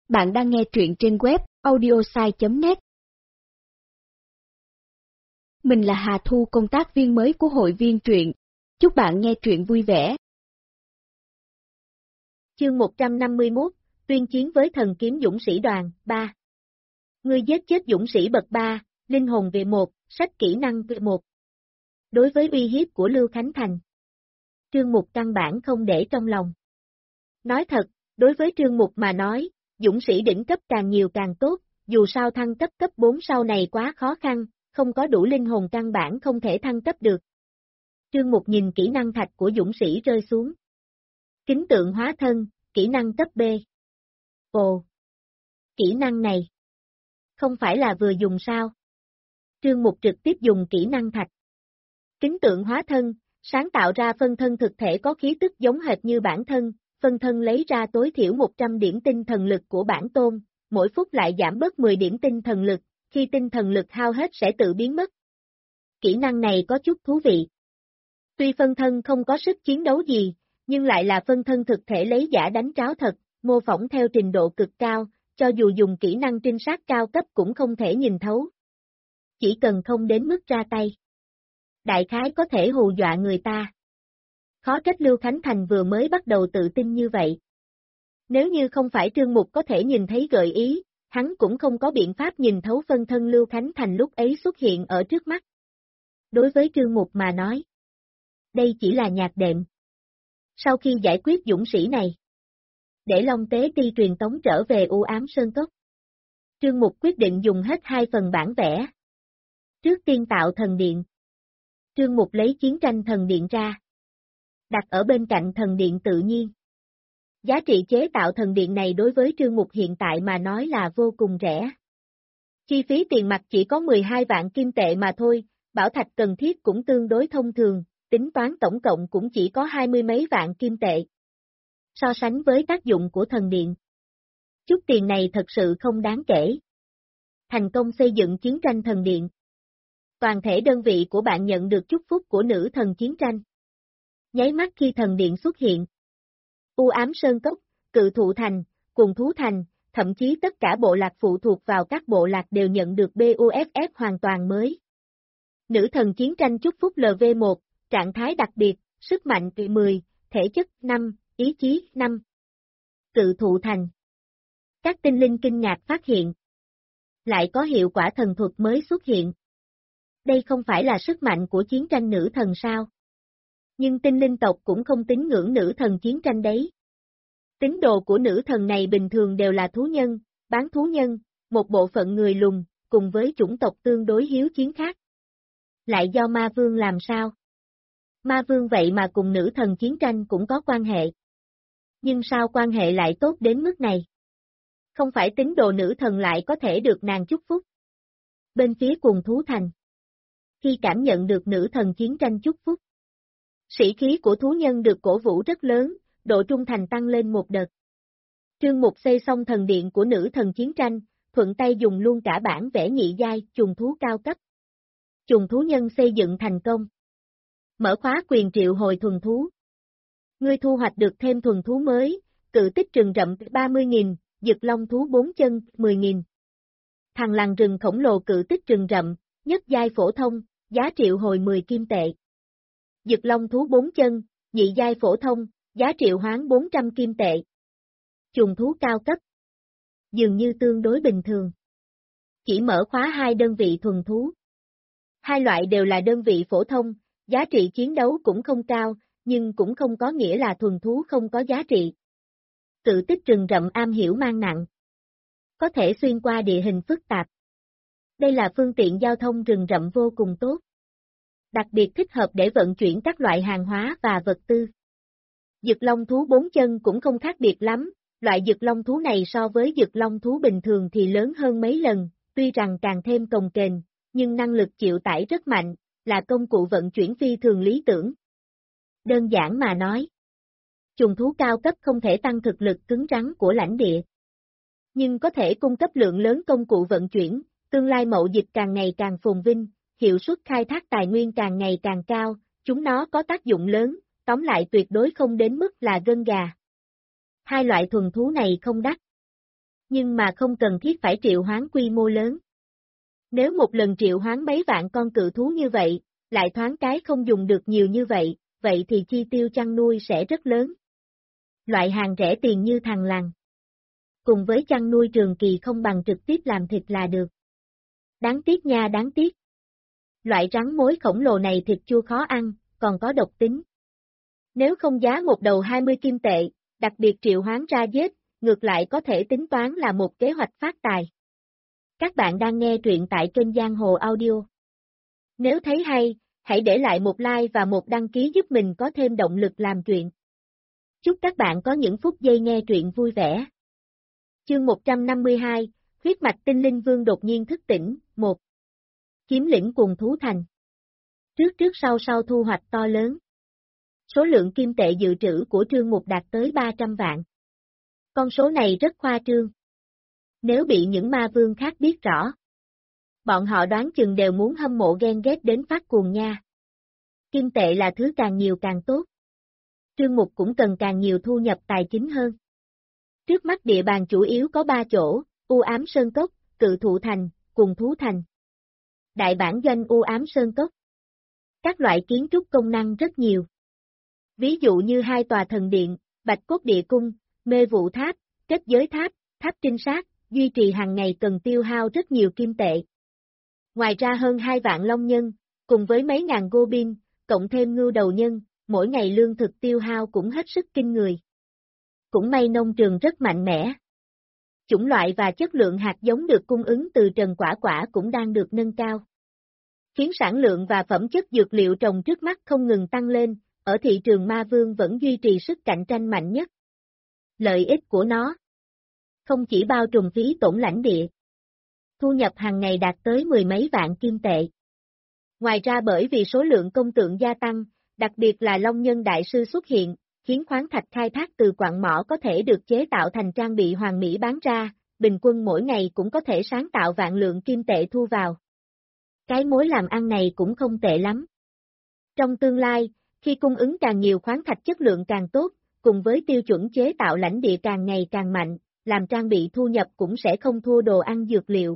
Bạn đang nghe truyện trên web audiosai.net. Mình là Hà Thu, công tác viên mới của hội viên truyện. Chúc bạn nghe truyện vui vẻ. Chương 151, tuyên chiến với thần kiếm dũng sĩ đoàn, 3. Ngươi giết chết dũng sĩ bậc 3, linh hồn V1, sách kỹ năng V1. Đối với uy hiếp của Lưu Khánh Thành, Trương Mục căn bản không để trong lòng. Nói thật, đối với Trương Mục mà nói, dũng sĩ đỉnh cấp càng nhiều càng tốt, dù sao thăng cấp cấp 4 sau này quá khó khăn, không có đủ linh hồn căn bản không thể thăng cấp được. Trương Mục nhìn kỹ năng thạch của dũng sĩ rơi xuống. Kính tượng hóa thân, kỹ năng cấp B. Ồ! Kỹ năng này không phải là vừa dùng sao? Trương Mục trực tiếp dùng kỹ năng thạch. Kính tượng hóa thân, sáng tạo ra phân thân thực thể có khí tức giống hệt như bản thân, phân thân lấy ra tối thiểu 100 điểm tinh thần lực của bản tôn, mỗi phút lại giảm bớt 10 điểm tinh thần lực, khi tinh thần lực hao hết sẽ tự biến mất. Kỹ năng này có chút thú vị. Tuy phân thân không có sức chiến đấu gì, nhưng lại là phân thân thực thể lấy giả đánh tráo thật, mô phỏng theo trình độ cực cao, cho dù dùng kỹ năng trinh sát cao cấp cũng không thể nhìn thấu. Chỉ cần không đến mức ra tay, đại khái có thể hù dọa người ta. Khó trách Lưu Khánh Thành vừa mới bắt đầu tự tin như vậy. Nếu như không phải Trương Mục có thể nhìn thấy gợi ý, hắn cũng không có biện pháp nhìn thấu phân thân Lưu Khánh Thành lúc ấy xuất hiện ở trước mắt. Đối với Trương Mục mà nói, đây chỉ là nhạc đệm. Sau khi giải quyết dũng sĩ này, để Long Tế Ti truyền tống trở về U Ám Sơn Cốc, Trương Mục quyết định dùng hết 2 phần bản vẽ. Trước tiên tạo thần điện. Trương Mục lấy chiến tranh thần điện ra, đặt ở bên cạnh thần điện tự nhiên. Giá trị chế tạo thần điện này đối với Trương Mục hiện tại mà nói là vô cùng rẻ. Chi phí tiền mặt chỉ có 12 vạn kim tệ mà thôi, bảo thạch cần thiết cũng tương đối thông thường, tính toán tổng cộng cũng chỉ có 20 mấy vạn kim tệ. So sánh với tác dụng của thần điện, chút tiền này thật sự không đáng kể. Thành công xây dựng chiến tranh thần điện. Toàn thể đơn vị của bạn nhận được chúc phúc của nữ thần chiến tranh. Nháy mắt khi thần điện xuất hiện, U Ám Sơn Cốc, Cự Thụ Thành, Cuồng Thú Thành, thậm chí tất cả bộ lạc phụ thuộc vào các bộ lạc đều nhận được BUFF hoàn toàn mới. Nữ thần chiến tranh chúc phúc LV1, trạng thái đặc biệt, sức mạnh 10, thể chất 5, ý chí 5. Cự Thụ Thành. Các tinh linh kinh ngạc phát hiện, lại có hiệu quả thần thuật mới xuất hiện. Đây không phải là sức mạnh của chiến tranh nữ thần sao? Nhưng tinh linh tộc cũng không tín ngưỡng nữ thần chiến tranh đấy. Tín đồ của nữ thần này bình thường đều là thú nhân, bán thú nhân, một bộ phận người lùn, cùng với chủng tộc tương đối hiếu chiến khác. Lại do ma vương làm sao? Ma vương vậy mà cùng nữ thần chiến tranh cũng có quan hệ. Nhưng sao quan hệ lại tốt đến mức này? Không phải tín đồ nữ thần lại có thể được nàng chúc phúc. Bên phía Cuồng Thú Thành, khi cảm nhận được nữ thần chiến tranh chúc phúc, sĩ khí của thú nhân được cổ vũ rất lớn, độ trung thành tăng lên một đợt. Trương Mục xây xong thần điện của nữ thần chiến tranh, thuận tay dùng luôn cả bản vẽ nhị giai trùng thú cao cấp. Trùng thú nhân xây dựng thành công. Mở khóa quyền triệu hồi thuần thú. Ngươi thu hoạch được thêm thuần thú mới, cự tích rừng rậm 30.000, Dực Long thú 4 chân 10.000. Thằn lằn rừng khổng lồ cự tích rừng rậm, nhất giai phổ thông, giá triệu hồi 10 kim tệ. Dực Long thú 4 chân, nhị giai phổ thông, giá triệu hoán 400 kim tệ. Trùng thú cao cấp. Dường như tương đối bình thường. Chỉ mở khóa 2 đơn vị thuần thú. 2 loại đều là đơn vị phổ thông, giá trị chiến đấu cũng không cao, nhưng cũng không có nghĩa là thuần thú không có giá trị. Cự tích rừng rậm am hiểu mang nặng. Có thể xuyên qua địa hình phức tạp. Đây là phương tiện giao thông rừng rậm vô cùng tốt. Đặc biệt thích hợp để vận chuyển các loại hàng hóa và vật tư. Dực Long thú 4 chân cũng không khác biệt lắm, loại Dực Long thú này so với Dực Long thú bình thường thì lớn hơn mấy lần, tuy rằng càng thêm cồng kềnh, nhưng năng lực chịu tải rất mạnh, là công cụ vận chuyển phi thường lý tưởng. Đơn giản mà nói, trùng thú cao cấp không thể tăng thực lực cứng rắn của lãnh địa, nhưng có thể cung cấp lượng lớn công cụ vận chuyển, tương lai mậu dịch càng ngày càng phồn vinh, hiệu suất khai thác tài nguyên càng ngày càng cao, chúng nó có tác dụng lớn, tóm lại tuyệt đối không đến mức là gân gà. 2 loại thuần thú này không đắt. Nhưng mà không cần thiết phải triệu hoán quy mô lớn. Nếu một lần triệu hoán mấy vạn con cự thú như vậy, lại thoáng cái không dùng được nhiều như vậy, vậy thì chi tiêu chăn nuôi sẽ rất lớn. Loại hàng rẻ tiền như thằn lằn. Cùng với chăn nuôi trường kỳ không bằng trực tiếp làm thịt là được. Đáng tiếc nha, đáng tiếc. Loại rắn mối khổng lồ này thịt chua khó ăn, còn có độc tính. Nếu không giá một đầu 20 kim tệ, đặc biệt triệu hoán ra giết, ngược lại có thể tính toán là một kế hoạch phát tài. Các bạn đang nghe truyện tại kênh Giang Hồ Audio. Nếu thấy hay, hãy để lại một like và một đăng ký giúp mình có thêm động lực làm chuyện. Chúc các bạn có những phút giây nghe truyện vui vẻ. Chương 152, huyết mạch tinh linh vương đột nhiên thức tỉnh, 1. Chiếm lĩnh cùng thú thành. Trước sau thu hoạch to lớn. Số lượng kim tệ dự trữ của Trương Mục đạt tới 300 vạn. Con số này rất khoa trương. Nếu bị những ma vương khác biết rõ, bọn họ đoán chừng đều muốn hâm mộ ghen ghét đến phát cuồng nha. Kim tệ là thứ càng nhiều càng tốt. Trương Mục cũng cần càng nhiều thu nhập tài chính hơn. Trước mắt địa bàn chủ yếu có 3 chỗ, U Ám Sơn Cốc, Cự Thụ Thành, cùng Thú Thành. Đại bản doanh U Ám Sơn Cốc. Các loại kiến trúc công năng rất nhiều. Ví dụ như 2 tòa thần điện, Bạch Cốt Địa Cung, Mê Vụ Tháp, Kết Giới Tháp, Tháp Trinh Sát, duy trì hàng ngày cần tiêu hao rất nhiều kim tệ. Ngoài ra hơn 2 vạn long nhân, cùng với mấy ngàn goblin, cộng thêm ngưu đầu nhân, mỗi ngày lương thực tiêu hao cũng hết sức kinh người. Cũng may nông trường rất mạnh mẽ. Chủng loại và chất lượng hạt giống được cung ứng từ Trần Quả Quả cũng đang được nâng cao. Khiến sản lượng và phẩm chất dược liệu trồng trước mắt không ngừng tăng lên, ở thị trường ma vương vẫn duy trì sức cạnh tranh mạnh nhất. Lợi ích của nó không chỉ bao trùm phí tổn lãnh địa. Thu nhập hàng ngày đạt tới 10 mấy vạn kim tệ. Ngoài ra bởi vì số lượng công tượng gia tăng, đặc biệt là Long Nhân Đại Sư xuất hiện, khiến khoáng thạch khai thác từ quặng mỏ có thể được chế tạo thành trang bị hoàn mỹ bán ra, bình quân mỗi ngày cũng có thể sáng tạo vạn lượng kim tệ thu vào. Cái mối làm ăn này cũng không tệ lắm. Trong tương lai, khi cung ứng càng nhiều khoáng thạch chất lượng càng tốt, cùng với tiêu chuẩn chế tạo lãnh địa càng ngày càng mạnh, làm trang bị thu nhập cũng sẽ không thua đồ ăn dược liệu.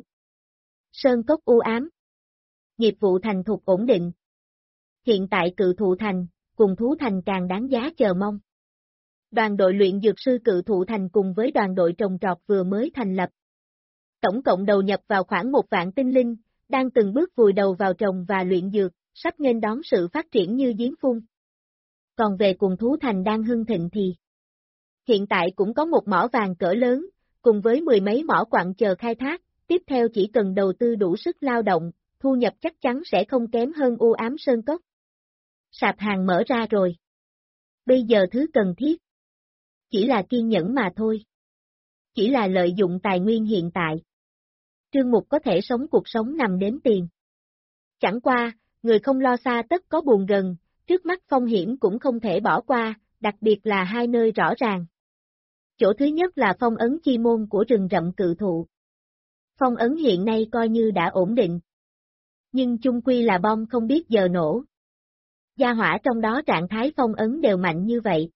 Sơn Cốc u ám. Nghiệp vụ thành thục ổn định. Hiện tại Cự Thụ Thành, cùng Thú Thành càng đáng giá chờ mong. Đoàn đội luyện dược sư Cự Thụ Thành cùng với đoàn đội trồng trọt vừa mới thành lập. Tổng cộng đầu nhập vào khoảng 1 vạn tinh linh, đang từng bước vùi đầu vào trồng và luyện dược, sắp nghênh đón sự phát triển như giếng phun. Còn về cùng Thú Thành đang hưng thịnh thì hiện tại cũng có một mỏ vàng cỡ lớn, cùng với 10 mấy mỏ quặng chờ khai thác, tiếp theo chỉ cần đầu tư đủ sức lao động, thu nhập chắc chắn sẽ không kém hơn U Ám Sơn Cốc. Sạp hàng mở ra rồi. Bây giờ thứ cần thiết chỉ là kiên nhẫn mà thôi. Chỉ là lợi dụng tài nguyên hiện tại. Trương Mục có thể sống cuộc sống nằm đếm tiền. Chẳng qua, người không lo xa tất có buồn gần, trước mắt phong hiểm cũng không thể bỏ qua, đặc biệt là 2 nơi rõ ràng. Chỗ thứ nhất là phong ấn chi môn của rừng rậm Cự Thụ. Phong ấn hiện nay coi như đã ổn định. Nhưng chung quy là bom không biết giờ nổ. Gia hỏa trong đó trạng thái phong ấn đều mạnh như vậy.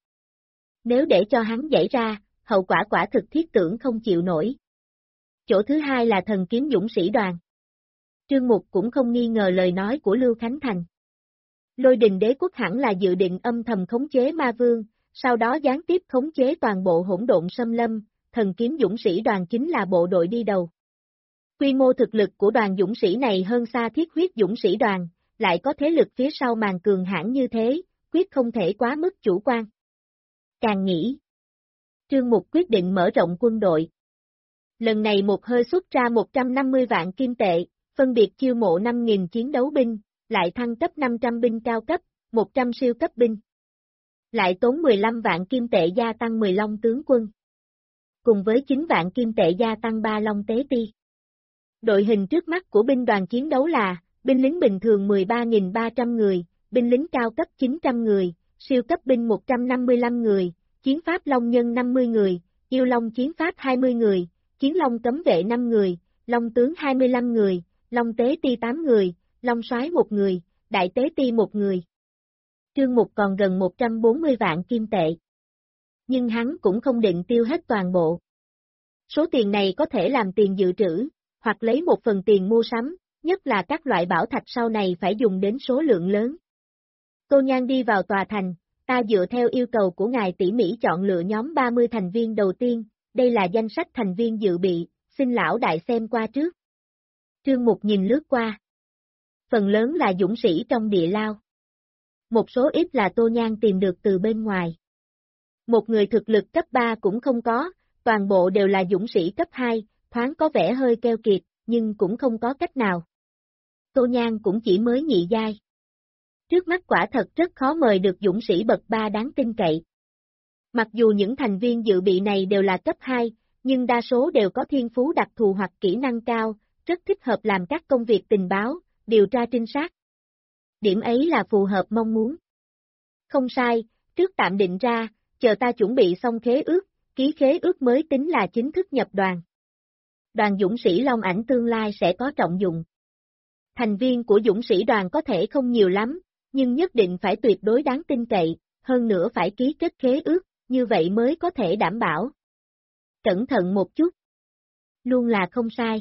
Nếu để cho hắn xảy ra, hậu quả quả thực thiết tưởng không chịu nổi. Chỗ thứ hai là thần kiếm dũng sĩ đoàn. Trương Mục cũng không nghi ngờ lời nói của Lưu Khánh Thành. Lôi Đình Đế Quốc hẳn là dự định âm thầm khống chế ma vương, sau đó gián tiếp khống chế toàn bộ hỗn độn xâm lâm, thần kiếm dũng sĩ đoàn chính là bộ đội đi đầu. Quy mô thực lực của đoàn dũng sĩ này hơn xa thiết huyết dũng sĩ đoàn, lại có thế lực phía sau màn cường hãn như thế, quyết không thể quá mức chủ quan. Càng nghĩ, Trương Mục quyết định mở rộng quân đội. Lần này một hơi xuất ra 150 vạn kim tệ, phân biệt chiêu mộ 5.000 chiến đấu binh, lại thăng cấp 500 binh cao cấp, 100 siêu cấp binh. Lại tốn 15 vạn kim tệ gia tăng 10 long tướng quân. Cùng với 9 vạn kim tệ gia tăng 3 long tế ti. Đội hình trước mắt của binh đoàn chiến đấu là, binh lính bình thường 13.300 người, binh lính cao cấp 900 người, siêu cấp binh 155 người, chiến pháp long nhân 50 người, yêu long chiến pháp 20 người, chiến long cấm vệ 5 người, long tướng 25 người, long tế ti 8 người, long soái 1 người, đại tế ti 1 người. Trương Mục còn gần 140 vạn kim tệ. Nhưng hắn cũng không định tiêu hết toàn bộ. Số tiền này có thể làm tiền dự trữ, hoặc lấy một phần tiền mua sắm, nhất là các loại bảo thạch sau này phải dùng đến số lượng lớn. Tô Nhan đi vào tòa thành, ta dựa theo yêu cầu của ngài tỉ mỉ chọn lựa nhóm 30 thành viên đầu tiên, đây là danh sách thành viên dự bị, xin lão đại xem qua trước. Trương Mục nhìn lướt qua. Phần lớn là dũng sĩ trong địa lao. Một số ít là Tô Nhan tìm được từ bên ngoài. Một người thực lực cấp 3 cũng không có, toàn bộ đều là dũng sĩ cấp 2, thoáng có vẻ hơi keo kiệt, nhưng cũng không có cách nào. Tô Nhan cũng chỉ mới nhị giai. Trước mắt quả thật rất khó mời được dũng sĩ bậc 3 đáng tin cậy. Mặc dù những thành viên dự bị này đều là cấp 2, nhưng đa số đều có thiên phú đặc thù hoặc kỹ năng cao, rất thích hợp làm các công việc tình báo, điều tra trinh sát. Điểm ấy là phù hợp mong muốn. Không sai, trước tạm định ra, chờ ta chuẩn bị xong khế ước, ký khế ước mới tính là chính thức nhập đoàn. Đoàn dũng sĩ Long Ảnh tương lai sẽ có trọng dụng. Thành viên của dũng sĩ đoàn có thể không nhiều lắm, nhưng nhất định phải tuyệt đối đáng tin cậy, hơn nữa phải ký kết khế ước, như vậy mới có thể đảm bảo. Cẩn thận một chút. Luôn là không sai.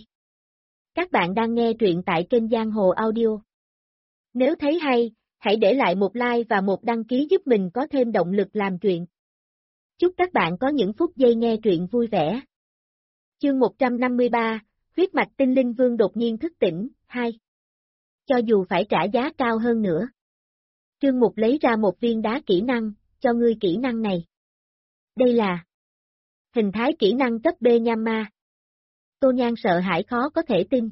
Các bạn đang nghe truyện tại kênh Giang Hồ Audio. Nếu thấy hay, hãy để lại một like và một đăng ký giúp mình có thêm động lực làm truyện. Chúc các bạn có những phút giây nghe truyện vui vẻ. Chương 153, huyết mạch tinh linh vương đột nhiên thức tỉnh, 2. Cho dù phải trả giá cao hơn nữa. Trương Mục lấy ra một viên đá kỹ năng, cho ngươi kỹ năng này. Đây là hình thái kỹ năng cấp B nham ma. Tô Nhan sợ hãi khó có thể tin.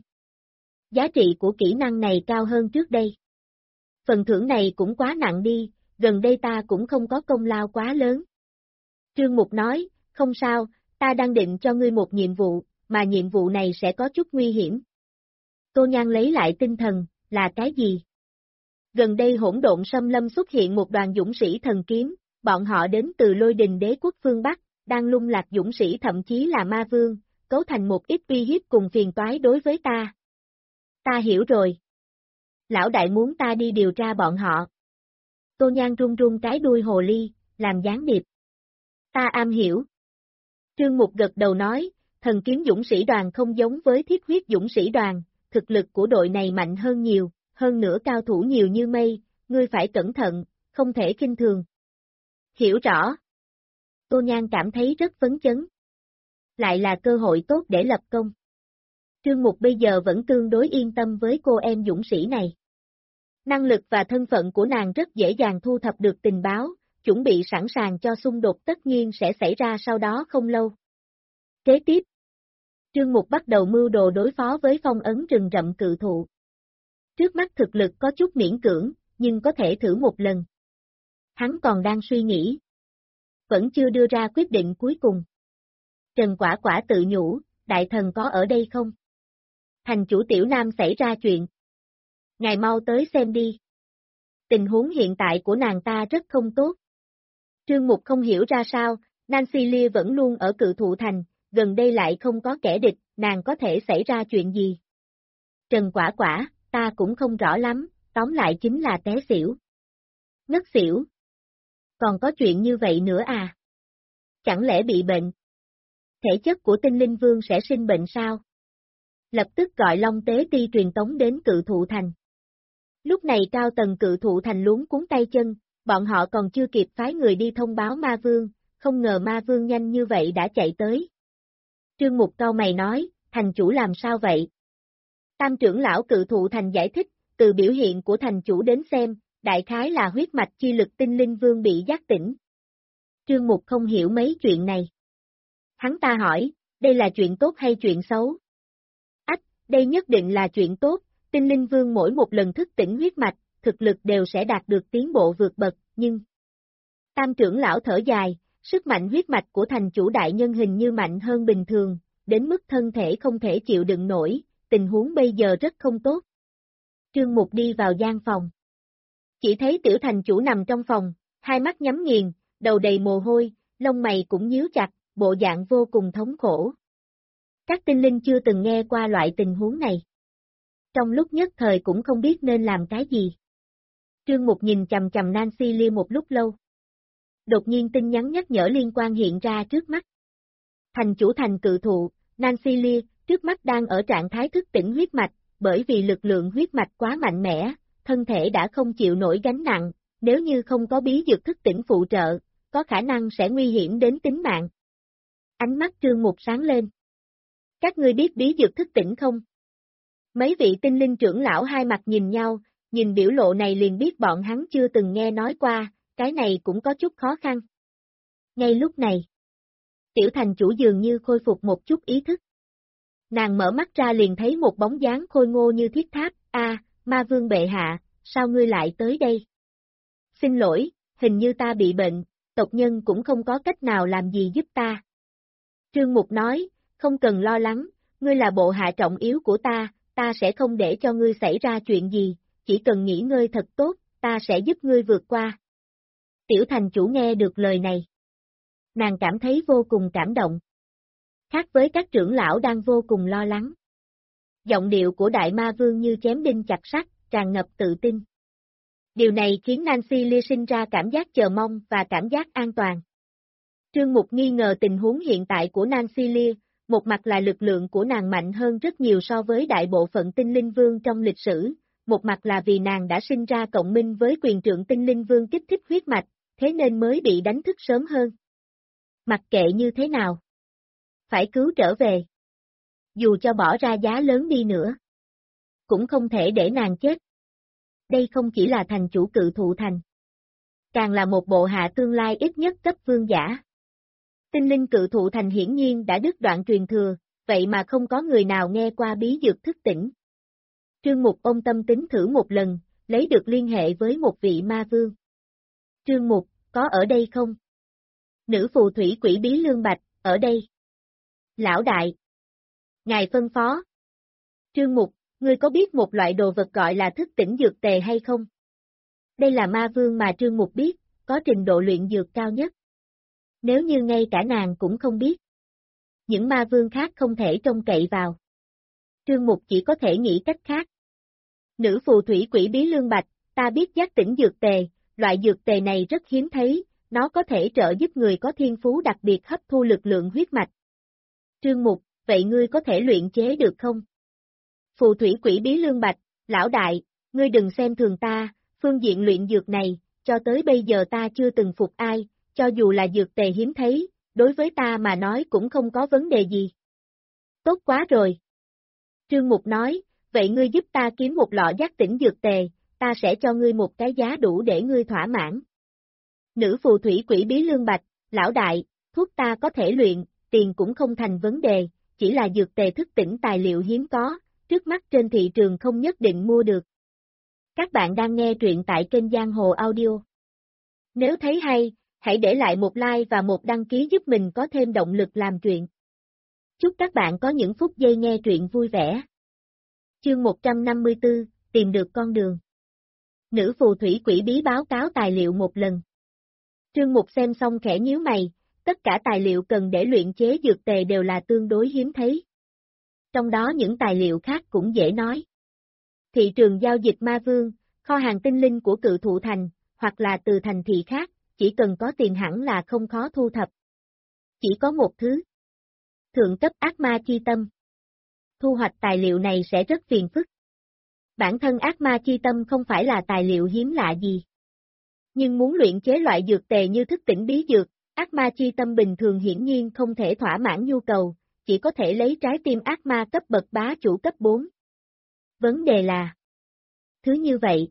Giá trị của kỹ năng này cao hơn trước đây. Phần thưởng này cũng quá nặng đi, gần đây ta cũng không có công lao quá lớn. Trương Mục nói, không sao, ta đang định cho ngươi một nhiệm vụ, mà nhiệm vụ này sẽ có chút nguy hiểm. Tô Nhan lấy lại tinh thần, là cái gì? Gần đây hỗn độn xâm lâm xuất hiện một đoàn dũng sĩ thần kiếm, bọn họ đến từ Lôi Đình Đế quốc phương Bắc, đang lung lạc dũng sĩ thậm chí là ma vương, cấu thành một ít uy hiếp cùng phiền toái đối với ta. Ta hiểu rồi. Lão đại muốn ta đi điều tra bọn họ. Tô Nhan run run cái đuôi hồ ly, làm gián điệp. Ta am hiểu. Trương Mục gật đầu nói, thần kiếm dũng sĩ đoàn không giống với thiết huyết dũng sĩ đoàn, thực lực của đội này mạnh hơn nhiều, hơn nữa cao thủ nhiều như mây, ngươi phải cẩn thận, không thể khinh thường. Hiểu rõ. Tô Nhan cảm thấy rất phấn chấn. Lại là cơ hội tốt để lập công. Trương Mục bây giờ vẫn tương đối yên tâm với cô em dũng sĩ này. Năng lực và thân phận của nàng rất dễ dàng thu thập được tình báo, chuẩn bị sẵn sàng cho xung đột tất nhiên sẽ xảy ra sau đó không lâu. Kế tiếp, Trương Mục bắt đầu mưu đồ đối phó với phong ấn rừng rậm cự thụ. Trước mắt thực lực có chút miễn cưỡng, nhưng có thể thử một lần. Hắn còn đang suy nghĩ. Vẫn chưa đưa ra quyết định cuối cùng. Trần Quả Quả tự nhủ, đại thần có ở đây không? Thành chủ Tiểu Nam xảy ra chuyện. Ngài mau tới xem đi. Tình huống hiện tại của nàng ta rất không tốt. Trương Mục không hiểu ra sao, Nancy Lia vẫn luôn ở cự thụ thành, gần đây lại không có kẻ địch, nàng có thể xảy ra chuyện gì? Trần Quả Quả, ta cũng không rõ lắm, tóm lại chính là té xỉu. Ngất xỉu. Còn có chuyện như vậy nữa à? Chẳng lẽ bị bệnh? Thể chất của tinh linh vương sẽ sinh bệnh sao? Lập tức gọi Long Tế Ti truyền tống đến cự thụ thành. Lúc này cao tầng cự thụ thành luống cuốn tay chân, bọn họ còn chưa kịp phái người đi thông báo ma vương, không ngờ ma vương nhanh như vậy đã chạy tới. Trương Mục cau mày nói, thành chủ làm sao vậy? Tam trưởng lão cự thụ thành giải thích, từ biểu hiện của thành chủ đến xem, đại khái là huyết mạch chi lực tinh linh vương bị giác tỉnh. Trương Mục không hiểu mấy chuyện này. Hắn ta hỏi, đây là chuyện tốt hay chuyện xấu? Ách, đây nhất định là chuyện tốt, tinh linh vương mỗi một lần thức tỉnh huyết mạch, thực lực đều sẽ đạt được tiến bộ vượt bậc, nhưng... Tam trưởng lão thở dài, sức mạnh huyết mạch của thành chủ đại nhân hình như mạnh hơn bình thường, đến mức thân thể không thể chịu đựng nổi, tình huống bây giờ rất không tốt. Trương Mục đi vào gian phòng. Chỉ thấy tiểu thành chủ nằm trong phòng, hai mắt nhắm nghiền, đầu đầy mồ hôi, lông mày cũng nhíu chặt, bộ dạng vô cùng thống khổ. Các tinh linh chưa từng nghe qua loại tình huống này. Trong lúc nhất thời cũng không biết nên làm cái gì. Trương Mục nhìn chầm chầm Nancy Lia một lúc lâu. Đột nhiên tin nhắn nhắc nhở liên quan hiện ra trước mắt. Thành chủ thành cự thụ, Nancy Lee, trước mắt đang ở trạng thái thức tỉnh huyết mạch, bởi vì lực lượng huyết mạch quá mạnh mẽ, thân thể đã không chịu nổi gánh nặng, nếu như không có bí dược thức tỉnh phụ trợ, có khả năng sẽ nguy hiểm đến tính mạng. Ánh mắt Trương Mục sáng lên. Các ngươi biết bí dược thức tỉnh không? Mấy vị tinh linh trưởng lão hai mặt nhìn nhau, nhìn biểu lộ này liền biết bọn hắn chưa từng nghe nói qua, cái này cũng có chút khó khăn. Ngay lúc này, tiểu thành chủ dường như khôi phục một chút ý thức. Nàng mở mắt ra liền thấy một bóng dáng khôi ngô như thiết tháp, ma vương bệ hạ, sao ngươi lại tới đây? Xin lỗi, hình như ta bị bệnh, tộc nhân cũng không có cách nào làm gì giúp ta. Trương Mục nói, không cần lo lắng, ngươi là bộ hạ trọng yếu của ta sẽ không để cho ngươi xảy ra chuyện gì, chỉ cần nghỉ ngơi thật tốt, ta sẽ giúp ngươi vượt qua. Tiểu thành chủ nghe được lời này. Nàng cảm thấy vô cùng cảm động. Khác với các trưởng lão đang vô cùng lo lắng. Giọng điệu của đại ma vương như chém đinh chặt sắt, tràn ngập tự tin. Điều này khiến Nancy Lee sinh ra cảm giác chờ mong và cảm giác an toàn. Trương Mục nghi ngờ tình huống hiện tại của Nancy Lee, một mặt là lực lượng của nàng mạnh hơn rất nhiều so với đại bộ phận tinh linh vương trong lịch sử, một mặt là vì nàng đã sinh ra cộng minh với quyền trượng tinh linh vương kích thích huyết mạch, thế nên mới bị đánh thức sớm hơn. Mặc kệ như thế nào, phải cứu trở về. Dù cho bỏ ra giá lớn đi nữa, cũng không thể để nàng chết. Đây không chỉ là thành chủ cự thụ thành, càng là một bộ hạ tương lai ít nhất cấp vương giả. Tinh linh cự thụ thành hiển nhiên đã đứt đoạn truyền thừa, vậy mà không có người nào nghe qua bí dược thức tỉnh. Trương Mục ôm tâm tính thử một lần, lấy được liên hệ với một vị ma vương. Trương Mục, có ở đây không? Nữ phù thủy quỷ bí Lương Bạch, ở đây. Lão đại. Ngài phân phó. Trương Mục, ngươi có biết một loại đồ vật gọi là thức tỉnh dược tề hay không? Đây là ma vương mà Trương Mục biết, có trình độ luyện dược cao nhất. Nếu như ngay cả nàng cũng không biết, những ma vương khác không thể trông cậy vào. Trương Mục chỉ có thể nghĩ cách khác. Nữ phù thủy quỷ bí Lương Bạch, ta biết giác tỉnh dược tề, loại dược tề này rất hiếm thấy, nó có thể trợ giúp người có thiên phú đặc biệt hấp thu lực lượng huyết mạch. Trương Mục, vậy ngươi có thể luyện chế được không? Phù thủy quỷ bí Lương Bạch, lão đại, ngươi đừng xem thường ta, phương diện luyện dược này, cho tới bây giờ ta chưa từng phục ai, cho dù là dược tề hiếm thấy, đối với ta mà nói cũng không có vấn đề gì. Tốt quá rồi. Trương Mục nói, vậy ngươi giúp ta kiếm một lọ giác tỉnh dược tề, ta sẽ cho ngươi một cái giá đủ để ngươi thỏa mãn. Nữ phù thủy quỷ bí Lương Bạch, lão đại, thuốc ta có thể luyện, tiền cũng không thành vấn đề, chỉ là dược tề thức tỉnh tài liệu hiếm có, trước mắt trên thị trường không nhất định mua được. Các bạn đang nghe truyện tại kênh Giang Hồ Audio. Nếu thấy hay, hãy để lại một like và một đăng ký giúp mình có thêm động lực làm truyện. Chúc các bạn có những phút giây nghe truyện vui vẻ. Chương 154, tìm được con đường. Nữ phù thủy quỷ bí báo cáo tài liệu một lần. Trương Mục xem xong khẽ nhíu mày, tất cả tài liệu cần để luyện chế dược tề đều là tương đối hiếm thấy. Trong đó những tài liệu khác cũng dễ nói. Thị trường giao dịch ma vương, kho hàng tinh linh của cự thụ thành, hoặc là từ thành thị khác, chỉ cần có tiền hẳn là không khó thu thập. Chỉ có một thứ. Thượng cấp ác ma chi tâm. Thu hoạch tài liệu này sẽ rất phiền phức. Bản thân ác ma chi tâm không phải là tài liệu hiếm lạ gì. Nhưng muốn luyện chế loại dược tề như thức tỉnh bí dược, ác ma chi tâm bình thường hiển nhiên không thể thỏa mãn nhu cầu, chỉ có thể lấy trái tim ác ma cấp bậc bá chủ cấp 4. Vấn đề là, thứ như vậy,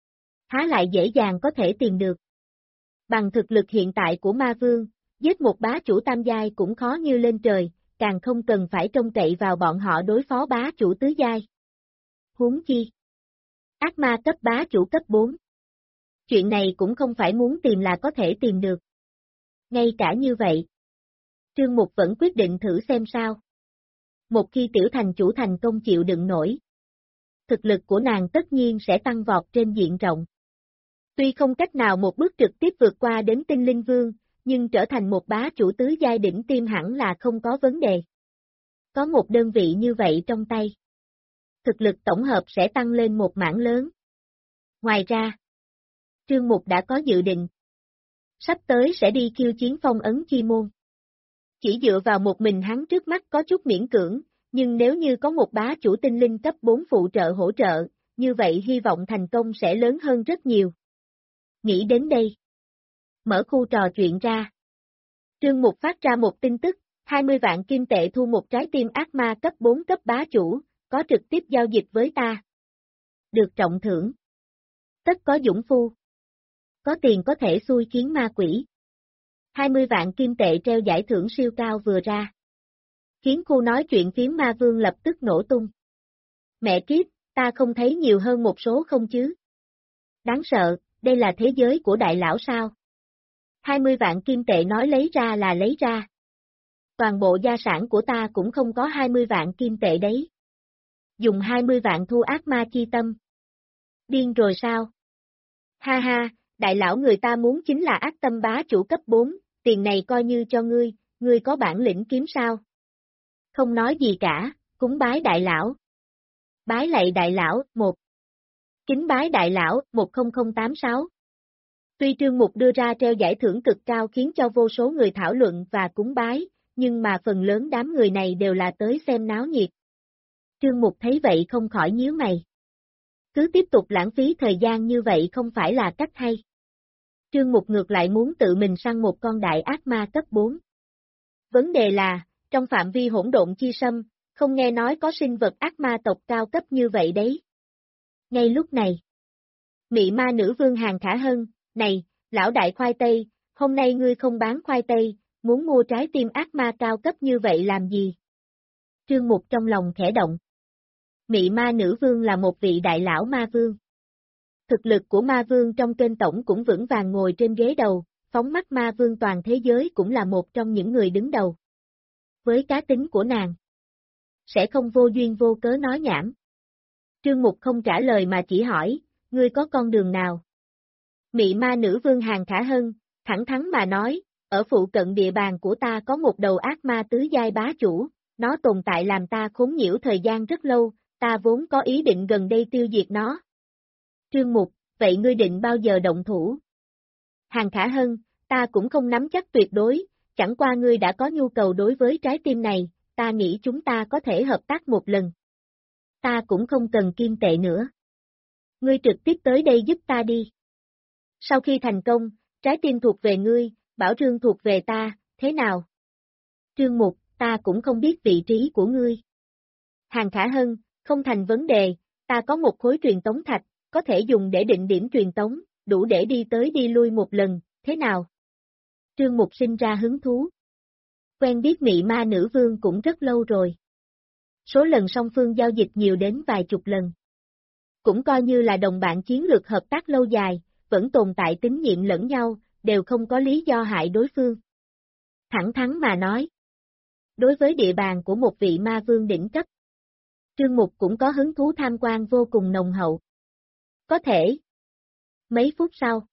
há lại dễ dàng có thể tìm được. Bằng thực lực hiện tại của ma vương, giết một bá chủ tam giai cũng khó như lên trời, càng không cần phải trông cậy vào bọn họ đối phó bá chủ tứ giai. Huống chi, ác ma cấp bá chủ cấp 4. Chuyện này cũng không phải muốn tìm là có thể tìm được. Ngay cả như vậy, Trương Mục vẫn quyết định thử xem sao. Một khi tiểu thành chủ thành công chịu đựng nổi, thực lực của nàng tất nhiên sẽ tăng vọt trên diện rộng. Tuy không cách nào một bước trực tiếp vượt qua đến tinh linh vương, nhưng trở thành một bá chủ tứ giai đỉnh tim hẳn là không có vấn đề. Có một đơn vị như vậy trong tay, thực lực tổng hợp sẽ tăng lên một mảng lớn. Ngoài ra, Trương Mục đã có dự định. Sắp tới sẽ đi khiêu chiến phong ấn chi môn. Chỉ dựa vào một mình hắn trước mắt có chút miễn cưỡng, nhưng nếu như có một bá chủ tinh linh cấp 4 phụ trợ hỗ trợ, như vậy hy vọng thành công sẽ lớn hơn rất nhiều. Nghĩ đến đây. Mở khu trò chuyện ra. Trương Mục phát ra một tin tức, 20 vạn kim tệ thu một trái tim ác ma cấp 4 cấp bá chủ, có trực tiếp giao dịch với ta. Được trọng thưởng. Tất có dũng phu. Có tiền có thể xui khiến ma quỷ. 20 vạn kim tệ treo giải thưởng siêu cao vừa ra. Khiến khu nói chuyện phiếm ma vương lập tức nổ tung. Mẹ kiếp, ta không thấy nhiều hơn một số không chứ? Đáng sợ, đây là thế giới của đại lão sao? 20 vạn kim tệ nói lấy ra là lấy ra. Toàn bộ gia sản của ta cũng không có 20 vạn kim tệ đấy. Dùng 20 vạn thu ác ma chi tâm. Điên rồi sao? Ha ha, đại lão người ta muốn chính là ác tâm bá chủ cấp 4, tiền này coi như cho ngươi có bản lĩnh kiếm sao? Không nói gì cả, cúng bái đại lão. Bái lạy đại lão, 1. Kính bái đại lão, 10086. Tuy Trương Mục đưa ra treo giải thưởng cực cao khiến cho vô số người thảo luận và cúng bái, nhưng mà phần lớn đám người này đều là tới xem náo nhiệt. Trương Mục thấy vậy không khỏi nhíu mày. Cứ tiếp tục lãng phí thời gian như vậy không phải là cách hay. Trương Mục ngược lại muốn tự mình săn một con đại ác ma cấp 4. Vấn đề là, trong phạm vi hỗn độn chi sâm, không nghe nói có sinh vật ác ma tộc cao cấp như vậy đấy. Ngay lúc này, mị ma nữ vương Hàng Khả Hân, này, lão đại khoai tây, hôm nay ngươi không bán khoai tây, muốn mua trái tim ác ma cao cấp như vậy làm gì? Trương Mục trong lòng khẽ động. Mị ma nữ vương là một vị đại lão ma vương. Thực lực của ma vương trong kênh tổng cũng vững vàng ngồi trên ghế đầu, phóng mắt ma vương toàn thế giới cũng là một trong những người đứng đầu. Với cá tính của nàng, sẽ không vô duyên vô cớ nói nhảm. Trương Mục không trả lời mà chỉ hỏi, ngươi có con đường nào? Mị ma nữ vương Hàng Khả Hân, thẳng thắn mà nói, ở phụ cận địa bàn của ta có một đầu ác ma tứ giai bá chủ, nó tồn tại làm ta khốn nhiễu thời gian rất lâu, ta vốn có ý định gần đây tiêu diệt nó. Trương Mục, vậy ngươi định bao giờ động thủ? Hàng Khả Hân, ta cũng không nắm chắc tuyệt đối, chẳng qua ngươi đã có nhu cầu đối với trái tim này, ta nghĩ chúng ta có thể hợp tác một lần. Ta cũng không cần kim tệ nữa. Ngươi trực tiếp tới đây giúp ta đi. Sau khi thành công, trái tim thuộc về ngươi, bảo trương thuộc về ta, thế nào? Trương Mục, ta cũng không biết vị trí của ngươi. Hàng Khả Hân, không thành vấn đề, ta có một khối truyền tống thạch, có thể dùng để định điểm truyền tống, đủ để đi tới đi lui một lần, thế nào? Trương Mục sinh ra hứng thú. Quen biết mị ma nữ vương cũng rất lâu rồi. Số lần song phương giao dịch nhiều đến vài chục lần. Cũng coi như là đồng bạn chiến lược hợp tác lâu dài, vẫn tồn tại tín nhiệm lẫn nhau, đều không có lý do hại đối phương. Thẳng thắn mà nói. Đối với địa bàn của một vị ma vương đỉnh cấp, Trương Mục cũng có hứng thú tham quan vô cùng nồng hậu. Có thể. Mấy phút sau,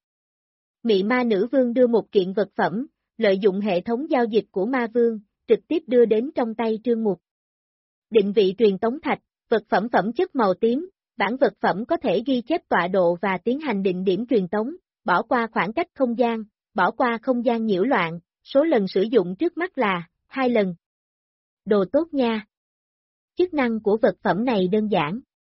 mị ma nữ vương đưa một kiện vật phẩm, lợi dụng hệ thống giao dịch của ma vương, trực tiếp đưa đến trong tay Trương Mục. Định vị truyền tống thạch, vật phẩm phẩm chất màu tím, bản vật phẩm có thể ghi chép tọa độ và tiến hành định điểm truyền tống, bỏ qua khoảng cách không gian, bỏ qua không gian nhiễu loạn, số lần sử dụng trước mắt là 2 lần. Đồ tốt nha. Chức năng của vật phẩm này đơn giản.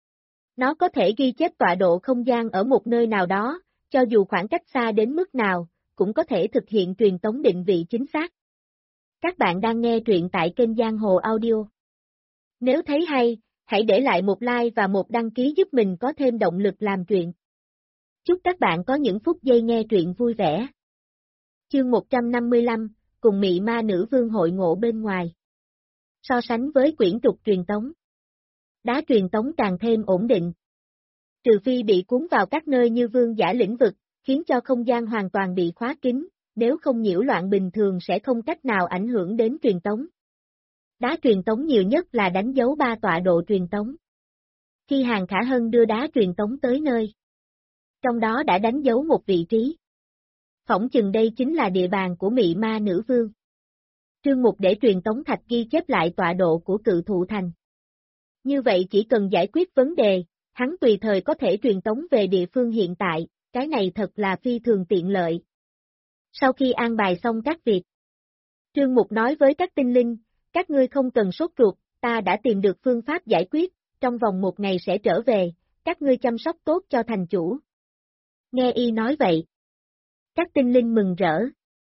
Nó có thể ghi chép tọa độ không gian ở một nơi nào đó, cho dù khoảng cách xa đến mức nào, cũng có thể thực hiện truyền tống định vị chính xác. Các bạn đang nghe truyện tại kênh Giang Hồ Audio. Nếu thấy hay, hãy để lại một like và một đăng ký giúp mình có thêm động lực làm truyện. Chúc các bạn có những phút giây nghe truyện vui vẻ. Chương 155, cùng mị ma nữ vương hội ngộ bên ngoài. So sánh với quyển trục truyền tống, đá truyền tống càng thêm ổn định. Trừ phi bị cuốn vào các nơi như vương giả lĩnh vực, khiến cho không gian hoàn toàn bị khóa kín, nếu không nhiễu loạn bình thường sẽ không cách nào ảnh hưởng đến truyền tống. Đá truyền tống nhiều nhất là đánh dấu 3 tọa độ truyền tống. Khi Hàng Khả Hân đưa đá truyền tống tới nơi, trong đó đã đánh dấu một vị trí. Phỏng chừng đây chính là địa bàn của mị ma nữ vương. Trương Mục để truyền tống thạch ghi chép lại tọa độ của cự thụ thành. Như vậy chỉ cần giải quyết vấn đề, hắn tùy thời có thể truyền tống về địa phương hiện tại, cái này thật là phi thường tiện lợi. Sau khi an bài xong các việc, Trương Mục nói với các tinh linh, các ngươi không cần sốt ruột, ta đã tìm được phương pháp giải quyết, trong vòng 1 ngày sẽ trở về, các ngươi chăm sóc tốt cho thành chủ. Nghe y nói vậy. Các tinh linh mừng rỡ.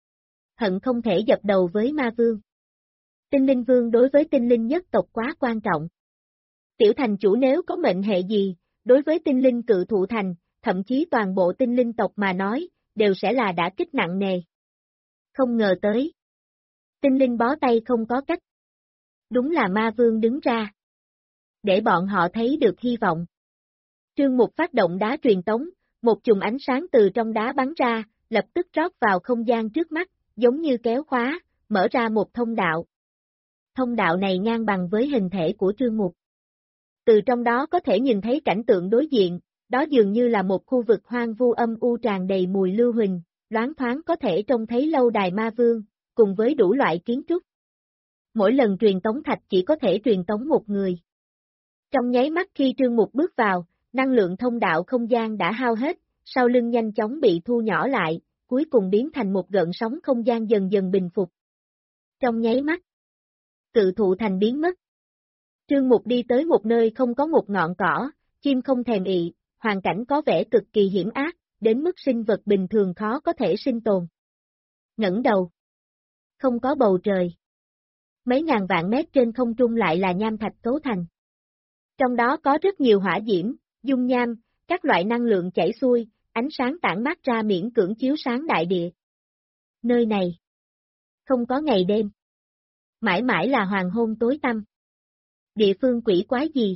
Hận không thể dập đầu với ma vương. Tinh linh vương đối với tinh linh nhất tộc quá quan trọng. Tiểu thành chủ nếu có mệnh hệ gì, đối với tinh linh cự thụ thành, thậm chí toàn bộ tinh linh tộc mà nói, đều sẽ là đả kích nặng nề. Không ngờ tới. Tinh linh bó tay không có cách. Đúng là ma vương đứng ra. Để bọn họ thấy được hy vọng. Trương Mục phát động đá truyền tống, một chùm ánh sáng từ trong đá bắn ra, lập tức rót vào không gian trước mắt, giống như kéo khóa, mở ra một thông đạo. Thông đạo này ngang bằng với hình thể của Trương Mục. Từ trong đó có thể nhìn thấy cảnh tượng đối diện, đó dường như là một khu vực hoang vu âm u tràn đầy mùi lưu huỳnh, loáng thoáng có thể trông thấy lâu đài ma vương, cùng với đủ loại kiến trúc. Mỗi lần truyền tống thạch chỉ có thể truyền tống một người. Trong nháy mắt khi Trương Mục bước vào, năng lượng thông đạo không gian đã hao hết, sau lưng nhanh chóng bị thu nhỏ lại, cuối cùng biến thành một gợn sóng không gian dần dần bình phục. Trong nháy mắt, cự thụ thành biến mất. Trương Mục đi tới một nơi không có một ngọn cỏ, chim không thèm ị, hoàn cảnh có vẻ cực kỳ hiểm ác, đến mức sinh vật bình thường khó có thể sinh tồn. Ngẩng đầu. Không có bầu trời. Mấy ngàn vạn mét trên không trung lại là nham thạch cấu thành. Trong đó có rất nhiều hỏa diễm, dung nham, các loại năng lượng chảy xuôi, ánh sáng tản mát ra miễn cưỡng chiếu sáng đại địa. Nơi này không có ngày đêm. Mãi mãi là hoàng hôn tối tăm. Địa phương quỷ quái gì?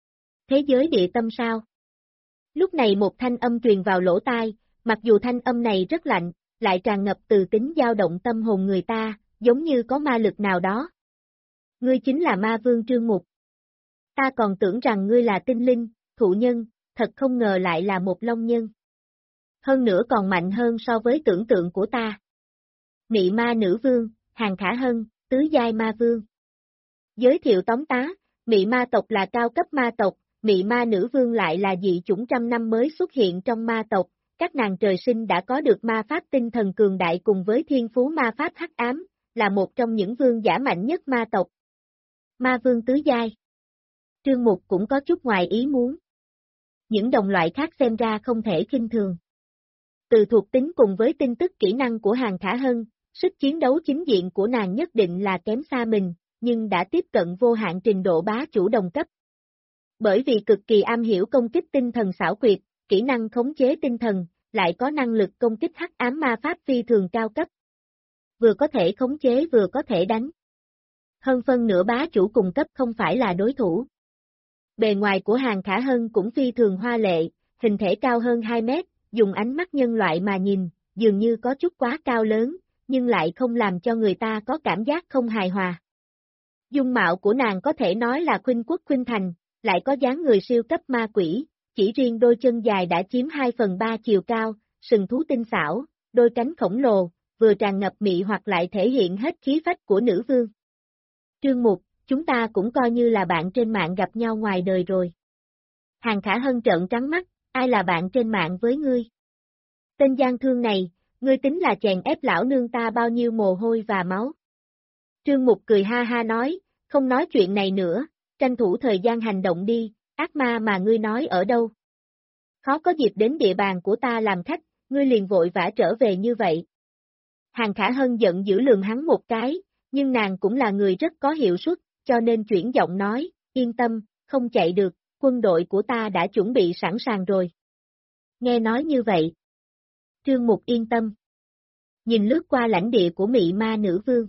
Thế giới địa tâm sao? Lúc này một thanh âm truyền vào lỗ tai, mặc dù thanh âm này rất lạnh, lại tràn ngập từ tính dao động tâm hồn người ta, giống như có ma lực nào đó. Ngươi chính là ma vương Trương Mục. Ta còn tưởng rằng ngươi là tinh linh, thụ nhân, thật không ngờ lại là một long nhân. Hơn nữa còn mạnh hơn so với tưởng tượng của ta. Mị ma nữ vương, Hàn Khả Hân, tứ giai ma vương. Giới thiệu tóm tá, mị ma tộc là cao cấp ma tộc, mị ma nữ vương lại là dị chủng trăm năm mới xuất hiện trong ma tộc, các nàng trời sinh đã có được ma pháp tinh thần cường đại cùng với thiên phú ma pháp hắc ám, là một trong những vương giả mạnh nhất ma tộc. Ma vương tứ giai. Trương Mục cũng có chút ngoài ý muốn. Những đồng loại khác xem ra không thể khinh thường. Từ thuộc tính cùng với tin tức kỹ năng của Hàn Khả Hân, sức chiến đấu chính diện của nàng nhất định là kém xa mình, nhưng đã tiếp cận vô hạn trình độ bá chủ đồng cấp. Bởi vì cực kỳ am hiểu công kích tinh thần xảo quyệt, kỹ năng khống chế tinh thần, lại có năng lực công kích hắc ám ma pháp phi thường cao cấp. Vừa có thể khống chế vừa có thể đánh. Hơn phân nửa bá chủ cùng cấp không phải là đối thủ. Bề ngoài của Hàn Khả Hân cũng phi thường hoa lệ, hình thể cao hơn 2 mét, dùng ánh mắt nhân loại mà nhìn, dường như có chút quá cao lớn, nhưng lại không làm cho người ta có cảm giác không hài hòa. Dung mạo của nàng có thể nói là khuynh quốc khuynh thành, lại có dáng người siêu cấp ma quỷ, chỉ riêng đôi chân dài đã chiếm 2/3 chiều cao, sừng thú tinh xảo, đôi cánh khổng lồ, vừa tràn ngập mị hoặc lại thể hiện hết khí phách của nữ vương. Trương Mục, chúng ta cũng coi như là bạn trên mạng gặp nhau ngoài đời rồi. Hàn Khả Hân trợn trắng mắt, ai là bạn trên mạng với ngươi? Tên gian thương này, ngươi tính là chèn ép lão nương ta bao nhiêu mồ hôi và máu. Trương Mục cười ha ha nói, không nói chuyện này nữa, tranh thủ thời gian hành động đi, ác ma mà ngươi nói ở đâu? Khó có dịp đến địa bàn của ta làm khách, ngươi liền vội vã trở về như vậy. Hàn Khả Hân giận dữ lườm hắn một cái, nhưng nàng cũng là người rất có hiệu suất, cho nên chuyển giọng nói, yên tâm, không chạy được, quân đội của ta đã chuẩn bị sẵn sàng rồi. Nghe nói như vậy. Trương Mục yên tâm. Nhìn lướt qua lãnh địa của mị ma nữ vương.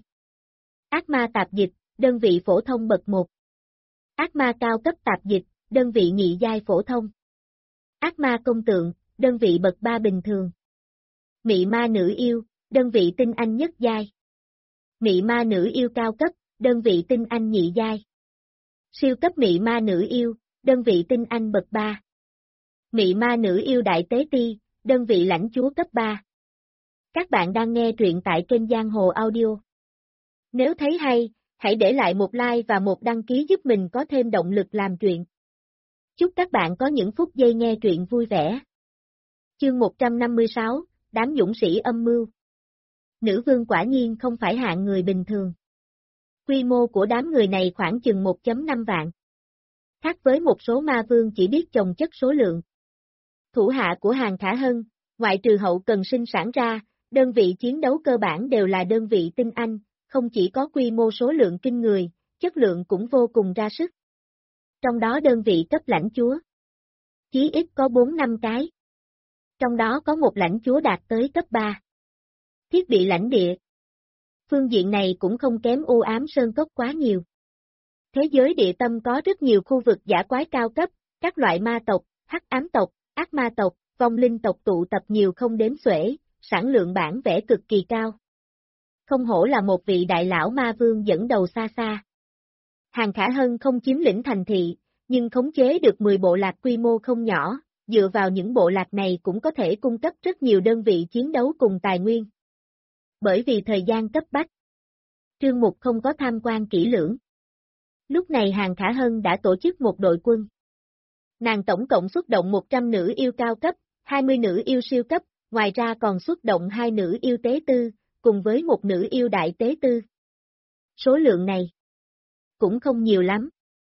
Ác ma tạp dịch, đơn vị phổ thông bậc 1. Ác ma cao cấp tạp dịch, đơn vị nhị giai phổ thông. Ác ma công tượng, đơn vị bậc 3 bình thường. Mị ma nữ yêu, đơn vị tinh anh nhất giai. Mị ma nữ yêu cao cấp, đơn vị tinh anh nhị giai. Siêu cấp mị ma nữ yêu, đơn vị tinh anh bậc 3. Mị ma nữ yêu đại tế ti, đơn vị lãnh chúa cấp 3. Các bạn đang nghe truyện tại kênh Giang Hồ Audio. Nếu thấy hay, hãy để lại một like và một đăng ký giúp mình có thêm động lực làm truyện. Chúc các bạn có những phút giây nghe truyện vui vẻ. Chương 156, Đám dũng sĩ âm mưu. Nữ vương quả nhiên không phải hạng người bình thường. Quy mô của đám người này khoảng chừng 1.5 vạn. Khác với một số ma vương chỉ biết chồng chất số lượng. Thủ hạ của Hàn Khả Hân, ngoại trừ hậu cần sinh sản ra, đơn vị chiến đấu cơ bản đều là đơn vị tinh anh, không chỉ có quy mô số lượng kinh người, chất lượng cũng vô cùng ra sức. Trong đó đơn vị cấp lãnh chúa, chí ít có 4-5 cái. Trong đó có một lãnh chúa đạt tới cấp 3. Thiết bị lãnh địa. Phương diện này cũng không kém u ám sơn cốc quá nhiều. Thế giới địa tâm có rất nhiều khu vực dã quái cao cấp, các loại ma tộc, hắc ám tộc, ác ma tộc, vong linh tộc tụ tập nhiều không đếm xuể, sản lượng bản vẽ cực kỳ cao. Không hổ là một vị đại lão ma vương dẫn đầu xa xa. Hàn Khả Hân không chiếm lĩnh thành thị, nhưng khống chế được 10 bộ lạc quy mô không nhỏ, dựa vào những bộ lạc này cũng có thể cung cấp rất nhiều đơn vị chiến đấu cùng tài nguyên. Bởi vì thời gian cấp bách, Trương Mục không có tham quan kỹ lưỡng. Lúc này Hàn Khả Hân đã tổ chức một đội quân. Nàng tổng cộng xuất động 100 nữ yêu cao cấp, 20 nữ yêu siêu cấp, ngoài ra còn xuất động 2 nữ yêu tế tư, cùng với một nữ yêu đại tế tư. Số lượng này cũng không nhiều lắm.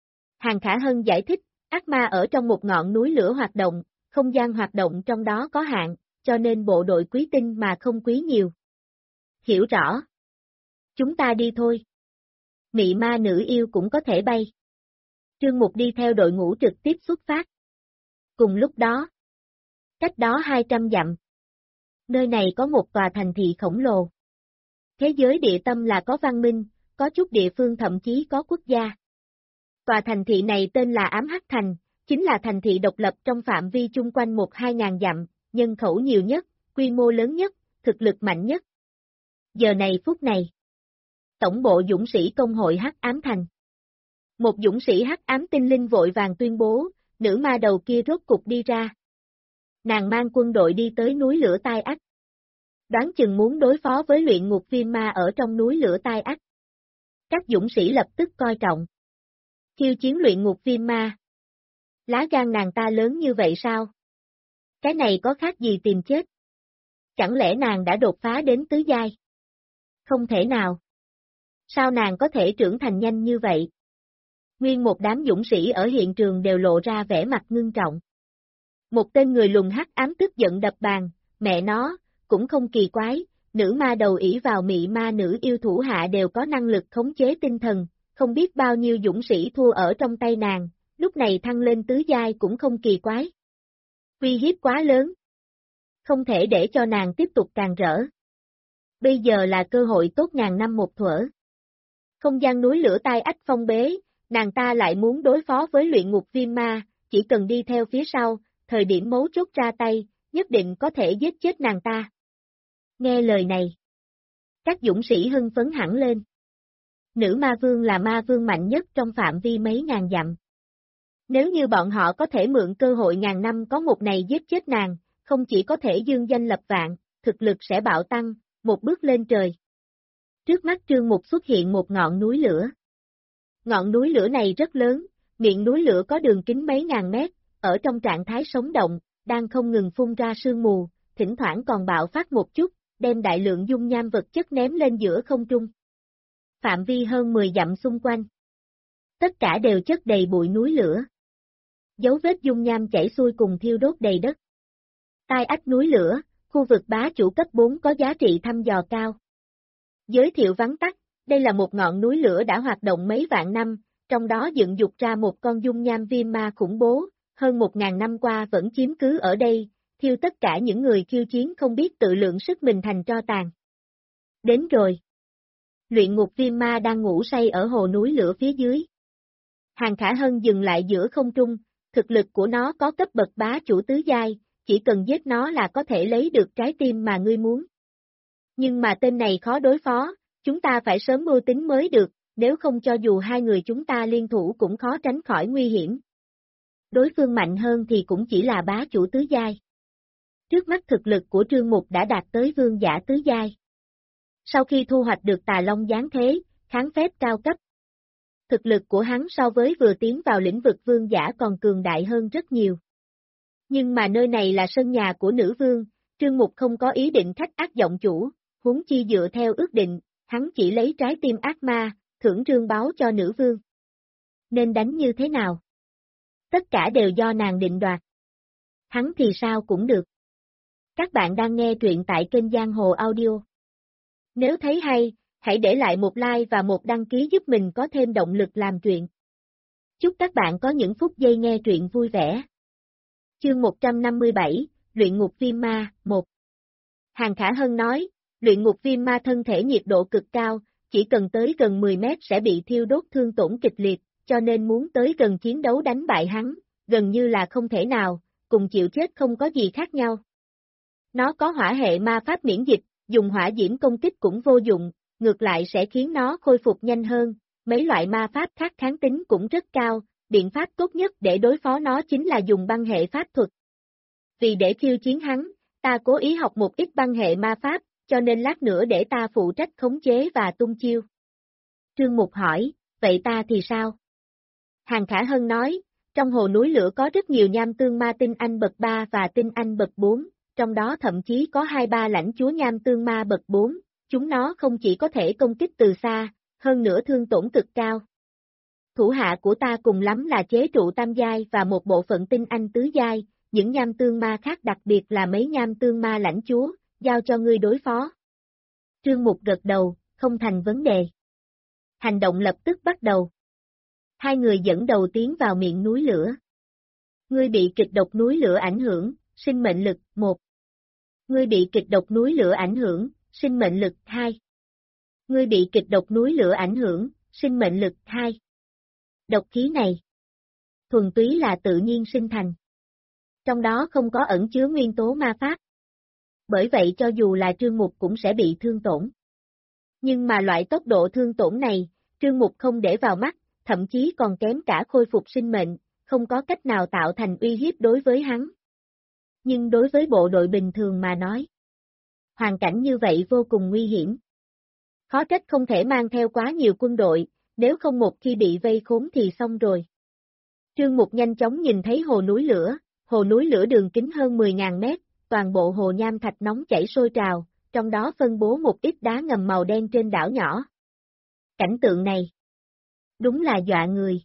Hàn Khả Hân giải thích, ác ma ở trong một ngọn núi lửa hoạt động, không gian hoạt động trong đó có hạn, cho nên bộ đội quý tinh mà không quý nhiều. Hiểu rõ. Chúng ta đi thôi. Mị ma nữ yêu cũng có thể bay. Trương Mục đi theo đội ngũ trực tiếp xuất phát. Cùng lúc đó, cách đó 200 dặm. Nơi này có một tòa thành thị khổng lồ. Thế giới địa tâm là có văn minh, có chút địa phương thậm chí có quốc gia. Tòa thành thị này tên là Ám Hắc Thành, chính là thành thị độc lập trong phạm vi chung quanh 1-2 ngàn dặm, nhân khẩu nhiều nhất, quy mô lớn nhất, thực lực mạnh nhất. Giờ này phút này, tổng bộ dũng sĩ công hội Hắc Ám Thành. Một dũng sĩ Hắc Ám tinh linh vội vàng tuyên bố, nữ ma đầu kia rốt cục đi ra. Nàng mang quân đội đi tới núi lửa Tai Ách. Đoán chừng muốn đối phó với luyện ngục viêm ma ở trong núi lửa Tai Ách. Các dũng sĩ lập tức coi trọng. Khiêu chiến luyện ngục viêm ma. Lá gan nàng ta lớn như vậy sao? Cái này có khác gì tìm chết? Chẳng lẽ nàng đã đột phá đến tứ giai? Không thể nào. Sao nàng có thể trưởng thành nhanh như vậy? Nguyên một đám dũng sĩ ở hiện trường đều lộ ra vẻ mặt ngưng trọng. Một tên người lùn hắc ám tức giận đập bàn, mẹ nó, cũng không kỳ quái, nữ ma đầu ỷ vào mị ma nữ yêu thủ hạ đều có năng lực khống chế tinh thần, không biết bao nhiêu dũng sĩ thua ở trong tay nàng, lúc này thăng lên tứ giai cũng không kỳ quái. Uy hiếp quá lớn. Không thể để cho nàng tiếp tục càng rỡ. Bây giờ là cơ hội tốt ngàn năm một thuở. Không gian núi lửa Tai Ách phong bế, nàng ta lại muốn đối phó với luyện ngục viêm ma, chỉ cần đi theo phía sau, thời điểm mấu chốt ra tay, nhất định có thể giết chết nàng ta. Nghe lời này, các dũng sĩ hưng phấn hẳn lên. Nữ ma vương là ma vương mạnh nhất trong phạm vi mấy ngàn dặm. Nếu như bọn họ có thể mượn cơ hội ngàn năm có một ngày giết chết nàng, không chỉ có thể dương danh lập vạn, thực lực sẽ bạo tăng, một bước lên trời. Trước mắt Trương Mục xuất hiện một ngọn núi lửa. Ngọn núi lửa này rất lớn, miệng núi lửa có đường kính mấy ngàn mét, ở trong trạng thái sống động, đang không ngừng phun ra sương mù, thỉnh thoảng còn bạo phát một chút, đem đại lượng dung nham vật chất ném lên giữa không trung. Phạm vi hơn 10 dặm xung quanh. Tất cả đều chất đầy bụi núi lửa. Dấu vết dung nham chảy xuôi cùng thiêu đốt đầy đất. Tai Ách núi lửa, khu vực bá chủ cấp 4 có giá trị thăm dò cao. Giới thiệu vắn tắt, đây là một ngọn núi lửa đã hoạt động mấy vạn năm, trong đó dựng dục ra một con dung nham viêm ma khủng bố, hơn 1.000 năm qua vẫn chiếm cứ ở đây, thiêu tất cả những người khiêu chiến không biết tự lượng sức mình thành tro tàn. Đến rồi. Luyện ngục viêm ma đang ngủ say ở hồ núi lửa phía dưới. Hàn Khả Hân dừng lại giữa không trung, thực lực của nó có cấp bậc bá chủ tứ giai, chỉ cần giết nó là có thể lấy được trái tim mà ngươi muốn. Nhưng mà tên này khó đối phó, chúng ta phải sớm mưu tính mới được, nếu không cho dù hai người chúng ta liên thủ cũng khó tránh khỏi nguy hiểm. Đối phương mạnh hơn thì cũng chỉ là bá chủ tứ giai. Trước mắt thực lực của Trương Mục đã đạt tới vương giả tứ giai. Sau khi thu hoạch được tà long giáng thế, kháng phép cao cấp, thực lực của hắn so với vừa tiến vào lĩnh vực vương giả còn cường đại hơn rất nhiều. Nhưng mà nơi này là sân nhà của nữ vương, Trương Mục không có ý định thách ác giọng chủ, huống chi dựa theo ước định, hắn chỉ lấy trái tim ác ma, thưởng trương báo cho nữ vương. Nên đánh như thế nào? Tất cả đều do nàng định đoạt. Hắn thì sao cũng được. Các bạn đang nghe truyện tại kênh Giang Hồ Audio. Nếu thấy hay, hãy để lại một like và một đăng ký giúp mình có thêm động lực làm truyện. Chúc các bạn có những phút giây nghe truyện vui vẻ. Chương 157, Luyện ngục viêm ma, 1. Hàng Khả Hân nói, luyện ngục viêm ma thân thể nhiệt độ cực cao, chỉ cần tới gần 10 mét sẽ bị thiêu đốt thương tổn kịch liệt, cho nên muốn tới gần chiến đấu đánh bại hắn, gần như là không thể nào, cùng chịu chết không có gì khác nhau. Nó có hỏa hệ ma pháp miễn dịch, dùng hỏa diễm công kích cũng vô dụng, ngược lại sẽ khiến nó khôi phục nhanh hơn, mấy loại ma pháp khác kháng tính cũng rất cao, biện pháp tốt nhất để đối phó nó chính là dùng băng hệ pháp thuật. Vì để khiêu chiến hắn, ta cố ý học một ít băng hệ ma pháp, cho nên lát nữa để ta phụ trách khống chế và tung chiêu. Trương Mục hỏi, vậy ta thì sao? Hàng Khả Hân nói, trong hồ núi lửa có rất nhiều nham tương ma tinh anh bậc 3 và tinh anh bậc 4, trong đó thậm chí có 2-3 lãnh chúa nham tương ma bậc 4, chúng nó không chỉ có thể công kích từ xa, hơn nữa thương tổn cực cao. Thủ hạ của ta cùng lắm là chế trụ tam giai và một bộ phận tinh anh tứ giai, những nham tương ma khác đặc biệt là mấy nham tương ma lãnh chúa, giao cho ngươi đối phó. Trương Mục gật đầu, không thành vấn đề. Hành động lập tức bắt đầu. Hai người dẫn đầu tiến vào miệng núi lửa. Ngươi bị kịch độc núi lửa ảnh hưởng, sinh mệnh lực 1. Ngươi bị kịch độc núi lửa ảnh hưởng, sinh mệnh lực 2. Ngươi bị kịch độc núi lửa ảnh hưởng, sinh mệnh lực 2. Độc khí này thuần túy là tự nhiên sinh thành. Trong đó không có ẩn chứa nguyên tố ma pháp. Bởi vậy cho dù là Trương Mục cũng sẽ bị thương tổn. Nhưng mà loại tốc độ thương tổn này, Trương Mục không để vào mắt, thậm chí còn kém cả khôi phục sinh mệnh, không có cách nào tạo thành uy hiếp đối với hắn. Nhưng đối với bộ đội bình thường mà nói, hoàn cảnh như vậy vô cùng nguy hiểm. Khó trách không thể mang theo quá nhiều quân đội, nếu không một khi bị vây khốn thì xong rồi. Trương Mục nhanh chóng nhìn thấy hồ núi lửa đường kính hơn 10.000 mét, toàn bộ hồ nham thạch nóng chảy sôi trào, trong đó phân bố một ít đá ngầm màu đen trên đảo nhỏ. Cảnh tượng này đúng là dọa người.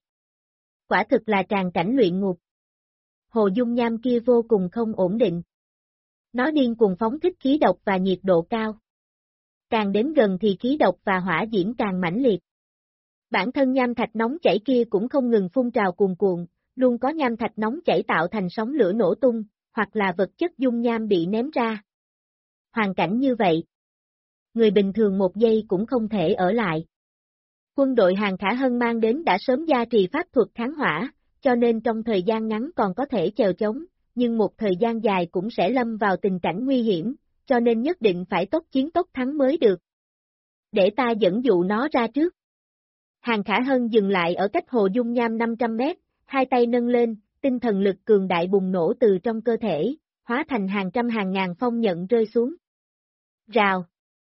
Quả thực là tràng cảnh luyện ngục. Hồ dung nham kia vô cùng không ổn định. Nó điên cuồng phóng thích khí độc và nhiệt độ cao. Càng đến gần thì khí độc và hỏa diễm càng mãnh liệt. Bản thân nham thạch nóng chảy kia cũng không ngừng phun trào cuồn cuộn, luôn có nham thạch nóng chảy tạo thành sóng lửa nổ tung, hoặc là vật chất dung nham bị ném ra. Hoàn cảnh như vậy, người bình thường một giây cũng không thể ở lại. Quân đội Hàng Khả Hân mang đến đã sớm gia trì pháp thuật kháng hỏa, cho nên trong thời gian ngắn còn có thể chèo chống, nhưng một thời gian dài cũng sẽ lâm vào tình cảnh nguy hiểm, cho nên nhất định phải tốc chiến tốc thắng mới được. Để ta dẫn dụ nó ra trước. Hàng Khả Hân dừng lại ở cách hồ dung nham 500 mét, hai tay nâng lên, tinh thần lực cường đại bùng nổ từ trong cơ thể, hóa thành hàng trăm hàng ngàn phong nhận rơi xuống. Rào.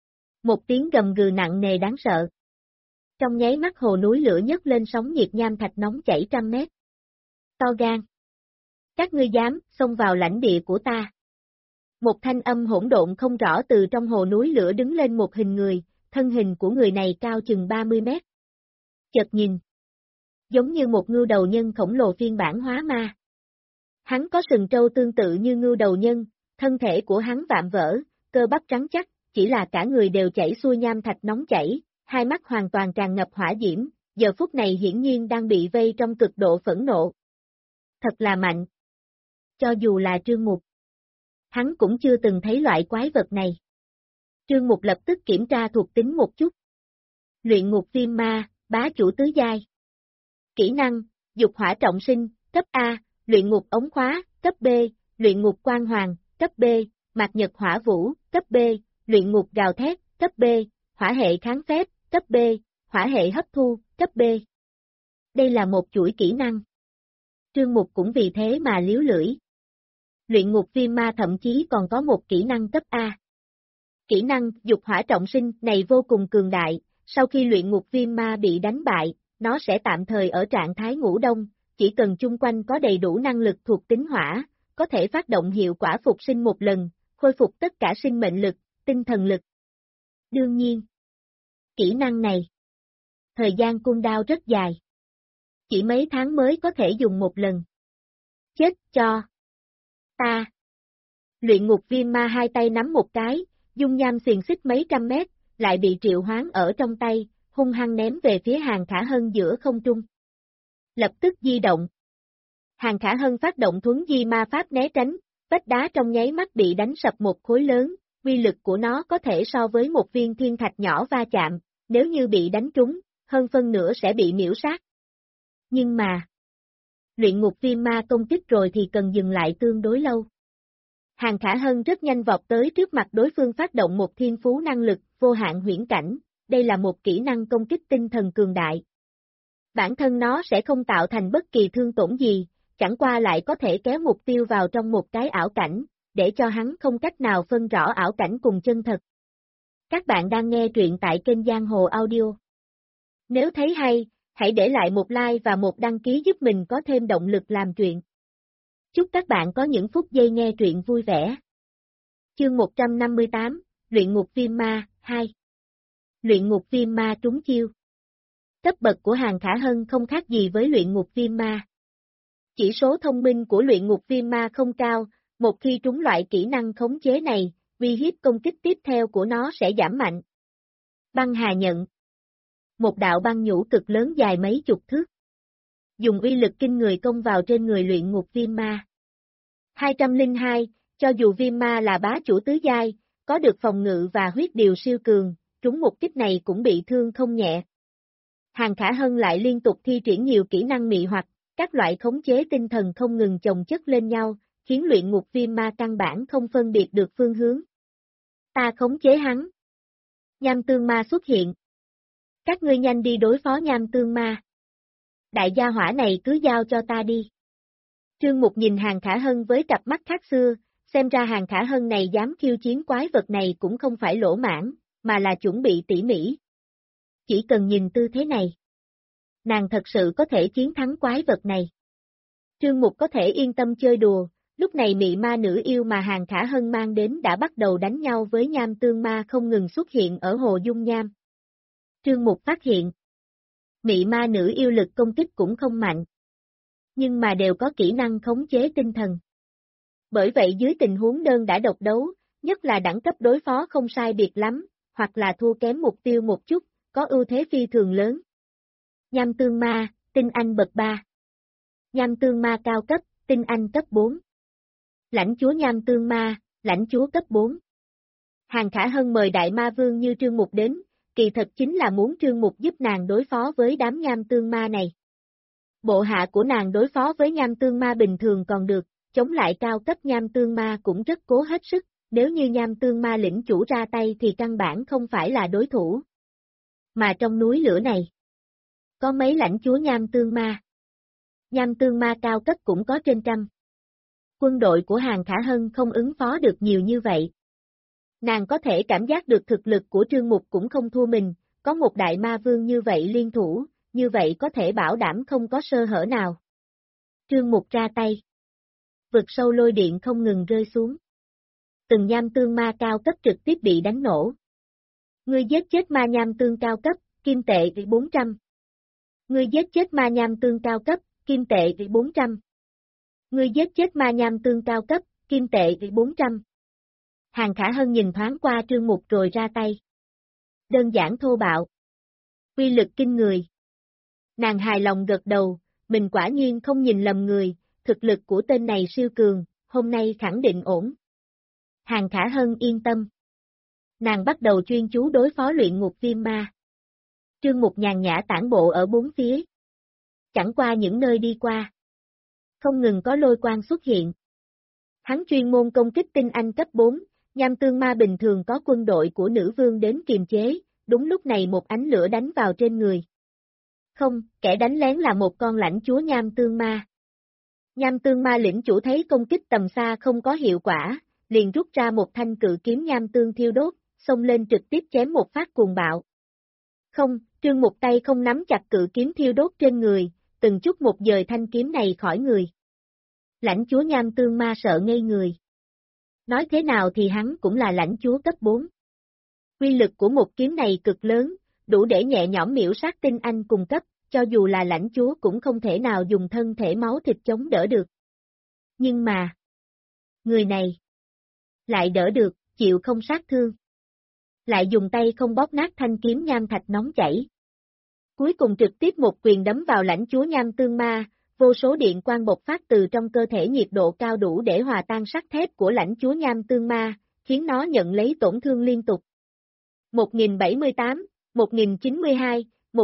Một tiếng gầm gừ nặng nề đáng sợ. Trong nháy mắt hồ núi lửa nhấc lên sóng nhiệt nham thạch nóng chảy trăm mét. To gan. Các ngươi dám xông vào lãnh địa của ta. Một thanh âm hỗn độn không rõ từ trong hồ núi lửa đứng lên một hình người, thân hình của người này cao chừng 30 mét. Chợt nhìn, giống như một ngưu đầu nhân khổng lồ phiên bản hóa ma. Hắn có sừng trâu tương tự như ngưu đầu nhân, thân thể của hắn vạm vỡ, cơ bắp trắng chắc, chỉ là cả người đều chảy xuôi nham thạch nóng chảy, hai mắt hoàn toàn tràn ngập hỏa diễm, giờ phút này hiển nhiên đang bị vây trong cực độ phẫn nộ. Thật là mạnh. Cho dù là Trương Mục, hắn cũng chưa từng thấy loại quái vật này. Trương Mục lập tức kiểm tra thuộc tính một chút. Luyện ngục viêm ma, bá chủ tứ giai. Kỹ năng, dục hỏa trọng sinh, cấp A, luyện ngục ống khóa, cấp B, luyện ngục quang hoàng, cấp B, mạc nhật hỏa vũ, cấp B, luyện ngục gào thét, cấp B, hỏa hệ kháng phép, cấp B, hỏa hệ hấp thu, cấp B. Đây là một chuỗi kỹ năng. Trương Mục cũng vì thế mà liếu lưỡi. Luyện ngục viêm ma thậm chí còn có một kỹ năng cấp A. Kỹ năng dục hỏa trọng sinh này vô cùng cường đại, sau khi luyện ngục viêm ma bị đánh bại, nó sẽ tạm thời ở trạng thái ngủ đông, chỉ cần chung quanh có đầy đủ năng lực thuộc tính hỏa, có thể phát động hiệu quả phục sinh một lần, khôi phục tất cả sinh mệnh lực, tinh thần lực. Đương nhiên, kỹ năng này, thời gian cooldown rất dài. Chỉ mấy tháng mới có thể dùng một lần. Chết cho ta. Luyện ngục viêm ma hai tay nắm một cái, dung nham xiềng xích mấy trăm mét, lại bị triệu hoán ở trong tay, hung hăng ném về phía Hàng Khả Hân giữa không trung. Lập tức di động. Hàng Khả Hân phát động thuấn di ma pháp né tránh, vách đá trong nháy mắt bị đánh sập một khối lớn, uy lực của nó có thể so với một viên thiên thạch nhỏ va chạm, nếu như bị đánh trúng, hơn phân nửa sẽ bị miễu sát. Nhưng mà, luyện ngục viêm ma công kích rồi thì cần dừng lại tương đối lâu. Hàng Khả Hân rất nhanh vọt tới trước mặt đối phương phát động một thiên phú năng lực, vô hạn huyễn cảnh, đây là một kỹ năng công kích tinh thần cường đại. Bản thân nó sẽ không tạo thành bất kỳ thương tổn gì, chẳng qua lại có thể kéo mục tiêu vào trong một cái ảo cảnh, để cho hắn không cách nào phân rõ ảo cảnh cùng chân thật. Các bạn đang nghe truyện tại kênh Giang Hồ Audio. Nếu thấy hay, hãy để lại một like và một đăng ký giúp mình có thêm động lực làm truyện. Chúc các bạn có những phút giây nghe truyện vui vẻ. Chương 158, Luyện ngục viêm ma, 2. Luyện ngục viêm ma trúng chiêu. Cấp bậc của Hàng Khả Hân không khác gì với luyện ngục viêm ma. Chỉ số thông minh của luyện ngục viêm ma không cao, một khi trúng loại kỹ năng khống chế này, uy hiếp công kích tiếp theo của nó sẽ giảm mạnh. Băng hà nhận. Một đạo băng nhũ cực lớn dài mấy chục thước. Dùng uy lực kinh người công vào trên người luyện ngục viêm ma. 202, cho dù viêm ma là bá chủ tứ giai, có được phòng ngự và huyết điều siêu cường, trúng một kích này cũng bị thương không nhẹ. Hàng Khả Hân lại liên tục thi triển nhiều kỹ năng mị hoặc, các loại khống chế tinh thần không ngừng chồng chất lên nhau, khiến luyện ngục viêm ma căn bản không phân biệt được phương hướng. Ta khống chế hắn. Nham tương ma xuất hiện. Các ngươi nhanh đi đối phó nham tương ma. Đại gia hỏa này cứ giao cho ta đi. Trương Mục nhìn Hàng Khả Hân với cặp mắt khác xưa, xem ra Hàng Khả Hân này dám khiêu chiến quái vật này cũng không phải lỗ mãn, mà là chuẩn bị tỉ mỉ. Chỉ cần nhìn tư thế này, nàng thật sự có thể chiến thắng quái vật này. Trương Mục có thể yên tâm chơi đùa, lúc này mị ma nữ yêu mà Hàng Khả Hân mang đến đã bắt đầu đánh nhau với nham tương ma không ngừng xuất hiện ở hồ dung nham. Trương Mục phát hiện, mị ma nữ yêu lực công kích cũng không mạnh, nhưng mà đều có kỹ năng khống chế tinh thần. Bởi vậy dưới tình huống đơn đã độc đấu, nhất là đẳng cấp đối phó không sai biệt lắm, hoặc là thua kém mục tiêu một chút, có ưu thế phi thường lớn. Nham tương ma, tinh anh bậc 3. Nham tương ma cao cấp, tinh anh cấp 4. Lãnh chúa nham tương ma, lãnh chúa cấp 4. Hàng Khả Hân mời đại ma vương như Trương Mục đến, kỳ thật chính là muốn Trương Mục giúp nàng đối phó với đám nham tương ma này. Bộ hạ của nàng đối phó với nham tương ma bình thường còn được, chống lại cao cấp nham tương ma cũng rất cố hết sức, nếu như nham tương ma lĩnh chủ ra tay thì căn bản không phải là đối thủ. Mà trong núi lửa này, có mấy lãnh chúa nham tương ma. Nham tương ma cao cấp cũng có trên trăm. Quân đội của Hàng Khả Hân không ứng phó được nhiều như vậy. Nàng có thể cảm giác được thực lực của Trương Mục cũng không thua mình, có một đại ma vương như vậy liên thủ, như vậy có thể bảo đảm không có sơ hở nào. Trương Mục ra tay. Vực sâu lôi điện không ngừng rơi xuống. Từng nham tương ma cao cấp trực tiếp bị đánh nổ. Ngươi giết chết ma nham tương cao cấp, kim tệ 400. Ngươi giết chết ma nham tương cao cấp, kim tệ 400. Ngươi giết chết ma nham tương cao cấp, kim tệ 400. Hàng Khả Hân nhìn thoáng qua Trương Mục rồi ra tay. Đơn giản thô bạo. Uy lực kinh người. Nàng hài lòng gật đầu, mình quả nhiên không nhìn lầm người, thực lực của tên này siêu cường, hôm nay khẳng định ổn. Hàng Khả Hân yên tâm. Nàng bắt đầu chuyên chú đối phó luyện ngục viêm ma. Trương Mục nhàn nhã tản bộ ở bốn phía. Chẳng qua những nơi đi qua. Không ngừng có lôi quang xuất hiện. Hắn chuyên môn công kích tinh anh cấp 4, nham tương ma bình thường có quân đội của nữ vương đến kiềm chế, đúng lúc này một ánh lửa đánh vào trên người. Không, kẻ đánh lén là một con lãnh chúa nham tương ma. Nham tương ma lĩnh chủ thấy công kích tầm xa không có hiệu quả, liền rút ra một thanh cự kiếm nham tương thiêu đốt, xông lên trực tiếp chém một phát cuồng bạo. Không, Trương Mục tay không nắm chặt cự kiếm thiêu đốt trên người, từng chút một dời thanh kiếm này khỏi người. Lãnh chúa nham tương ma sợ ngây người. Nói thế nào thì hắn cũng là lãnh chúa cấp 4. Uy lực của một kiếm này cực lớn, đủ để nhẹ nhõm miểu sát tinh anh cùng cấp, cho dù là lãnh chúa cũng không thể nào dùng thân thể máu thịt chống đỡ được. Nhưng mà, người này lại đỡ được, chịu không sát thương. Lại dùng tay không bóp nát thanh kiếm nham thạch nóng chảy. Cuối cùng trực tiếp một quyền đấm vào lãnh chúa nham tương ma, vô số điện quang bộc phát từ trong cơ thể, nhiệt độ cao đủ để hòa tan sắt thép của lãnh chúa nham tương ma, khiến nó nhận lấy tổn thương liên tục. 1078, 1092,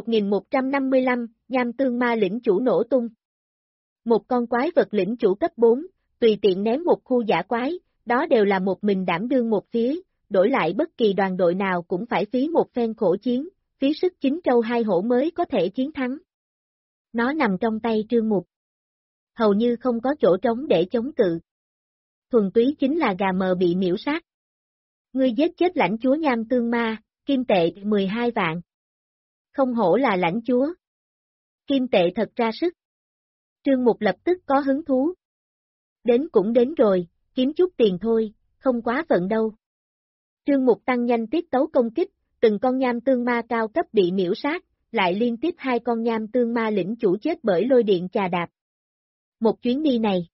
1155, nham tương ma lĩnh chủ nổ tung. Một con quái vật lĩnh chủ cấp 4, tùy tiện ném một khu dã quái, đó đều là một mình đảm đương một phía, đổi lại bất kỳ đoàn đội nào cũng phải phí một phen khổ chiến, phí sức 9 trâu 2 hổ mới có thể chiến thắng. Nó nằm trong tay Trương Mục. Hầu như không có chỗ trống để chống cự. Thuần túy chính là gà mờ bị miểu sát. Ngươi giết chết lãnh chúa nham tương ma, kim tệ 12 vạn. Không hổ là lãnh chúa. Kim tệ thật ra sức. Trương Mục lập tức có hứng thú. Đến cũng đến rồi, kiếm chút tiền thôi, không quá phận đâu. Trương Mục tăng nhanh tiết tấu công kích, từng con nham tương ma cao cấp bị miểu sát, lại liên tiếp 2 con nham tương ma lĩnh chủ chết bởi lôi điện chà đạp. Một chuyến đi này,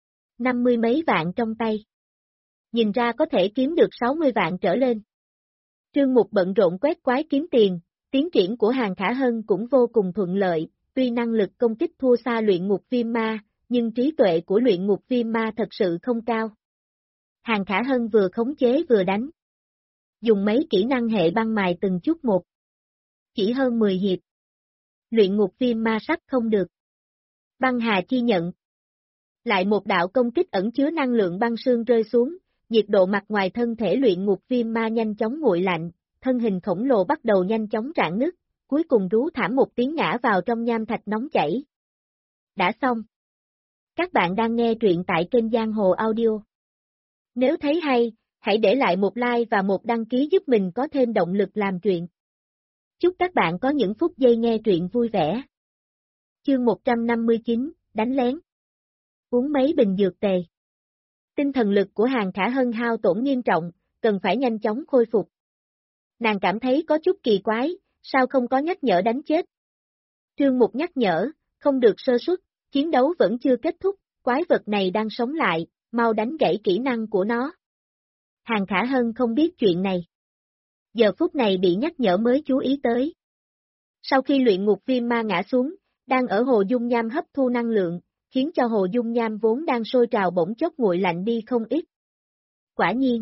50 mấy vạn trong tay. Nhìn ra có thể kiếm được 60 vạn trở lên. Trương Mục bận rộn quét quái kiếm tiền, tiến triển của Hàn Khả Hân cũng vô cùng thuận lợi, tuy năng lực công kích thua xa luyện ngục viêm ma, nhưng trí tuệ của luyện ngục viêm ma thật sự không cao. Hàn Khả Hân vừa khống chế vừa đánh. Dùng mấy kỹ năng hệ băng mài từng chút một. Chỉ hơn 10 hiệp. Luyện ngục viêm ma sắp không được. Băng hà chi nhận. Lại một đạo công kích ẩn chứa năng lượng băng sương rơi xuống, nhiệt độ mặt ngoài thân thể luyện ngục viêm ma nhanh chóng nguội lạnh, thân hình khổng lồ bắt đầu nhanh chóng rạn nứt, cuối cùng rú thảm một tiếng ngã vào trong nham thạch nóng chảy. Đã xong. Các bạn đang nghe truyện tại kênh Giang Hồ Audio. Nếu thấy hay, hãy để lại một like và một đăng ký giúp mình có thêm động lực làm truyện. Chúc các bạn có những phút giây nghe truyện vui vẻ. Chương 159, đánh lén. Uống mấy bình dược tề. Tinh thần lực của Hàn Khả Hân hao tổn nghiêm trọng, cần phải nhanh chóng khôi phục. Nàng cảm thấy có chút kỳ quái, sao không có nhắc nhở đánh chết. Trương Mục nhắc nhở, không được sơ suất, chiến đấu vẫn chưa kết thúc, quái vật này đang sống lại, mau đánh gãy kỹ năng của nó. Hàn Khả Hân không biết chuyện này. Giờ phút này bị nhắc nhở mới chú ý tới. Sau khi luyện ngục viêm ma ngã xuống, đang ở hồ dung nham hấp thu năng lượng, khiến cho hồ dung nham vốn đang sôi trào bỗng chốc nguội lạnh đi không ít. Quả nhiên,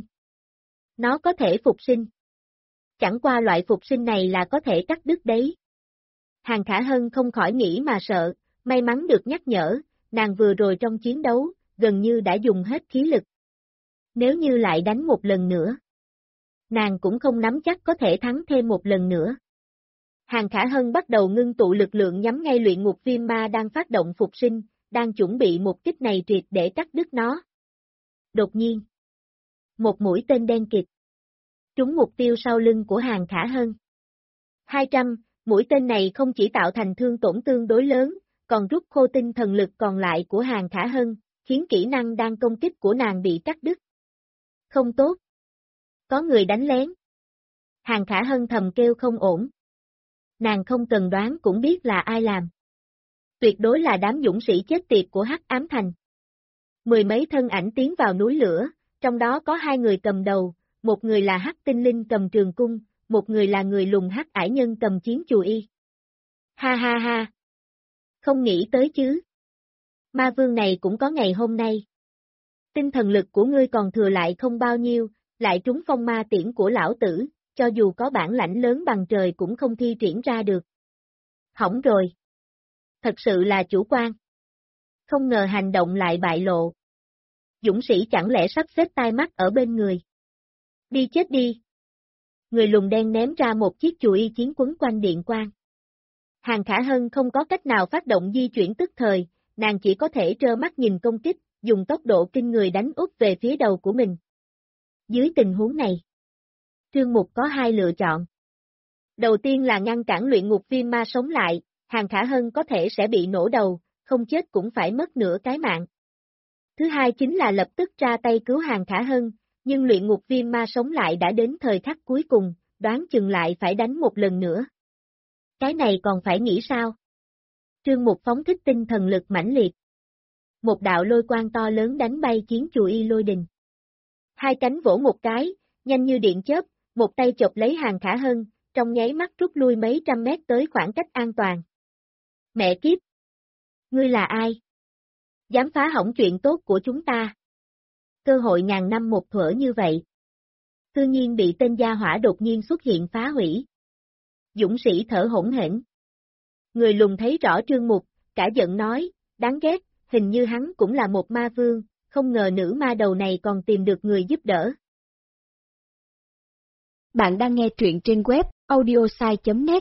nó có thể phục sinh. Chẳng qua loại phục sinh này là có thể cắt đứt đấy. Hàn Khả Hân không khỏi nghĩ mà sợ, may mắn được nhắc nhở, nàng vừa rồi trong chiến đấu, gần như đã dùng hết khí lực. Nếu như lại đánh một lần nữa, nàng cũng không nắm chắc có thể thắng thêm một lần nữa. Hàn Khả Hân bắt đầu ngưng tụ lực lượng nhắm ngay luyện ngục viêm ma đang phát động phục sinh, đang chuẩn bị một kích này triệt để cắt đứt nó. Đột nhiên, một mũi tên đen kịt trúng mục tiêu sau lưng của Hàn Khả Hân. 200, mũi tên này không chỉ tạo thành thương tổn tương đối lớn, còn rút khô tinh thần lực còn lại của Hàn Khả Hân, khiến kỹ năng đang công kích của nàng bị cắt đứt. Không tốt. Có người đánh lén. Hàn Khả Hân thầm kêu không ổn. Nàng không cần đoán cũng biết là ai làm. Tuyệt đối là đám dũng sĩ chết tiệt của Hắc Ám Thành. Mười mấy thân ảnh tiến vào núi lửa, trong đó có 2 người cầm đầu, một người là Hắc Tinh Linh cầm trường cung, một người là người lùn Hắc Ải Nhân cầm chiến chùy y. Ha ha ha. Không nghĩ tới chứ. Ma vương này cũng có ngày hôm nay. Tinh thần lực của ngươi còn thừa lại không bao nhiêu, lại trúng phong ma tiễn của lão tử, cho dù có bản lãnh lớn bằng trời cũng không thi triển ra được. Hỏng rồi. Thật sự là chủ quan. Không ngờ hành động lại bại lộ. Dũng sĩ chẳng lẽ sắp xếp tai mắt ở bên người. Đi chết đi. Người lùn đen ném ra một chiếc chùy y chiến quấn quanh điện quang. Hàn Khả Hân không có cách nào phát động di chuyển tức thời, nàng chỉ có thể trơ mắt nhìn công kích, dùng tốc độ kinh người đánh úp về phía đầu của mình. Dưới tình huống này, Trương Mục có 2 lựa chọn. Đầu tiên là ngăn cản luyện ngục viêm ma sống lại, Hàn Khả Hân có thể sẽ bị nổ đầu, không chết cũng phải mất nửa cái mạng. Thứ hai chính là lập tức ra tay cứu Hàn Khả Hân, nhưng luyện ngục viêm ma sống lại đã đến thời khắc cuối cùng, đoán chừng lại phải đánh một lần nữa. Cái này còn phải nghĩ sao? Trương Mục phóng thích tinh thần lực mãnh liệt. Một đạo lôi quang to lớn đánh bay chiến chùa y lôi đình. Hai cánh vỗ một cái, nhanh như điện chớp, một tay chộp lấy Hàng Khả Hân, trong nháy mắt rút lui mấy trăm mét tới khoảng cách an toàn. Mẹ kiếp! Ngươi là ai? Dám phá hỏng chuyện tốt của chúng ta. Cơ hội ngàn năm một thuở như vậy. Tự nhiên bị tên gia hỏa đột nhiên xuất hiện phá hủy. Dũng sĩ thở hổn hển. Người lùn thấy rõ Trương Mục, cả giận nói, đáng ghét, hình như hắn cũng là một ma vương, không ngờ nữ ma đầu này còn tìm được người giúp đỡ. Bạn đang nghe truyện trên web audiosai.net.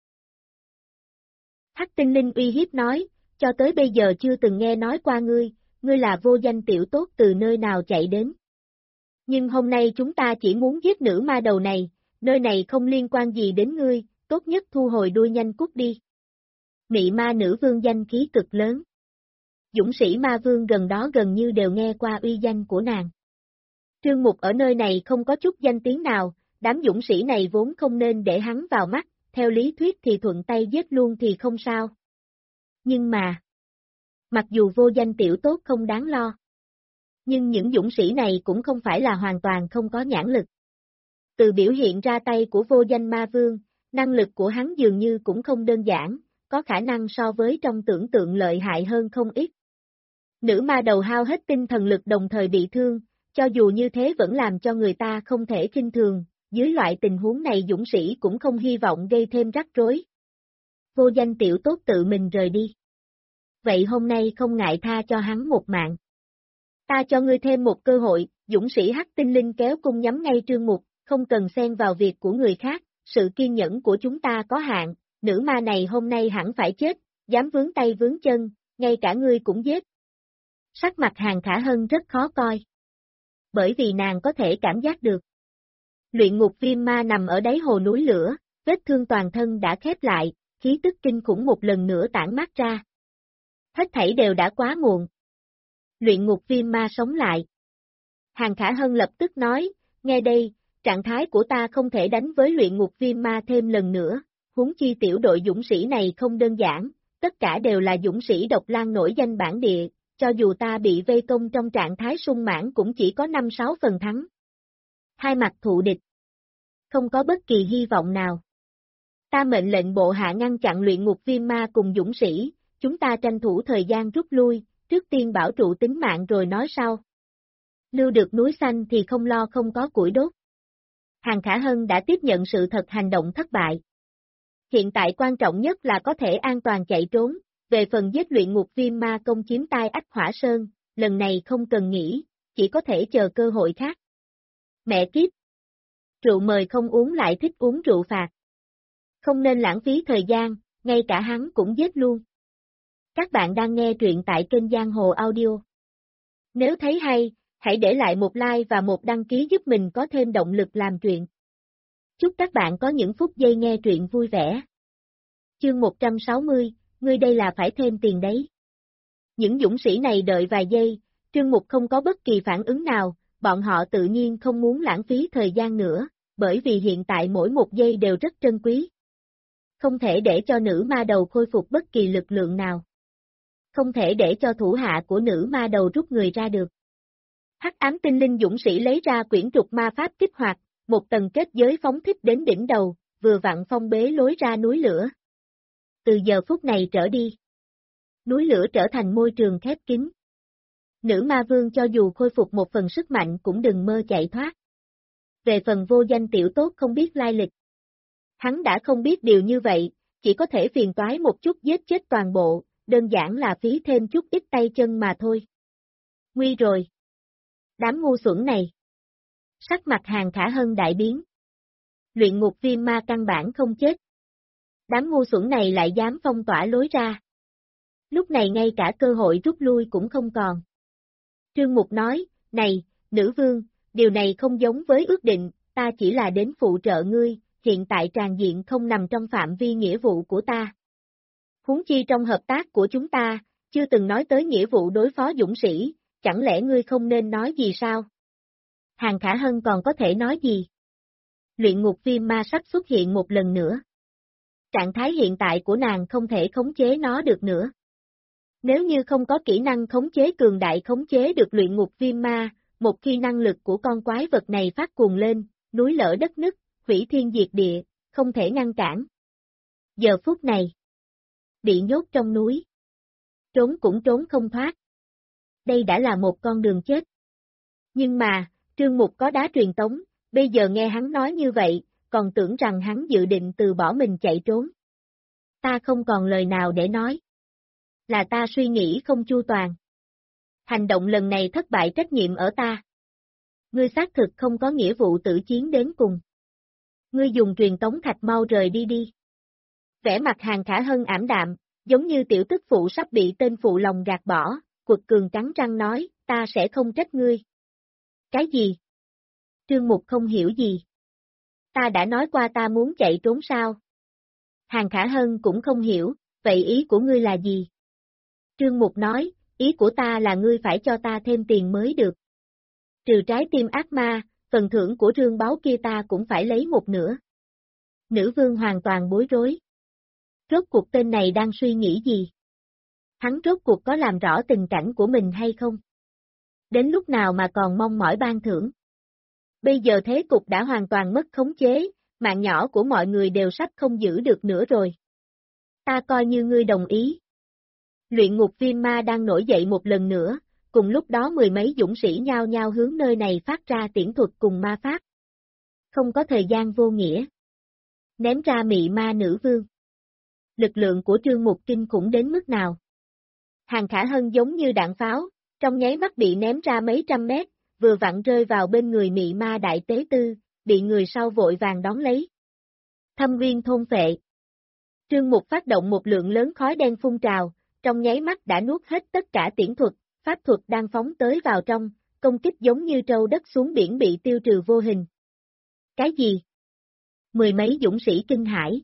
Hắc Tinh Linh uy hiếp nói, cho tới bây giờ chưa từng nghe nói qua ngươi là vô danh tiểu tốt từ nơi nào chạy đến. Nhưng hôm nay chúng ta chỉ muốn giết nữ ma đầu này, nơi này không liên quan gì đến ngươi, tốt nhất thu hồi đuôi nhanh cút đi. Mị ma nữ vương danh khí cực lớn. Dũng sĩ ma vương gần đó gần như đều nghe qua uy danh của nàng. Trương Mục ở nơi này không có chút danh tiếng nào, đám dũng sĩ này vốn không nên để hắn vào mắt, theo lý thuyết thì thuận tay giết luôn thì không sao. Nhưng mà, mặc dù vô danh tiểu tốt không đáng lo, nhưng những dũng sĩ này cũng không phải là hoàn toàn không có nhãn lực. Từ biểu hiện ra tay của vô danh ma vương, năng lực của hắn dường như cũng không đơn giản, có khả năng so với trong tưởng tượng lợi hại hơn không ít. Nữ ma đầu hao hết tinh thần lực đồng thời bị thương, cho dù như thế vẫn làm cho người ta không thể khinh thường, dưới loại tình huống này dũng sĩ cũng không hy vọng gây thêm rắc rối. Vô danh tiểu tốt tự mình rời đi. Vậy hôm nay không ngại tha cho hắn một mạng. Ta cho ngươi thêm một cơ hội, dũng sĩ Hắc Tinh Linh kéo cung nhắm ngay Trương Mục, không cần xen vào việc của người khác, sự kiên nhẫn của chúng ta có hạn, nữ ma này hôm nay hẳn phải chết, dám vướng tay vướng chân, ngay cả ngươi cũng giết. Sắc mặt Hàng Khả Hân rất khó coi. Bởi vì nàng có thể cảm giác được. Luyện ngục viêm ma nằm ở đáy hồ núi lửa, vết thương toàn thân đã khép lại, khí tức kinh khủng một lần nữa tản mát ra. Hết thảy đều đã quá muộn. Luyện ngục viêm ma sống lại. Hàng Khả Hân lập tức nói, nghe đây, trạng thái của ta không thể đánh với luyện ngục viêm ma thêm lần nữa, huống chi tiểu đội dũng sĩ này không đơn giản, tất cả đều là dũng sĩ độc lang nổi danh bản địa, cho dù ta bị vây công trong trạng thái sung mãn cũng chỉ có 5-6 phần thắng. Hai mặt thụ địch. Không có bất kỳ hy vọng nào. Ta mệnh lệnh bộ hạ ngăn chặn luyện ngục viêm ma cùng dũng sĩ, chúng ta tranh thủ thời gian rút lui, trước tiên bảo trụ tính mạng rồi nói sau. Lưu được núi xanh thì không lo không có củi đốt. Hàng Khả Hân đã tiếp nhận sự thật hành động thất bại. Hiện tại quan trọng nhất là có thể an toàn chạy trốn, về phần giết luyện ngục viêm ma công chiếm tai ách Hỏa Sơn, lần này không cần nghĩ, chỉ có thể chờ cơ hội khác. Mẹ kiếp! Rượu mời không uống lại thích uống rượu phạt. Không nên lãng phí thời gian, ngay cả hắn cũng giết luôn. Các bạn đang nghe truyện tại kênh Giang Hồ Audio. Nếu thấy hay, hãy để lại một like và một đăng ký giúp mình có thêm động lực làm truyện. Chúc các bạn có những phút giây nghe truyện vui vẻ. Chương 160, ngươi đây là phải thêm tiền đấy. Những dũng sĩ này đợi vài giây, Trương Mục không có bất kỳ phản ứng nào, bọn họ tự nhiên không muốn lãng phí thời gian nữa, bởi vì hiện tại mỗi một giây đều rất trân quý. Không thể để cho nữ ma đầu khôi phục bất kỳ lực lượng nào. Không thể để cho thủ hạ của nữ ma đầu rút người ra được. Hắc ám tinh linh dũng sĩ lấy ra quyển trục ma pháp kích hoạt, một tầng kết giới phóng thích đến đỉnh đầu, vừa vặn phong bế lối ra núi lửa. Từ giờ phút này trở đi, núi lửa trở thành môi trường khép kín. Nữ ma vương cho dù khôi phục một phần sức mạnh cũng đừng mơ chạy thoát. Về phần vô danh tiểu tốt không biết lai lịch. Hắn đã không biết điều như vậy, chỉ có thể phiền toái một chút giết chết toàn bộ, đơn giản là phí thêm chút ít tay chân mà thôi. Nguy rồi. Đám ngu xuẩn này. Sắc mặt Hàng Khả Hân đại biến. Luyện ngục viêm ma căn bản không chết. Đám ngu xuẩn này lại dám phong tỏa lối ra. Lúc này ngay cả cơ hội rút lui cũng không còn. Trương Mục nói, này, nữ vương, điều này không giống với ước định, ta chỉ là đến phụ trợ ngươi, hiện tại tràn diện không nằm trong phạm vi nghĩa vụ của ta. Huống chi trong hợp tác của chúng ta, chưa từng nói tới nghĩa vụ đối phó dũng sĩ, chẳng lẽ ngươi không nên nói gì sao? Hàng Khả Hân còn có thể nói gì? Luyện ngục viêm ma sắp xuất hiện một lần nữa. Trạng thái hiện tại của nàng không thể khống chế nó được nữa. Nếu như không có kỹ năng khống chế cường đại khống chế được luyện ngục viêm ma, một khi năng lực của con quái vật này phát cuồng lên, núi lở đất nứt, hủy thiên diệt địa, không thể ngăn cản. Giờ phút này, bị nhốt trong núi. Trốn cũng trốn không thoát. Đây đã là một con đường chết. Nhưng mà, Trương Mục có đá truyền tống, bây giờ nghe hắn nói như vậy, còn tưởng rằng hắn dự định từ bỏ mình chạy trốn. Ta không còn lời nào để nói. Là ta suy nghĩ không chu toàn. Hành động lần này thất bại trách nhiệm ở ta. Ngươi xác thực không có nghĩa vụ tử chiến đến cùng. Ngươi dùng truyền tống thạch mau rời đi đi. Vẻ mặt Hàng Khả Hân ảm đạm, giống như tiểu tức phụ sắp bị tên phụ lòng gạt bỏ, quật cường cắn răng nói, ta sẽ không trách ngươi. Cái gì? Trương Mục không hiểu gì. Ta đã nói qua ta muốn chạy trốn sao? Hàng Khả Hân cũng không hiểu, vậy ý của ngươi là gì? Trương Mục nói, ý của ta là ngươi phải cho ta thêm tiền mới được. Trừ trái tim ác ma, phần thưởng của rương báu kia ta cũng phải lấy một nửa. Nữ vương hoàn toàn bối rối. Rốt cuộc tên này đang suy nghĩ gì? Hắn rốt cuộc có làm rõ tình cảnh của mình hay không? Đến lúc nào mà còn mong mỏi ban thưởng? Bây giờ thế cục đã hoàn toàn mất khống chế, mạng nhỏ của mọi người đều sắp không giữ được nữa rồi. Ta coi như ngươi đồng ý. Luyện ngục viêm ma đang nổi dậy một lần nữa, cùng lúc đó mười mấy dũng sĩ nhao nhao hướng nơi này phát ra tiễn thuật cùng ma pháp. Không có thời gian vô nghĩa. Ném ra mị ma nữ vương. Lực lượng của Trương Mục kinh khủng đến mức nào? Hàng Khả Hân giống như đạn pháo, trong nháy mắt bị ném ra mấy trăm mét, vừa vặn rơi vào bên người mị ma đại tế tư, bị người sau vội vàng đón lấy. Thâm viên thôn phệ. Trương Mục phát động một lượng lớn khói đen phun trào, trong nháy mắt đã nuốt hết tất cả tiễn thuật, pháp thuật đang phóng tới vào trong, công kích giống như trâu đất xuống biển bị tiêu trừ vô hình. Cái gì? Mười mấy dũng sĩ kinh hãi.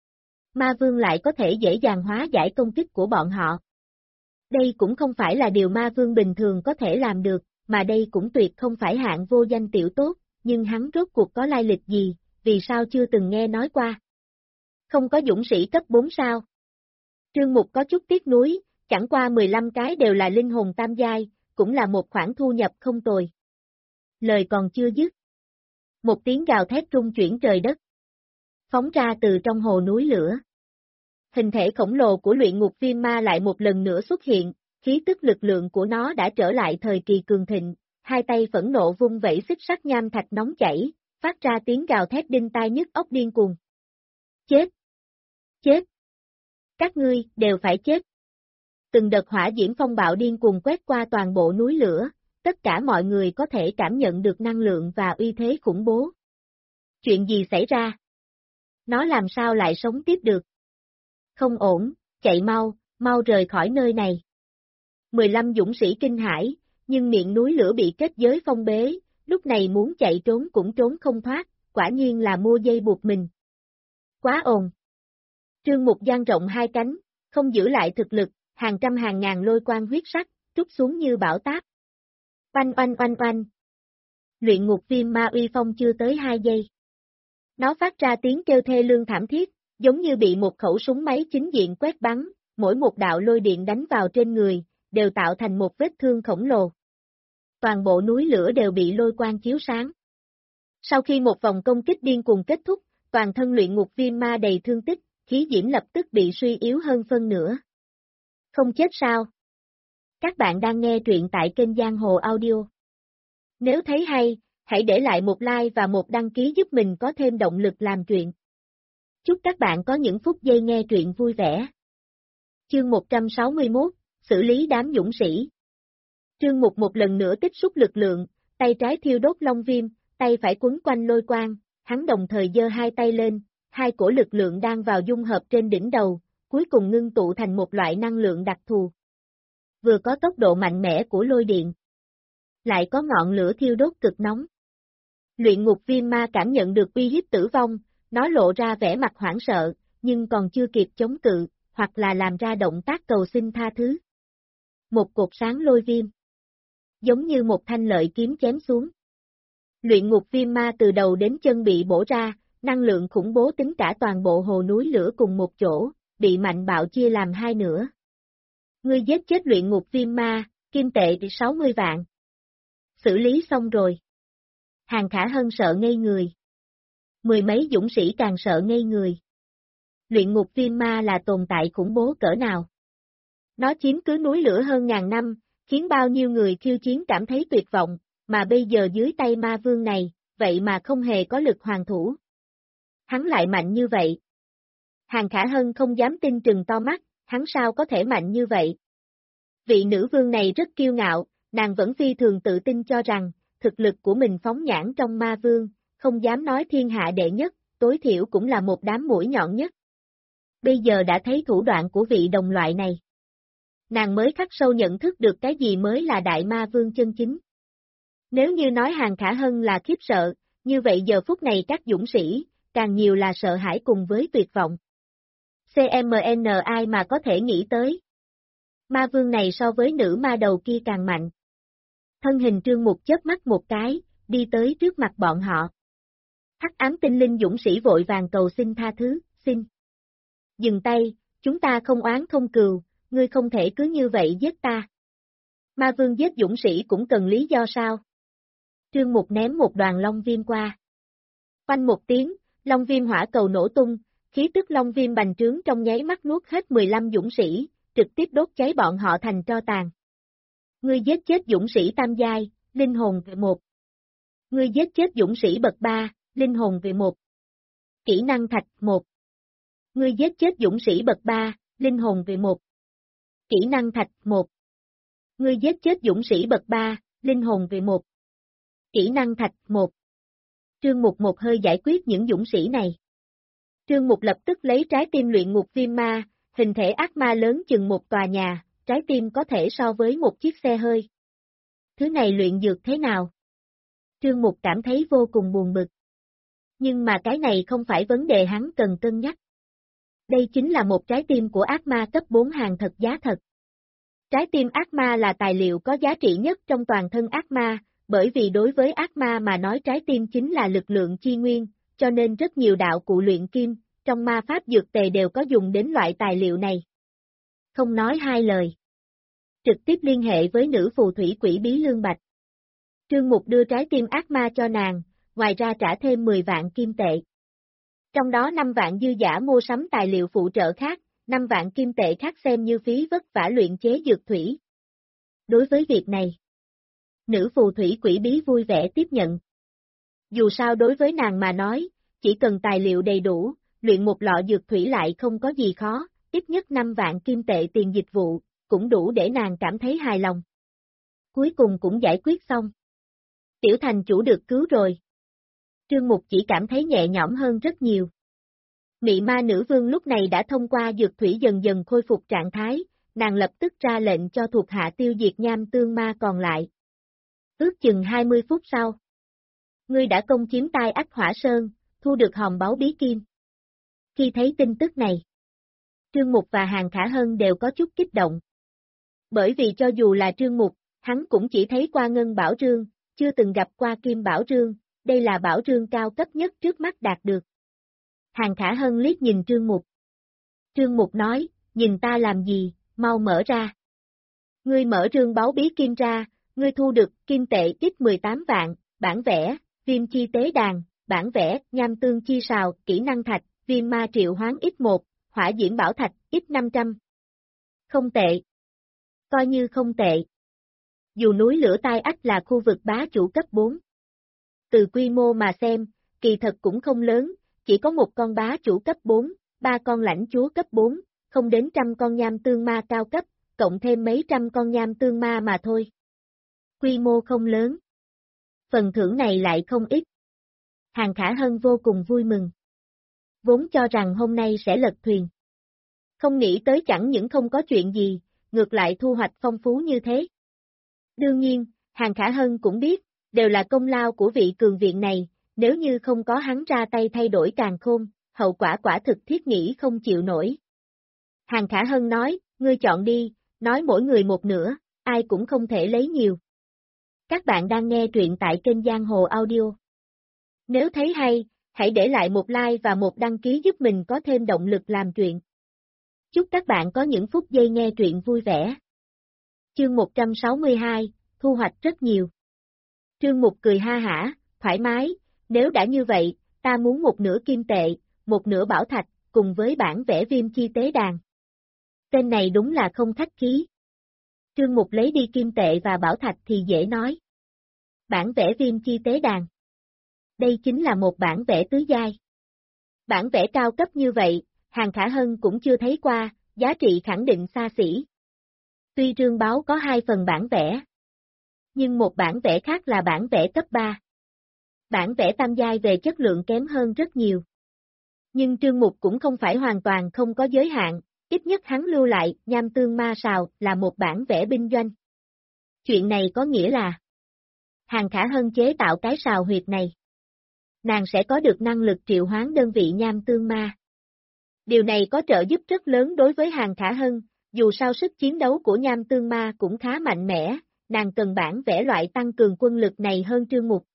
Ma vương lại có thể dễ dàng hóa giải công kích của bọn họ. Đây cũng không phải là điều ma vương bình thường có thể làm được, mà đây cũng tuyệt không phải hạng vô danh tiểu tốt, nhưng hắn rốt cuộc có lai lịch gì, vì sao chưa từng nghe nói qua. Không có dũng sĩ cấp 4 sao? Trương Mục có chút tiếc nuối, chẳng qua 15 cái đều là linh hồn tam giai, cũng là một khoản thu nhập không tồi. Lời còn chưa dứt. Một tiếng gào thét rung chuyển trời đất. Phóng ra từ trong hồ núi lửa. Hình thể khổng lồ của luyện ngục viêm ma lại một lần nữa xuất hiện, khí tức lực lượng của nó đã trở lại thời kỳ cường thịnh, hai tay phẫn nộ vung vẩy xích sắt nham thạch nóng chảy, phát ra tiếng gào thét đinh tai nhức óc điên cuồng. Chết! Chết! Các ngươi, đều phải chết! Từng đợt hỏa diễm phong bạo điên cuồng quét qua toàn bộ núi lửa, tất cả mọi người có thể cảm nhận được năng lượng và uy thế khủng bố. Chuyện gì xảy ra? Nó làm sao lại sống tiếp được? Không ổn, chạy mau, mau rời khỏi nơi này. 15 dũng sĩ kinh hãi, nhưng miệng núi lửa bị kết giới phong bế, lúc này muốn chạy trốn cũng trốn không thoát, quả nhiên là mua dây buộc mình. Quá ồn. Trương Mục dang rộng hai cánh, không giữ lại thực lực, hàng trăm hàng ngàn lôi quang huyết sắc, trút xuống như bão táp. Oanh oanh oanh oanh. Luyện ngục viêm ma uy phong chưa tới 2 giây. Nó phát ra tiếng kêu thê lương thảm thiết, giống như bị một khẩu súng máy chính diện quét bắn, mỗi một đạo lôi điện đánh vào trên người, đều tạo thành một vết thương khổng lồ. Toàn bộ núi lửa đều bị lôi quang chiếu sáng. Sau khi một vòng công kích điên cuồng kết thúc, toàn thân luyện ngục viêm ma đầy thương tích, khí diễm lập tức bị suy yếu hơn phân nửa. Không chết sao? Các bạn đang nghe truyện tại kênh Giang Hồ Audio. Nếu thấy hay, hãy để lại một like và một đăng ký giúp mình có thêm động lực làm truyện. Chúc các bạn có những phút giây nghe truyện vui vẻ. Chương 161, xử lý đám dũng sĩ. Trương Mục một lần nữa tích xúc lực lượng, tay trái thiêu đốt long viêm, tay phải quấn quanh lôi quang, hắn đồng thời giơ hai tay lên, hai cổ lực lượng đang vào dung hợp trên đỉnh đầu, cuối cùng ngưng tụ thành một loại năng lượng đặc thù. Vừa có tốc độ mạnh mẽ của lôi điện, lại có ngọn lửa thiêu đốt cực nóng. Luyện ngục viêm ma cảm nhận được uy hiếp tử vong, nó lộ ra vẻ mặt hoảng sợ, nhưng còn chưa kịp chống cự, hoặc là làm ra động tác cầu xin tha thứ. Một cột sáng lôi viêm, giống như một thanh lợi kiếm chém xuống. Luyện ngục viêm ma từ đầu đến chân bị bổ ra, năng lượng khủng bố tính cả toàn bộ hồ núi lửa cùng một chỗ, bị mạnh bạo chia làm hai nửa. Ngươi giết chết luyện ngục viêm ma, kim tệ 60 vạn. Xử lý xong rồi. Hàng Khả Hân sợ ngây người. Mười mấy dũng sĩ càng sợ ngây người. Luyện ngục viêm ma là tồn tại khủng bố cỡ nào? Nó chiếm cứ núi lửa hơn ngàn năm, khiến bao nhiêu người khiêu chiến cảm thấy tuyệt vọng, mà bây giờ dưới tay ma vương này, vậy mà không hề có lực hoàn thủ. Hắn lại mạnh như vậy. Hàng Khả Hân không dám tin trừng to mắt, hắn sao có thể mạnh như vậy? Vị nữ vương này rất kiêu ngạo, nàng vẫn phi thường tự tin cho rằng, thực lực của mình phóng nhãn trong ma vương, không dám nói thiên hạ đệ nhất, tối thiểu cũng là một đám mũi nhọn nhất. Bây giờ đã thấy thủ đoạn của vị đồng loại này. Nàng mới khắc sâu nhận thức được cái gì mới là đại ma vương chân chính. Nếu như nói Hàng Khả Hân là khiếp sợ, như vậy giờ phút này các dũng sĩ, càng nhiều là sợ hãi cùng với tuyệt vọng. CMN ai mà có thể nghĩ tới. Ma vương này so với nữ ma đầu kia càng mạnh. Thân hình Trương Mục chớp mắt một cái, đi tới trước mặt bọn họ. Hắc ám tinh linh dũng sĩ vội vàng cầu xin tha thứ, xin. Dừng tay, chúng ta không oán không cừu, ngươi không thể cứ như vậy giết ta. Ma vương giết dũng sĩ cũng cần lý do sao? Trương Mục ném một đoàn long viêm qua. Oanh một tiếng, long viêm hỏa cầu nổ tung, khí tức long viêm bành trướng trong nháy mắt nuốt hết 15 dũng sĩ, trực tiếp đốt cháy bọn họ thành tro tàn. Ngươi giết chết dũng sĩ tam giai, linh hồn về 1. Ngươi giết chết dũng sĩ bậc 3, linh hồn về 1. Kỹ năng thạch 1. Ngươi giết chết dũng sĩ bậc 3, linh hồn về 1. Kỹ năng thạch 1. Ngươi giết chết dũng sĩ bậc 3, linh hồn về 1. Kỹ năng thạch 1. Trương Mục một hơi giải quyết những dũng sĩ này. Trương Mục lập tức lấy trái tim luyện ngục viêm ma, hình thể ác ma lớn chừng một tòa nhà, trái tim có thể so với một chiếc xe hơi. Thứ này luyện dược thế nào? Trương Mục cảm thấy vô cùng buồn bực. Nhưng mà cái này không phải vấn đề hắn cần cân nhắc. Đây chính là một trái tim của ác ma cấp 4 hàng thật giá thật. Trái tim ác ma là tài liệu có giá trị nhất trong toàn thân ác ma, bởi vì đối với ác ma mà nói trái tim chính là lực lượng chi nguyên, cho nên rất nhiều đạo cụ luyện kim, trong ma pháp dược tề đều có dùng đến loại tài liệu này. Không nói hai lời. Trực tiếp liên hệ với nữ phù thủy quỷ bí Lương Bạch. Trương Mục đưa trái tim ác ma cho nàng, ngoài ra trả thêm 10 vạn kim tệ. Trong đó 5 vạn dư giả mua sắm tài liệu phụ trợ khác, 5 vạn kim tệ khác xem như phí vất vả luyện chế dược thủy. Đối với việc này, nữ phù thủy quỷ bí vui vẻ tiếp nhận. Dù sao đối với nàng mà nói, chỉ cần tài liệu đầy đủ, luyện một lọ dược thủy lại không có gì khó, ít nhất 5 vạn kim tệ tiền dịch vụ, cũng đủ để nàng cảm thấy hài lòng. Cuối cùng cũng giải quyết xong. Tiểu thành chủ được cứu rồi. Trương Mục chỉ cảm thấy nhẹ nhõm hơn rất nhiều. Mị ma nữ vương lúc này đã thông qua dược thủy dần dần khôi phục trạng thái, nàng lập tức ra lệnh cho thuộc hạ tiêu diệt nham tương ma còn lại. Ước chừng 20 phút sau. Ngươi đã công chiếm tai ách hỏa sơn, thu được hòm báu bí kim. Khi thấy tin tức này, Trương Mục và Hàng Khả Hân đều có chút kích động. Bởi vì cho dù là Trương Mục, hắn cũng chỉ thấy qua ngân bảo rương, chưa từng gặp qua kim bảo rương, đây là bảo rương cao cấp nhất trước mắt đạt được. Hàng Khả Hân liếc nhìn Trương Mục. Trương Mục nói, nhìn ta làm gì, mau mở ra. Ngươi mở rương báu bí kim ra, ngươi thu được kim tệ ít 18 vạn, bản vẽ, viêm chi tế đàn, bản vẽ, nham tương chi sào, kỹ năng thạch, viêm ma triệu hoán x1, hỏa diễm bảo thạch, x500. Không tệ. Coi như không tệ. Dù núi lửa tai ách là khu vực bá chủ cấp 4. Từ quy mô mà xem, kỳ thật cũng không lớn, chỉ có một con bá chủ cấp 4, 3 con lãnh chúa cấp 4, không đến 100 con nham tương ma cao cấp, cộng thêm mấy trăm con nham tương ma mà thôi. Quy mô không lớn. Phần thưởng này lại không ít. Hàng Khả Hân vô cùng vui mừng. Vốn cho rằng hôm nay sẽ lật thuyền. Không nghĩ tới chẳng những không có chuyện gì, ngược lại thu hoạch phong phú như thế. Đương nhiên, Hàng Khả Hân cũng biết, đều là công lao của vị cường viện này, nếu như không có hắn ra tay thay đổi càn khôn, hậu quả quả thực thiết nghĩ không chịu nổi. Hàng Khả Hân nói, ngươi chọn đi, nói mỗi người một nửa, ai cũng không thể lấy nhiều. Các bạn đang nghe truyện tại kênh Giang Hồ Audio. Nếu thấy hay, hãy để lại một like và một đăng ký giúp mình có thêm động lực làm truyện. Chúc các bạn có những phút giây nghe truyện vui vẻ. Chương 162, thu hoạch rất nhiều. Trương Mục cười ha hả, thoải mái, nếu đã như vậy, ta muốn một nửa kim tệ, một nửa bảo thạch, cùng với bản vẽ viêm chi tế đàn. Tên này đúng là không khách khí. Trương Mục lấy đi kim tệ và bảo thạch thì dễ nói. Bản vẽ viêm chi tế đàn. Đây chính là một bản vẽ tứ giai. Bản vẽ cao cấp như vậy, Hàn Khả Hân cũng chưa thấy qua, giá trị khẳng định xa xỉ. Tuy Trương Báo có 2 phần bản vẽ, nhưng một bản vẽ khác là bản vẽ cấp 3. Bản vẽ tam giai về chất lượng kém hơn rất nhiều. Nhưng Trương Mục cũng không phải hoàn toàn không có giới hạn, ít nhất hắn lưu lại Nham Tương Ma Sào là một bản vẽ binh doanh. Chuyện này có nghĩa là Hàn Khả Hân chế tạo cái sào huyệt này, nàng sẽ có được năng lực triệu hoán đơn vị Nham Tương Ma. Điều này có trợ giúp rất lớn đối với Hàn Khả Hân, dù sao sức chiến đấu của Nham Tương Ma cũng khá mạnh mẽ, nàng cần bản vẽ loại tăng cường quân lực này hơn Trương Mục.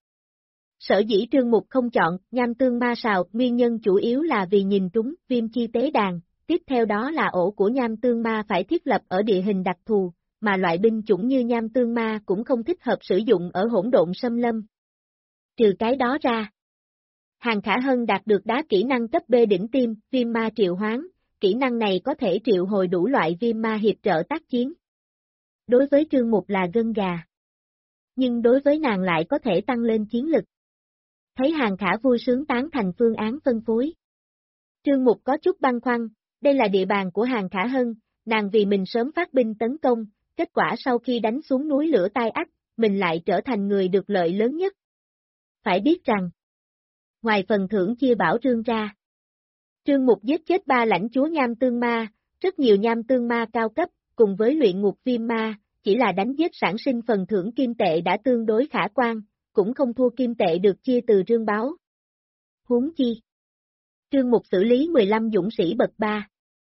Sở dĩ Trương Mục không chọn Nham Tương Ma Sào, nguyên nhân chủ yếu là vì nhìn trúng viêm chi tế đàn, tiếp theo đó là ổ của Nham Tương Ma phải thiết lập ở địa hình đặc thù, mà loại binh chủng như Nham Tương Ma cũng không thích hợp sử dụng ở hỗn độn xâm lâm. Trừ cái đó ra, Hàn Khả Hân đạt được đá kỹ năng cấp B đỉnh tiêm, viêm ma triệu hoán, kỹ năng này có thể triệu hồi đủ loại viêm ma hiệp trợ tác chiến. Đối với Trương Mục là gân gà, nhưng đối với nàng lại có thể tăng lên chiến lực. Thấy Hàn Khả vui sướng tán thành phương án phân phối. Trương Mục có chút băn khoăn, đây là địa bàn của Hàn Khả Hân, nàng vì mình sớm phát binh tấn công, kết quả sau khi đánh xuống núi lửa tai ách, mình lại trở thành người được lợi lớn nhất. Phải biết rằng, ngoài phần thưởng chia bảo Trương ra, Trương Mục giết chết 3 lãnh chúa Nham Tương Ma, rất nhiều Nham Tương Ma cao cấp, cùng với luyện ngục viêm ma, chỉ là đánh giết sản sinh phần thưởng kim tệ đã tương đối khả quan, cũng không thua kim tệ được chia từ Trương Báo. Huống chi, Trương Mục xử lý 15 dũng sĩ bậc 3,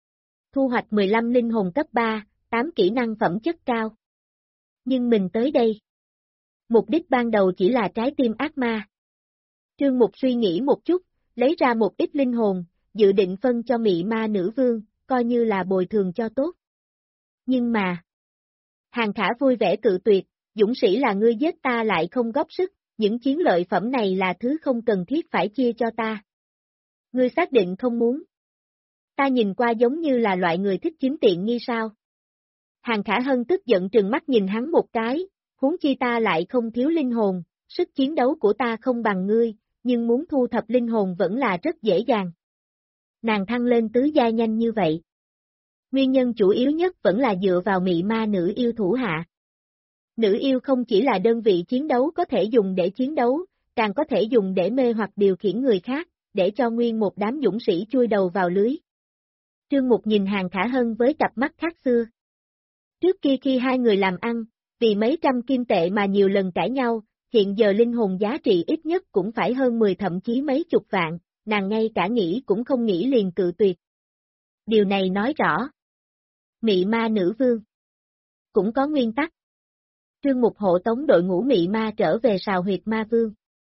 thu hoạch 15 linh hồn cấp 3, 8 kỹ năng phẩm chất cao. Nhưng mình tới đây, mục đích ban đầu chỉ là trái tim ác ma. Trương Mục suy nghĩ một chút, lấy ra một ít linh hồn, dự định phân cho mị ma nữ vương, coi như là bồi thường cho tốt. Nhưng mà, Hàn Khả vui vẻ cự tuyệt, dũng sĩ là ngươi giết ta lại không góp sức, những chiến lợi phẩm này là thứ không cần thiết phải chia cho ta. Ngươi xác định không muốn. Ta nhìn qua giống như là loại người thích chiếm tiện nghi sao. Hàn Khả Hân tức giận trừng mắt nhìn hắn một cái, huống chi ta lại không thiếu linh hồn, sức chiến đấu của ta không bằng ngươi, nhưng muốn thu thập linh hồn vẫn là rất dễ dàng. Nàng thăng lên tứ giai nhanh như vậy. Nguyên nhân chủ yếu nhất vẫn là dựa vào mị ma nữ yêu thủ hạ. Nữ yêu không chỉ là đơn vị chiến đấu có thể dùng để chiến đấu, càng có thể dùng để mê hoặc điều khiển người khác, để cho nguyên một đám dũng sĩ chui đầu vào lưới. Trương Mục nhìn Hàn Khả Hân với cặp mắt khác xưa. Trước kia khi hai người làm ăn, vì mấy trăm kim tệ mà nhiều lần cãi nhau, hiện giờ linh hồn giá trị ít nhất cũng phải hơn 10 thậm chí mấy chục vạn, nàng ngay cả nghĩ cũng không nghĩ liền cự tuyệt. Điều này nói rõ, mị ma nữ vương cũng có nguyên tắc. Trương Mục hộ tống đội ngũ mị ma trở về sào huyệt ma vương.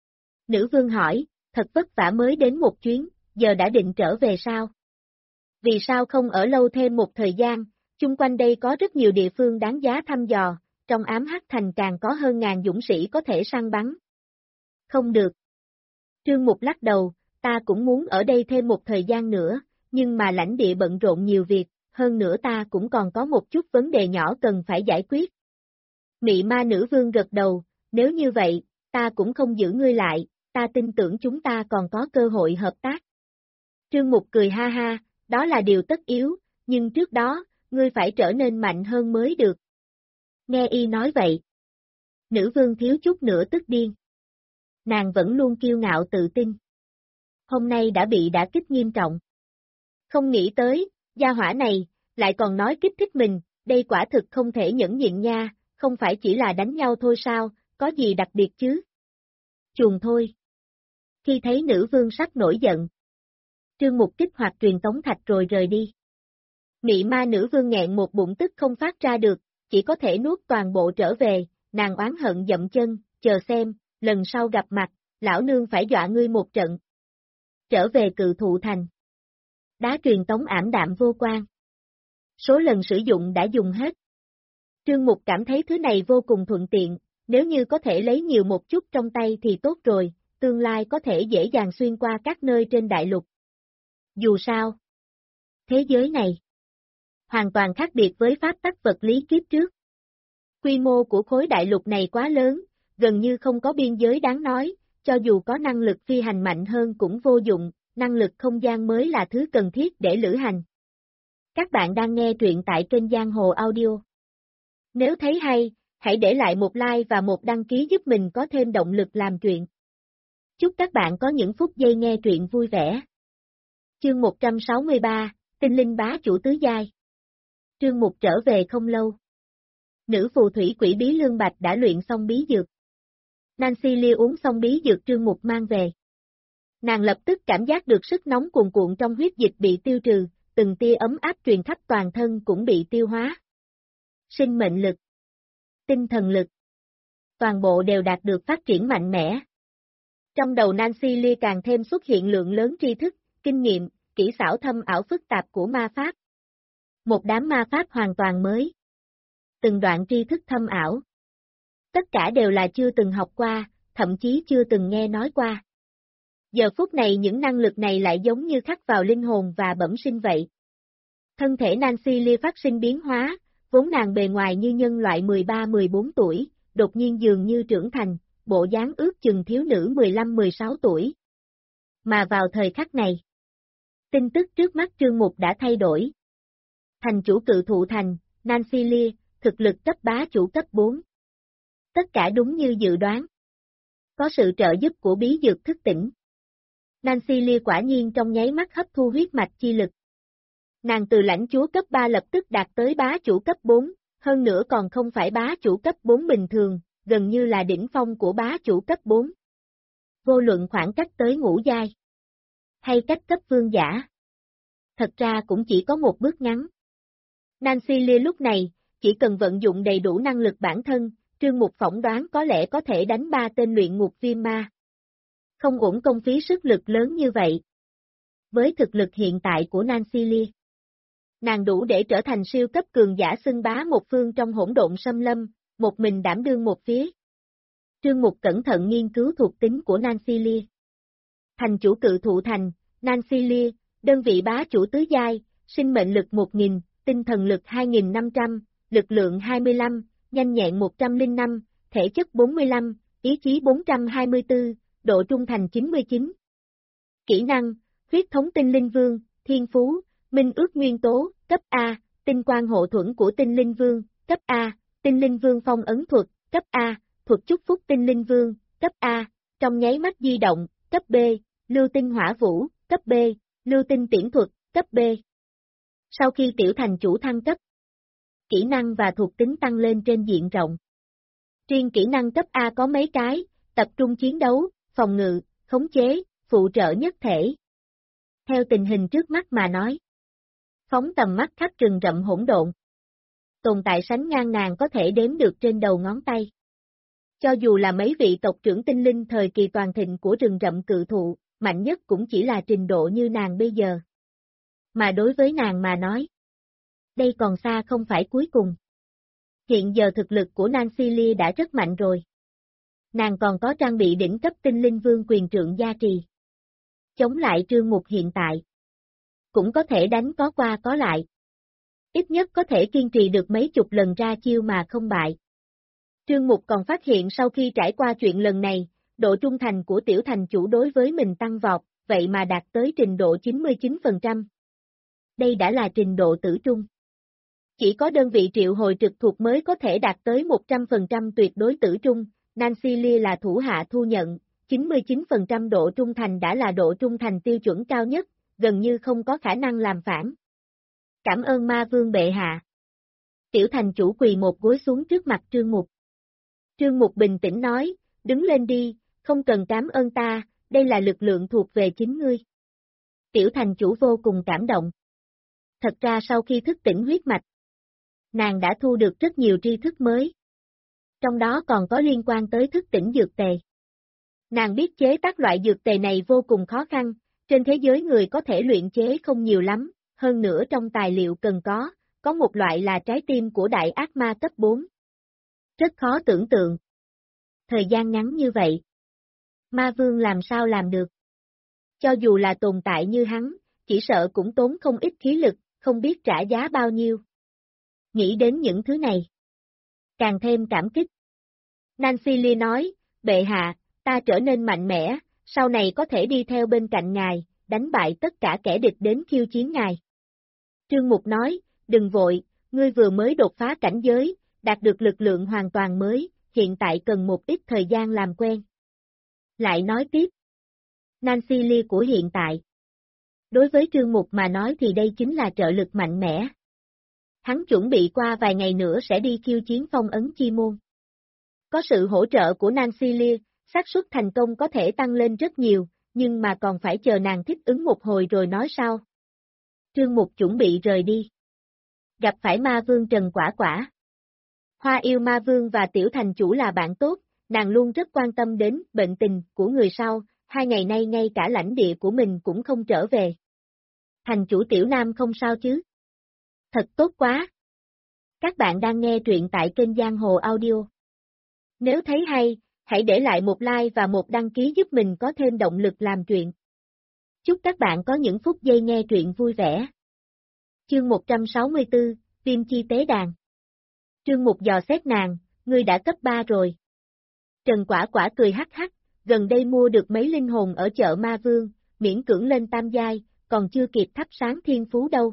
Nữ vương hỏi, thật vất vả mới đến một chuyến, giờ đã định trở về sao? Vì sao không ở lâu thêm một thời gian, chung quanh đây có rất nhiều địa phương đáng giá thăm dò, trong ám hắc thành càng có hơn ngàn dũng sĩ có thể săn bắn. Không được. Trương Mục lắc đầu, ta cũng muốn ở đây thêm một thời gian nữa, nhưng mà lãnh địa bận rộn nhiều việc, hơn nữa ta cũng còn có một chút vấn đề nhỏ cần phải giải quyết. Mị ma nữ vương gật đầu, nếu như vậy, ta cũng không giữ ngươi lại, ta tin tưởng chúng ta còn có cơ hội hợp tác. Trương Mục cười ha ha, đó là điều tất yếu, nhưng trước đó, ngươi phải trở nên mạnh hơn mới được. Nghe y nói vậy. Nữ vương thiếu chút nữa tức điên. Nàng vẫn luôn kiêu ngạo tự tin. Hôm nay đã bị đả kích nghiêm trọng. Không nghĩ tới, gia hỏa này, lại còn nói kích thích mình, đây quả thực không thể nhẫn nhịn nha, không phải chỉ là đánh nhau thôi sao, có gì đặc biệt chứ? Chuồng thôi. Khi thấy nữ vương sắp nổi giận, Trương Mục kích hoạt truyền tống thạch rồi rời đi. Mị ma nữ vương nghẹn một bụng tức không phát ra được, chỉ có thể nuốt toàn bộ trở về, nàng oán hận dậm chân, chờ xem, lần sau gặp mặt, lão nương phải dọa ngươi một trận. Trở về Cự Thụ Thành. Đá truyền tống ảm đạm vô quan. Số lần sử dụng đã dùng hết. Trương Mục cảm thấy thứ này vô cùng thuận tiện, nếu như có thể lấy nhiều một chút trong tay thì tốt rồi, tương lai có thể dễ dàng xuyên qua các nơi trên đại lục. Dù sao, thế giới này hoàn toàn khác biệt với pháp tắc vật lý kiếp trước. Quy mô của khối đại lục này quá lớn, gần như không có biên giới đáng nói, cho dù có năng lực phi hành mạnh hơn cũng vô dụng, năng lực không gian mới là thứ cần thiết để lữ hành. Các bạn đang nghe truyện tại kênh Giang Hồ Audio. Nếu thấy hay, hãy để lại một like và một đăng ký giúp mình có thêm động lực làm truyện. Chúc các bạn có những phút giây nghe truyện vui vẻ. Chương 163, Tinh Linh Bá Chủ Tứ Giai. Trương Mục trở về không lâu. Nữ phù thủy quỷ bí Lương Bạch đã luyện xong bí dược. Nancy Lia uống xong bí dược Trương Mục mang về. Nàng lập tức cảm giác được sức nóng cuồn cuộn trong huyết dịch bị tiêu trừ, từng tia ấm áp truyền khắp toàn thân cũng bị tiêu hóa. Sinh mệnh lực, tinh thần lực, toàn bộ đều đạt được phát triển mạnh mẽ. Trong đầu Nancy Lia càng thêm xuất hiện lượng lớn tri thức, kinh nghiệm, kỹ xảo thâm ảo phức tạp của ma pháp. Một đám ma pháp hoàn toàn mới. Từng đoạn tri thức thâm ảo. Tất cả đều là chưa từng học qua, thậm chí chưa từng nghe nói qua. Giờ phút này những năng lực này lại giống như khắc vào linh hồn và bẩm sinh vậy. Thân thể Nancy Lia phát sinh biến hóa, vốn nàng bề ngoài như nhân loại 13-14 tuổi, đột nhiên dường như trưởng thành, bộ dáng ước chừng thiếu nữ 15-16 tuổi. Mà vào thời khắc này, tin tức trước mắt Trương Mục đã thay đổi. Thành chủ Cự Thụ Thành, Nancy Lia, thực lực cấp bá chủ cấp 4. Tất cả đúng như dự đoán. Có sự trợ giúp của bí dược thức tỉnh. Nancy Lia quả nhiên trong nháy mắt hấp thu huyết mạch chi lực. Nàng từ lãnh chúa cấp 3 lập tức đạt tới bá chủ cấp 4, hơn nữa còn không phải bá chủ cấp 4 bình thường, gần như là đỉnh phong của bá chủ cấp 4. Vô luận khoảng cách tới ngũ giai, hay cách cấp vương giả. Thật ra cũng chỉ có một bước ngắn. Nancy Lia lúc này, chỉ cần vận dụng đầy đủ năng lực bản thân, Trương Mục phỏng đoán có lẽ có thể đánh 3 tên luyện ngục viêm ma. Không uổng công phí sức lực lớn như vậy. Với thực lực hiện tại của Nancy Lia, nàng đủ để trở thành siêu cấp cường giả xưng bá một phương trong hỗn độn xâm lâm, một mình đảm đương một phía. Trương Mục cẩn thận nghiên cứu thuộc tính của Nancy Lia. Thành chủ Cự Thụ Thành, Nancy Lia, đơn vị bá chủ tứ giai, sinh mệnh lực 1000, tinh thần lực 2500, lực lượng 25, nhanh nhẹn 105, thể chất 45, ý chí 424, độ trung thành 99. Kỹ năng, huyết thống tinh linh vương, thiên phú, minh ước nguyên tố, cấp A, tinh quang hộ thuẫn của tinh linh vương, cấp A, tinh linh vương phong ấn thuật, cấp A, thuật chúc phúc tinh linh vương, cấp A, trong nháy mắt di động, cấp B, lưu tinh hỏa vũ, cấp B, lưu tinh tiễn thuật, cấp B. Sau khi tiểu thành chủ thăng cấp, kỹ năng và thuộc tính tăng lên trên diện rộng. Riêng kỹ năng cấp A có mấy cái, tập trung chiến đấu, phòng ngự, khống chế, phụ trợ nhất thể. Theo tình hình trước mắt mà nói, phóng tầm mắt khắp rừng rậm hỗn độn. Tồn tại sánh ngang nàng có thể đếm được trên đầu ngón tay. Cho dù là mấy vị tộc trưởng tinh linh thời kỳ toàn thịnh của rừng rậm Cự Thụ, mạnh nhất cũng chỉ là trình độ như nàng bây giờ. Mà đối với nàng mà nói, đây còn xa không phải cuối cùng. Hiện giờ thực lực của Nancy Lia đã rất mạnh rồi. Nàng còn có trang bị đỉnh cấp tinh linh vương quyền trượng gia trì. Chống lại Trương Mục hiện tại. Cũng có thể đánh có qua có lại. Ít nhất có thể kiên trì được mấy chục lần ra chiêu mà không bại. Trương Mục còn phát hiện sau khi trải qua chuyện lần này, độ trung thành của tiểu thành chủ đối với mình tăng vọt, vậy mà đạt tới trình độ 99%. Đây đã là trình độ tử trung. Chỉ có đơn vị triệu hồi trực thuộc mới có thể đạt tới 100% tuyệt đối tử trung, Nancy Lia là thủ hạ thu nhận, 99% độ trung thành đã là độ trung thành tiêu chuẩn cao nhất, gần như không có khả năng làm phản. Cảm ơn ma vương bệ hạ. Tiểu thành chủ quỳ một gối xuống trước mặt Trương Mục. Trương Mục bình tĩnh nói, đứng lên đi, không cần cảm ơn ta, đây là lực lượng thuộc về chính ngươi. Tiểu thành chủ vô cùng cảm động. Thật ra sau khi thức tỉnh huyết mạch, nàng đã thu được rất nhiều tri thức mới. Trong đó còn có liên quan tới thức tỉnh dược tề. Nàng biết chế tác loại dược tề này vô cùng khó khăn, trên thế giới người có thể luyện chế không nhiều lắm, hơn nữa trong tài liệu cần có một loại là trái tim của đại ác ma cấp 4. Rất khó tưởng tượng. Thời gian ngắn như vậy, ma vương làm sao làm được? Cho dù là tồn tại như hắn, chỉ sợ cũng tốn không ít khí lực, không biết trả giá bao nhiêu. Nghĩ đến những thứ này, càng thêm cảm kích. Nancy Lee nói, bệ hạ, ta trở nên mạnh mẽ, sau này có thể đi theo bên cạnh ngài, đánh bại tất cả kẻ địch đến khiêu chiến ngài. Trương Mục nói, đừng vội, ngươi vừa mới đột phá cảnh giới, đạt được lực lượng hoàn toàn mới, hiện tại cần một ít thời gian làm quen. Lại nói tiếp, Nancy Lee của hiện tại. Đối với Trương Mục mà nói thì đây chính là trợ lực mạnh mẽ. Hắn chuẩn bị qua vài ngày nữa sẽ đi khiêu chiến phong ấn chi môn. Có sự hỗ trợ của Nancy Lee, xác suất thành công có thể tăng lên rất nhiều, nhưng mà còn phải chờ nàng thích ứng một hồi rồi nói sau. Trương Mục chuẩn bị rời đi. Gặp phải ma vương Trần Quả Quả. Hoa yêu ma vương và tiểu thành chủ là bạn tốt, nàng luôn rất quan tâm đến bệnh tình của người sau, 2 ngày nay ngay cả lãnh địa của mình cũng không trở về. Thành chủ tiểu nam không sao chứ? Thật tốt quá! Các bạn đang nghe truyện tại kênh Giang Hồ Audio. Nếu thấy hay, hãy để lại một like và một đăng ký giúp mình có thêm động lực làm truyện. Chúc các bạn có những phút giây nghe truyện vui vẻ. Chương 164, Viêm Chi Tế Đàn. Trương Mục dò xét nàng, ngươi đã cấp 3 rồi. Trần Quả Quả cười hắc hắc, gần đây mua được mấy linh hồn ở chợ Ma Vương, miễn cưỡng lên tam giai, còn chưa kịp thắp sáng thiên phú đâu.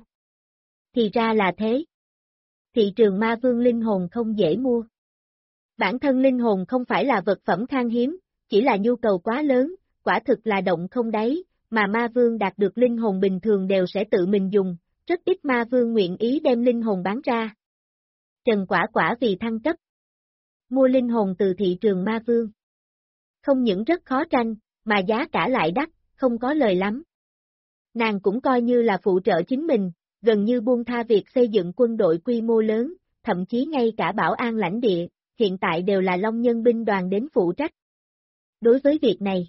Thì ra là thế. Thị trường Ma Vương linh hồn không dễ mua. Bản thân linh hồn không phải là vật phẩm khan hiếm, chỉ là nhu cầu quá lớn, quả thực là động không đáy, mà Ma Vương đạt được linh hồn bình thường đều sẽ tự mình dùng, rất ít Ma Vương nguyện ý đem linh hồn bán ra. Trần Quả Quả vì thăng cấp, mua linh hồn từ thị trường Ma Vương. Không những rất khó tranh, mà giá cả lại đắt, không có lời lắm. Nàng cũng coi như là phụ trợ chính mình, gần như buông tha việc xây dựng quân đội quy mô lớn, thậm chí ngay cả bảo an lãnh địa, hiện tại đều là Long Nhân binh đoàn đến phụ trách. Đối với việc này,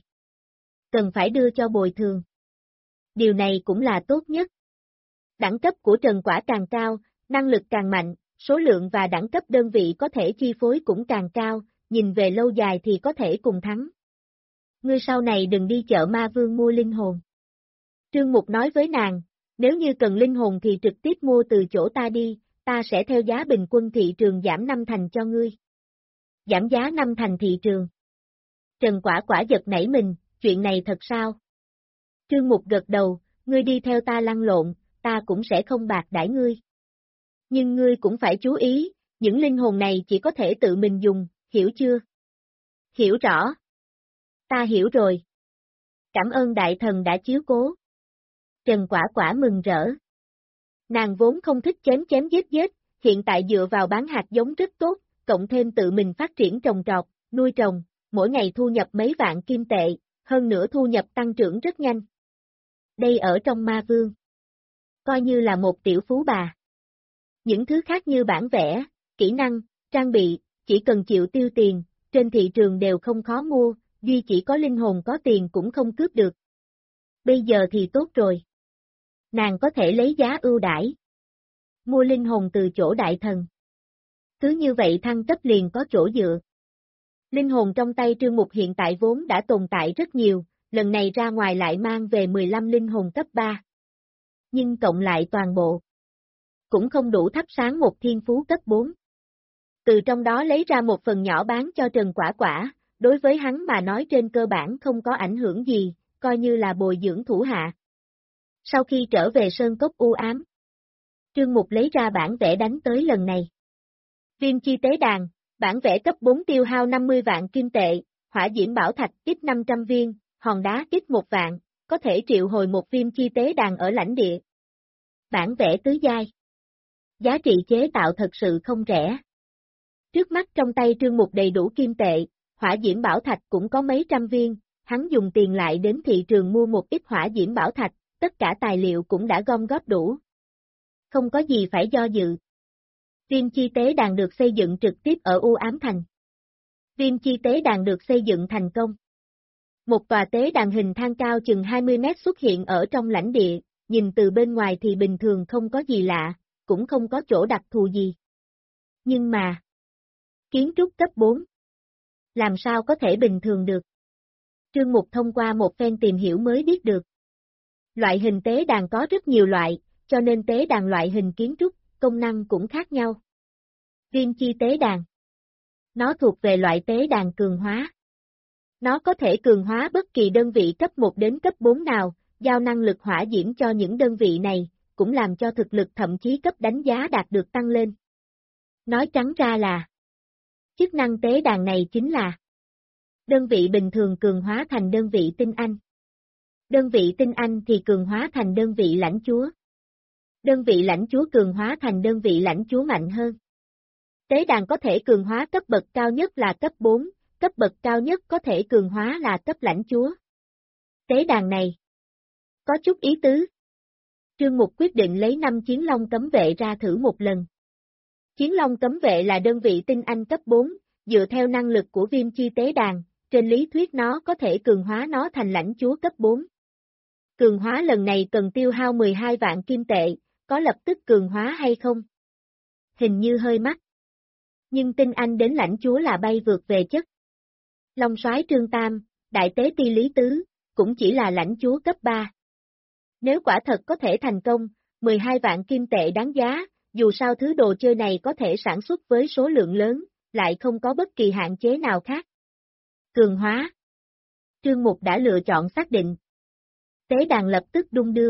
cần phải đưa cho bồi thường. Điều này cũng là tốt nhất. Đẳng cấp của Trần Quả càng cao, năng lực càng mạnh, số lượng và đẳng cấp đơn vị có thể chi phối cũng càng cao, nhìn về lâu dài thì có thể cùng thắng. Ngươi sau này đừng đi chợ Ma Vương mua linh hồn. Trương Mục nói với nàng, nếu như cần linh hồn thì trực tiếp mua từ chỗ ta đi, ta sẽ theo giá bình quân thị trường giảm 5 thành cho ngươi. Giảm giá 5 thành thị trường. Trần Quả Quả giật nảy mình, chuyện này thật sao? Trương Mục gật đầu, ngươi đi theo ta lăn lộn, ta cũng sẽ không bạc đãi ngươi. Nhưng ngươi cũng phải chú ý, những linh hồn này chỉ có thể tự mình dùng, hiểu chưa? Hiểu rõ. Ta hiểu rồi. Cảm ơn đại thần đã chiếu cố. Trần Quả Quả mừng rỡ. Nàng vốn không thích chém chém giết giết, hiện tại dựa vào bán hạt giống rất tốt, cộng thêm tự mình phát triển trồng trọt, nuôi trồng, mỗi ngày thu nhập mấy vạn kim tệ, hơn nữa thu nhập tăng trưởng rất nhanh. Đây ở trong Ma Vương. Coi như là một tiểu phú bà. Những thứ khác như bản vẽ, kỹ năng, trang bị, chỉ cần chịu tiêu tiền, trên thị trường đều không khó mua, duy chỉ có linh hồn có tiền cũng không cướp được. Bây giờ thì tốt rồi. Nàng có thể lấy giá ưu đãi. Mua linh hồn từ chỗ đại thần. Cứ như vậy thăng cấp liền có chỗ dựa. Linh hồn trong tay Trương Mục hiện tại vốn đã tồn tại rất nhiều, lần này ra ngoài lại mang về 15 linh hồn cấp 3. Nhưng cộng lại toàn bộ, cũng không đủ thắp sáng một thiên phú cấp 4. Từ trong đó lấy ra một phần nhỏ bán cho Trần Quả Quả, đối với hắn mà nói trên cơ bản không có ảnh hưởng gì, coi như là bồi dưỡng thủ hạ. Sau khi trở về Sơn Cốc u ám, Trương Mục lấy ra bản vẽ đánh tới lần này. Viêm Chi Tế Đàn, bản vẽ cấp 4 tiêu hao 50 vạn kim tệ, hỏa diễm bảo thạch ít 500 viên, hòn đá ít 1 vạn, có thể triệu hồi một viêm chi tế đàn ở lãnh địa. Bản vẽ tứ giai. Giá trị chế tạo thật sự không rẻ. Trước mắt trong tay Trương Mục đầy đủ kim tệ, hỏa diễm bảo thạch cũng có mấy trăm viên, hắn dùng tiền lại đến thị trường mua một ít hỏa diễm bảo thạch, tất cả tài liệu cũng đã gom góp đủ. Không có gì phải do dự. Viêm chi tế đàn được xây dựng trực tiếp ở U Ám Thành. Viêm chi tế đàn được xây dựng thành công. Một tòa tế đàn hình thang cao chừng 20 mét xuất hiện ở trong lãnh địa, nhìn từ bên ngoài thì bình thường không có gì lạ, cũng không có chỗ đặc thù gì. Nhưng mà, kiến trúc cấp 4, làm sao có thể bình thường được? Trương Mục thông qua một phen tìm hiểu mới biết được. Loại hình tế đàn có rất nhiều loại, cho nên tế đàn loại hình kiến trúc, công năng cũng khác nhau. Viêm chi tế đàn. Nó thuộc về loại tế đàn cường hóa. Nó có thể cường hóa bất kỳ đơn vị cấp 1 đến cấp 4 nào, giao năng lực hỏa diễm cho những đơn vị này, cũng làm cho thực lực thậm chí cấp đánh giá đạt được tăng lên. Nói trắng ra là, chức năng tế đàn này chính là đơn vị bình thường cường hóa thành đơn vị tinh anh. Đơn vị tinh anh thì cường hóa thành đơn vị lãnh chúa. Đơn vị lãnh chúa cường hóa thành đơn vị lãnh chúa mạnh hơn. Tế đàn có thể cường hóa cấp bậc cao nhất là cấp 4, cấp bậc cao nhất có thể cường hóa là cấp lãnh chúa. Tế đàn này có chút ý tứ. Trương Mục quyết định lấy 5 chiến long cấm vệ ra thử một lần. Chiến long cấm vệ là đơn vị tinh anh cấp 4, dựa theo năng lực của viêm chi tế đàn, trên lý thuyết nó có thể cường hóa nó thành lãnh chúa cấp 4. Cường hóa lần này cần tiêu hao 12 vạn kim tệ, có lập tức cường hóa hay không? Hình như hơi mắc. Nhưng tinh anh đến lãnh chúa là bay vượt về chất. Long soái Trương Tam, đại tế ti Lý Tứ, cũng chỉ là lãnh chúa cấp 3. Nếu quả thật có thể thành công, 12 vạn kim tệ đáng giá, dù sao thứ đồ chơi này có thể sản xuất với số lượng lớn, lại không có bất kỳ hạn chế nào khác. Cường hóa. Trương Mục đã lựa chọn xác định. Tế đàn lập tức đung đưa.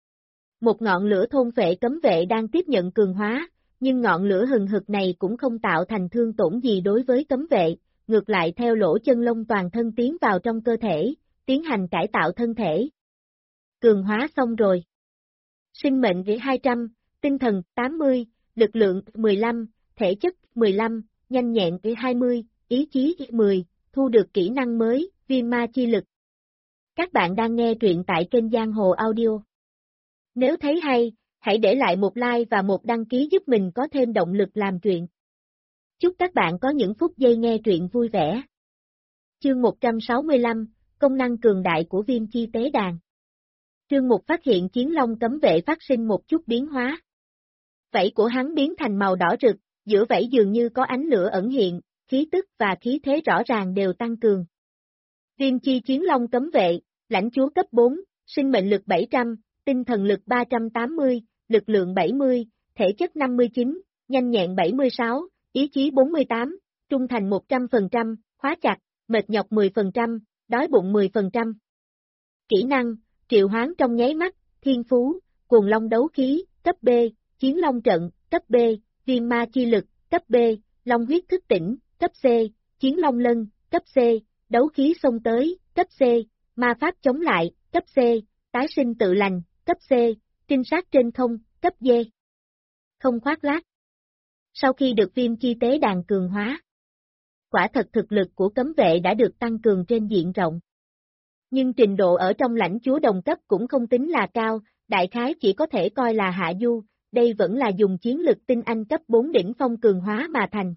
Một ngọn lửa thôn phệ cấm vệ đang tiếp nhận cường hóa, nhưng ngọn lửa hừng hực này cũng không tạo thành thương tổn gì đối với cấm vệ, ngược lại theo lỗ chân lông toàn thân tiến vào trong cơ thể, tiến hành cải tạo thân thể. Cường hóa xong rồi. Sinh mệnh 200, tinh thần 80, lực lượng 15, thể chất 15, nhanh nhẹn 20, ý chí 10, thu được kỹ năng mới, viêm ma chi lực. Các bạn đang nghe truyện tại kênh Giang Hồ Audio. Nếu thấy hay, hãy để lại một like và một đăng ký giúp mình có thêm động lực làm truyện. Chúc các bạn có những phút giây nghe truyện vui vẻ. Chương 165, công năng cường đại của viêm chi tế đàn. Trương Mục phát hiện chiến long cấm vệ phát sinh một chút biến hóa. Vảy của hắn biến thành màu đỏ rực, giữa vảy dường như có ánh lửa ẩn hiện, khí tức và khí thế rõ ràng đều tăng cường. Viêm chi chiến long cấm vệ, lãnh chúa cấp 4, sinh mệnh lực 700, tinh thần lực 380, lực lượng 70, thể chất 59, nhanh nhẹn 76, ý chí 48, trung thành 100%, khóa chặt, mệt nhọc 10%, đói bụng 10%. Kỹ năng, triệu hoán trong nháy mắt, thiên phú, cuồng long đấu khí, cấp B, chiến long trận, cấp B, viêm ma chi lực, cấp B, long huyết thức tỉnh, cấp C, chiến long lân, cấp C, đấu khí xông tới, cấp C, ma pháp chống lại, cấp C, tái sinh tự lành, cấp C, trinh sát trên không, cấp D. Không khoác lác. Sau khi được viêm chi tế đàn cường hóa, quả thật thực lực của cấm vệ đã được tăng cường trên diện rộng. Nhưng trình độ ở trong lãnh chúa đồng cấp cũng không tính là cao, đại khái chỉ có thể coi là hạ du, đây vẫn là dùng chiến lực tinh anh cấp 4 đỉnh phong cường hóa mà thành.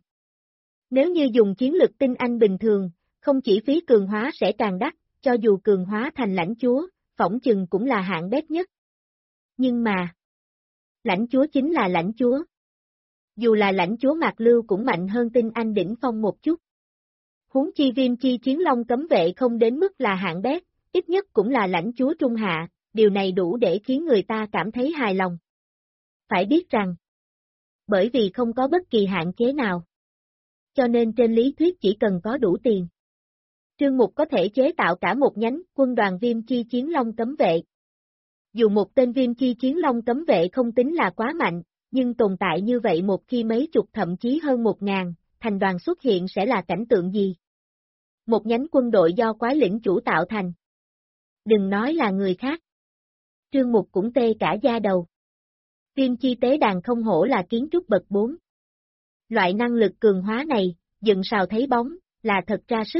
Nếu như dùng chiến lực tinh anh bình thường, không chỉ phí cường hóa sẽ càng đắt, cho dù cường hóa thành lãnh chúa, phỏng chừng cũng là hạng bét nhất. Nhưng mà, lãnh chúa chính là lãnh chúa. Dù là lãnh chúa Mạc Lưu cũng mạnh hơn tinh anh đỉnh phong một chút. Huống chi viêm chi chiến long cấm vệ không đến mức là hạng bét, ít nhất cũng là lãnh chúa trung hạ, điều này đủ để khiến người ta cảm thấy hài lòng. Phải biết rằng, bởi vì không có bất kỳ hạn chế nào, cho nên trên lý thuyết chỉ cần có đủ tiền, Trương Mục có thể chế tạo cả một nhánh quân đoàn viêm chi chiến long cấm vệ. Dù một tên viêm chi chiến long cấm vệ không tính là quá mạnh, nhưng tồn tại như vậy một khi mấy chục thậm chí hơn 1000, thành đoàn xuất hiện sẽ là cảnh tượng gì? Một nhánh quân đội do quái lĩnh chủ tạo thành. Đừng nói là người khác. Trương Mục cũng tê cả da đầu. Viêm chi tế đàn không hổ là kiến trúc bậc 4. Loại năng lực cường hóa này, dựng sào thấy bóng, là thật ra sức.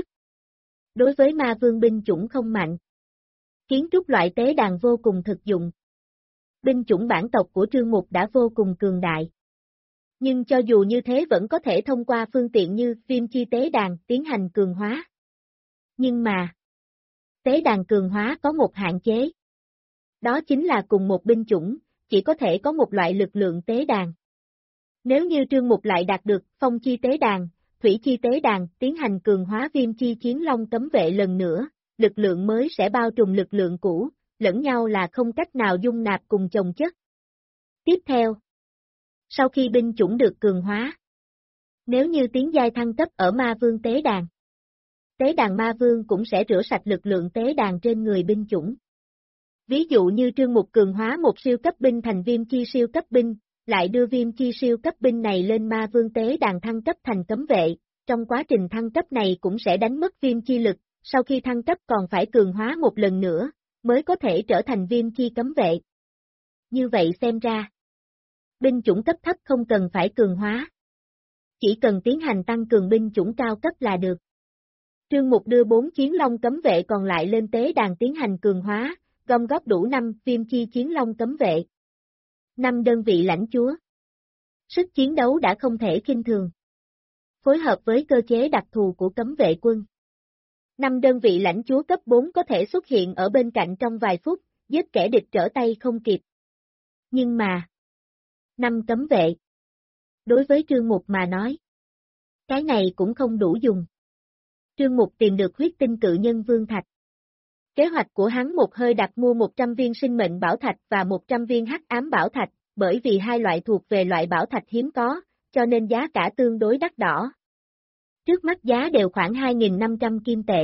Đối với ma vương binh chủng không mạnh. Kiến trúc loại tế đàn vô cùng thực dụng. Binh chủng bản tộc của Trương Mục đã vô cùng cường đại. Nhưng cho dù như thế vẫn có thể thông qua phương tiện như viêm chi tế đàn tiến hành cường hóa. Nhưng mà, tế đàn cường hóa có một hạn chế. Đó chính là cùng một binh chủng, chỉ có thể có một loại lực lượng tế đàn. Nếu như Trương Mục lại đạt được phong chi tế đàn, thủy chi tế đàn tiến hành cường hóa viêm chi chiến long cấm vệ lần nữa, lực lượng mới sẽ bao trùm lực lượng cũ, lẫn nhau là không cách nào dung nạp cùng chồng chất. Tiếp theo, sau khi binh chủng được cường hóa, nếu như tiến giai thăng cấp ở ma vương tế đàn ma vương cũng sẽ rửa sạch lực lượng tế đàn trên người binh chủng. Ví dụ như Trương Mục cường hóa một siêu cấp binh thành viêm chi siêu cấp binh, lại đưa viêm chi siêu cấp binh này lên ma vương tế đàn thăng cấp thành cấm vệ, trong quá trình thăng cấp này cũng sẽ đánh mất viêm chi lực, sau khi thăng cấp còn phải cường hóa một lần nữa, mới có thể trở thành viêm chi cấm vệ. Như vậy xem ra, binh chủng cấp thấp không cần phải cường hóa. Chỉ cần tiến hành tăng cường binh chủng cao cấp là được. Trương Mục đưa 4 chiến long cấm vệ còn lại lên tế đàn tiến hành cường hóa, gom góp đủ 5 viêm chi chiến long cấm vệ. 5 đơn vị lãnh chúa. Sức chiến đấu đã không thể khinh thường. Phối hợp với cơ chế đặc thù của cấm vệ quân. 5 đơn vị lãnh chúa cấp 4 có thể xuất hiện ở bên cạnh trong vài phút, giết kẻ địch trở tay không kịp. Nhưng mà, 5 cấm vệ. Đối với Trương Mục mà nói, cái này cũng không đủ dùng. Trương Mục tìm được huyết tinh cự nhân Vương Thạch. Kế hoạch của hắn một hơi đặt mua 100 viên sinh mệnh bảo thạch và 100 viên hắc ám bảo thạch, bởi vì hai loại thuộc về loại bảo thạch hiếm có, cho nên giá cả tương đối đắt đỏ. Trước mắt giá đều khoảng 2.500 kim tệ.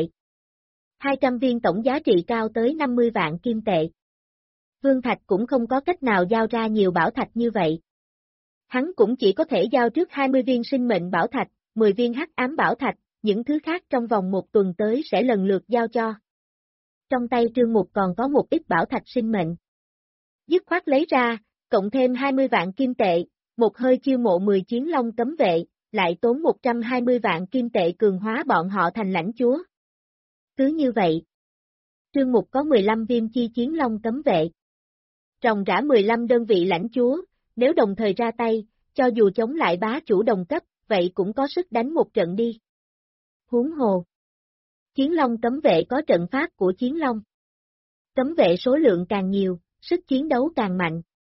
200 viên tổng giá trị cao tới 50 vạn kim tệ. Vương Thạch cũng không có cách nào giao ra nhiều bảo thạch như vậy. Hắn cũng chỉ có thể giao trước 20 viên sinh mệnh bảo thạch, 10 viên hắc ám bảo thạch, những thứ khác trong vòng một tuần tới sẽ lần lượt giao cho. Trong tay Trương Mục còn có một ít bảo thạch sinh mệnh. Dứt khoát lấy ra, cộng thêm 20 vạn kim tệ, một hơi chiêu mộ 10 chiến long cấm vệ, lại tốn 120 vạn kim tệ cường hóa bọn họ thành lãnh chúa. Cứ như vậy, Trương Mục có 15 viêm chi chiến long cấm vệ. Ròng rã 15 đơn vị lãnh chúa, nếu đồng thời ra tay, cho dù chống lại bá chủ đồng cấp, vậy cũng có sức đánh một trận đi. Huống hồ. Chiến long cấm vệ có trận pháp của chiến long. Cấm vệ số lượng càng nhiều, sức chiến đấu càng mạnh.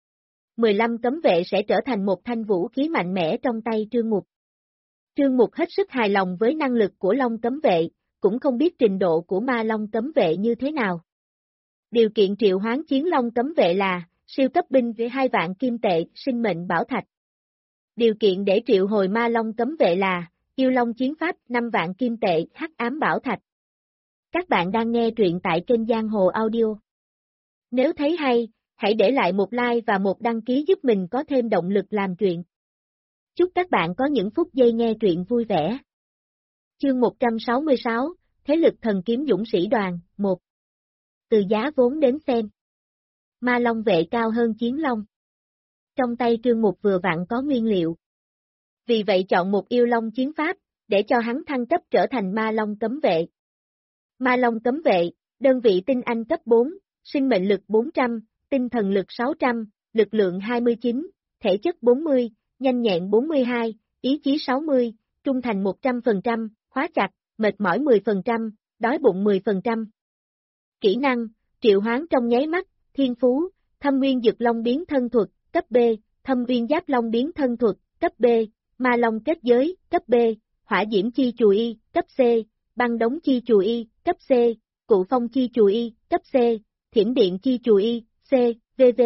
15 cấm vệ sẽ trở thành một thanh vũ khí mạnh mẽ trong tay Trương Mục. Trương Mục hết sức hài lòng với năng lực của long cấm vệ, cũng không biết trình độ của ma long cấm vệ như thế nào. Điều kiện triệu hoán chiến long cấm vệ là siêu cấp binh với 2 vạn kim tệ, sinh mệnh bảo thạch. Điều kiện để triệu hồi ma long cấm vệ là yêu long chiến pháp 5 vạn kim tệ, hắc ám bảo thạch. Các bạn đang nghe truyện tại kênh Giang Hồ Audio. Nếu thấy hay, hãy để lại một like và một đăng ký giúp mình có thêm động lực làm truyện. Chúc các bạn có những phút giây nghe truyện vui vẻ. Chương 166, Thế lực thần kiếm dũng sĩ đoàn, 1. Từ giá vốn đến xem. Ma long vệ cao hơn chiến long. Trong tay Trương Mục vừa vặn có nguyên liệu. Vì vậy chọn một yêu long chiến pháp, để cho hắn thăng cấp trở thành ma long cấm vệ. Ma long cấm vệ, đơn vị tinh anh cấp 4, sinh mệnh lực 400, tinh thần lực 600, lực lượng 29, thể chất 40, nhanh nhẹn 42, ý chí 60, trung thành 100%, khóa chặt, mệt mỏi 10%, đói bụng 10%. Kỹ năng, triệu hoán trong nháy mắt, thiên phú, thâm nguyên dực long biến thân thuật, cấp B, thâm nguyên giáp long biến thân thuật, cấp B, ma long kết giới, cấp B, hỏa diễm chi chùi y, cấp C, băng đống chi chùi y, cấp C, cụ phong chi chùi y, cấp C, thiểm điện chi chùi y, C, VV.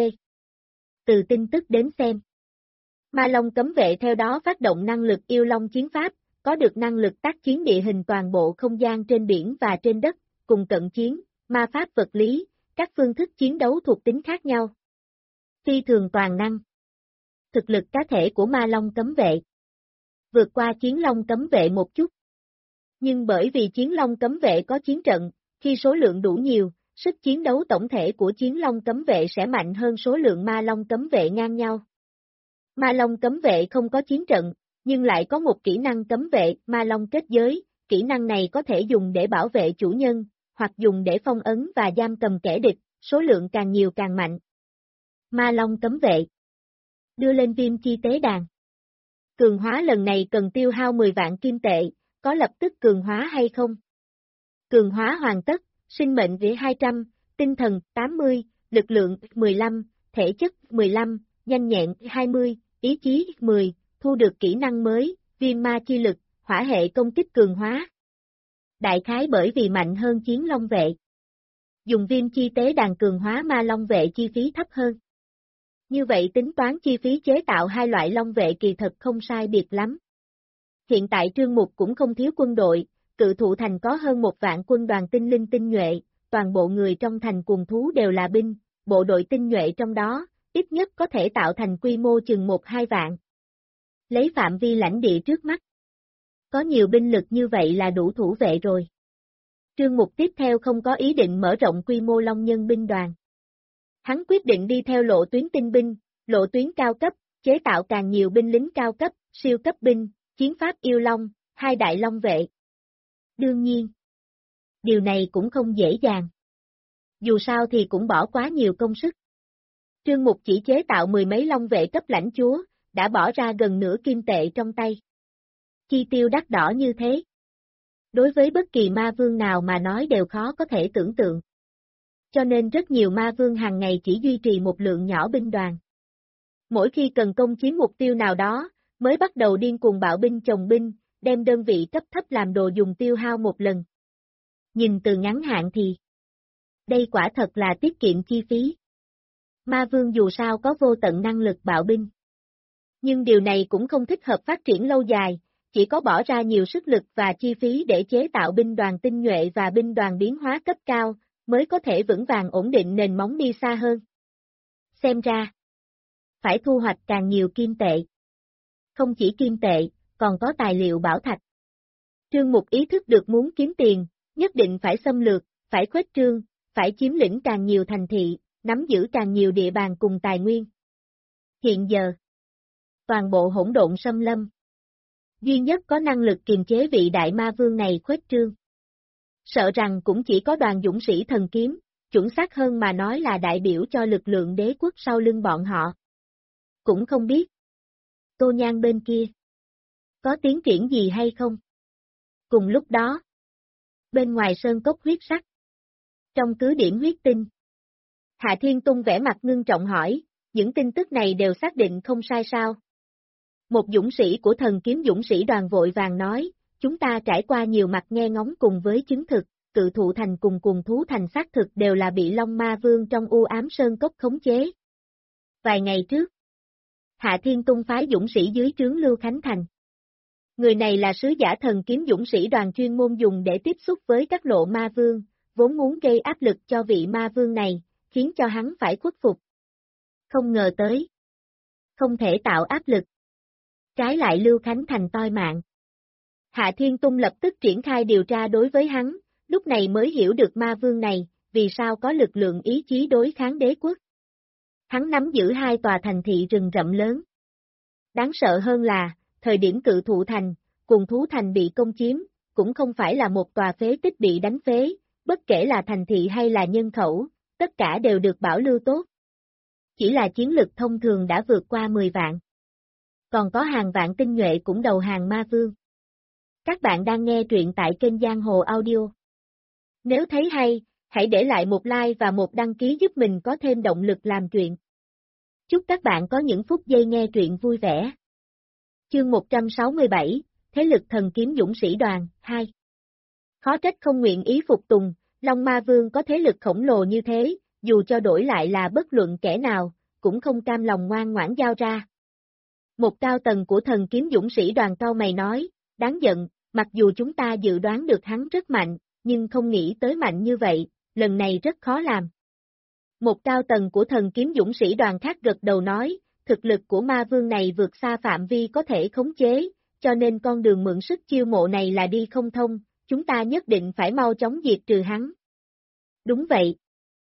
Từ tin tức đến xem. Ma long cấm vệ theo đó phát động năng lực yêu long chiến pháp, có được năng lực tác chiến địa hình toàn bộ không gian trên biển và trên đất, cùng cận chiến, ma pháp vật lý, các phương thức chiến đấu thuộc tính khác nhau. Phi thường toàn năng. Thực lực cá thể của ma long cấm vệ vượt qua chiến long cấm vệ một chút. Nhưng bởi vì chiến long cấm vệ có chiến trận, khi số lượng đủ nhiều, sức chiến đấu tổng thể của chiến long cấm vệ sẽ mạnh hơn số lượng ma long cấm vệ ngang nhau. Ma long cấm vệ không có chiến trận, nhưng lại có một kỹ năng cấm vệ, ma long kết giới, kỹ năng này có thể dùng để bảo vệ chủ nhân, hoặc dùng để phong ấn và giam cầm kẻ địch, số lượng càng nhiều càng mạnh. Ma long cấm vệ. Đưa lên viêm chi tế đàn. cường hóa lần này cần tiêu hao 10 vạn kim tệ, có lập tức cường hóa hay không? Cường hóa hoàn tất, sinh mệnh vĩ 200, tinh thần 80, lực lượng 15, thể chất 15, nhanh nhẹn 20, ý chí 10, thu được kỹ năng mới, viêm ma chi lực, hỏa hệ công kích cường hóa. Đại khái bởi vì mạnh hơn chiến long vệ. Dùng viêm chi tế đàn cường hóa ma long vệ chi phí thấp hơn. Như vậy tính toán chi phí chế tạo hai loại long vệ kỳ thật không sai biệt lắm. Hiện tại Trương Mục cũng không thiếu quân đội, Cự Thụ Thành có hơn 1 vạn quân đoàn tinh linh tinh nhuệ, toàn bộ người trong thành cuồng thú đều là binh, bộ đội tinh nhuệ trong đó, ít nhất có thể tạo thành quy mô chừng 1-2 vạn. Lấy phạm vi lãnh địa trước mắt. Có nhiều binh lực như vậy là đủ thủ vệ rồi. Trương Mục tiếp theo không có ý định mở rộng quy mô Long Nhân binh đoàn. Hắn quyết định đi theo lộ tuyến tinh binh, lộ tuyến cao cấp, chế tạo càng nhiều binh lính cao cấp, siêu cấp binh, chiến pháp yêu long, hai đại long vệ. Đương nhiên, điều này cũng không dễ dàng. Dù sao thì cũng bỏ quá nhiều công sức. Trương Mục chỉ chế tạo 10 mấy long vệ cấp lãnh chúa, đã bỏ ra gần nửa kim tệ trong tay. Chi tiêu đắt đỏ như thế. Đối với bất kỳ ma vương nào mà nói đều khó có thể tưởng tượng. Cho nên rất nhiều ma vương hàng ngày chỉ duy trì một lượng nhỏ binh đoàn. Mỗi khi cần công chiếm mục tiêu nào đó, mới bắt đầu điên cuồng bạo binh chồng binh, đem đơn vị cấp thấp làm đồ dùng tiêu hao một lần. Nhìn từ ngắn hạn thì, đây quả thật là tiết kiệm chi phí. Ma vương dù sao có vô tận năng lực bạo binh. Nhưng điều này cũng không thích hợp phát triển lâu dài, chỉ có bỏ ra nhiều sức lực và chi phí để chế tạo binh đoàn tinh nhuệ và binh đoàn biến hóa cấp cao, mới có thể vững vàng ổn định nền móng đi xa hơn. Xem ra, phải thu hoạch càng nhiều kim tệ. Không chỉ kim tệ, còn có tài liệu bảo thạch. Trương Mục ý thức được muốn kiếm tiền, nhất định phải xâm lược, phải khuếch trương, phải chiếm lĩnh càng nhiều thành thị, nắm giữ càng nhiều địa bàn cùng tài nguyên. Hiện giờ, toàn bộ hỗn độn xâm lâm, duy nhất có năng lực kiềm chế vị đại ma vương này khuếch trương. Sợ rằng cũng chỉ có đoàn dũng sĩ thần kiếm, chuẩn xác hơn mà nói là đại biểu cho lực lượng đế quốc sau lưng bọn họ. Cũng không biết, Tô Nhan bên kia, có tiến triển gì hay không? Cùng lúc đó, bên ngoài sơn cốc huyết sắc, trong cứ điểm huyết tinh, Hạ Thiên Tung vẻ mặt ngưng trọng hỏi, những tin tức này đều xác định không sai sao? Một dũng sĩ của thần kiếm dũng sĩ đoàn vội vàng nói, chúng ta trải qua nhiều mặt nghe ngóng cùng với chứng thực, Cự Thụ Thành cùng Cuồng Thú Thành xác thực đều là bị Long Ma Vương trong u ám sơn cốc khống chế. Vài ngày trước, Hạ Thiên Tung phái dũng sĩ dưới trướng Lưu Khánh Thành. Người này là sứ giả thần kiếm dũng sĩ đoàn chuyên môn dùng để tiếp xúc với các lộ ma vương, vốn muốn gây áp lực cho vị ma vương này, khiến cho hắn phải khuất phục. Không ngờ tới. Không thể tạo áp lực. Trái lại Lưu Khánh Thành toi mạng. Hạ Thiên Tung lập tức triển khai điều tra đối với hắn, lúc này mới hiểu được ma vương này, vì sao có lực lượng ý chí đối kháng đế quốc. Hắn nắm giữ 2 tòa thành thị rừng rậm lớn. Đáng sợ hơn là, thời điểm Cự Thụ Thành, Cuồng Thú Thành bị công chiếm, cũng không phải là một tòa phế tích bị đánh phế, bất kể là thành thị hay là nhân khẩu, tất cả đều được bảo lưu tốt. Chỉ là chiến lực thông thường đã vượt qua 10 vạn. Còn có hàng vạn tinh nhuệ cũng đầu hàng ma vương. Các bạn đang nghe truyện tại kênh Giang Hồ Audio. Nếu thấy hay, hãy để lại một like và một đăng ký giúp mình có thêm động lực làm chuyện. Chúc các bạn có những phút giây nghe truyện vui vẻ. Chương 167, Thế lực thần kiếm dũng sĩ đoàn, 2. Khó trách không nguyện ý phục tùng, Long Ma Vương có thế lực khổng lồ như thế, dù cho đổi lại là bất luận kẻ nào, cũng không cam lòng ngoan ngoãn giao ra. Một cao tầng của thần kiếm dũng sĩ đoàn cau mày nói, đáng giận, mặc dù chúng ta dự đoán được hắn rất mạnh, nhưng không nghĩ tới mạnh như vậy, lần này rất khó làm. Một cao tầng của thần kiếm dũng sĩ đoàn khác gật đầu nói, thực lực của ma vương này vượt xa phạm vi có thể khống chế, cho nên con đường mượn sức chiêu mộ này là đi không thông, chúng ta nhất định phải mau chóng diệt trừ hắn. Đúng vậy.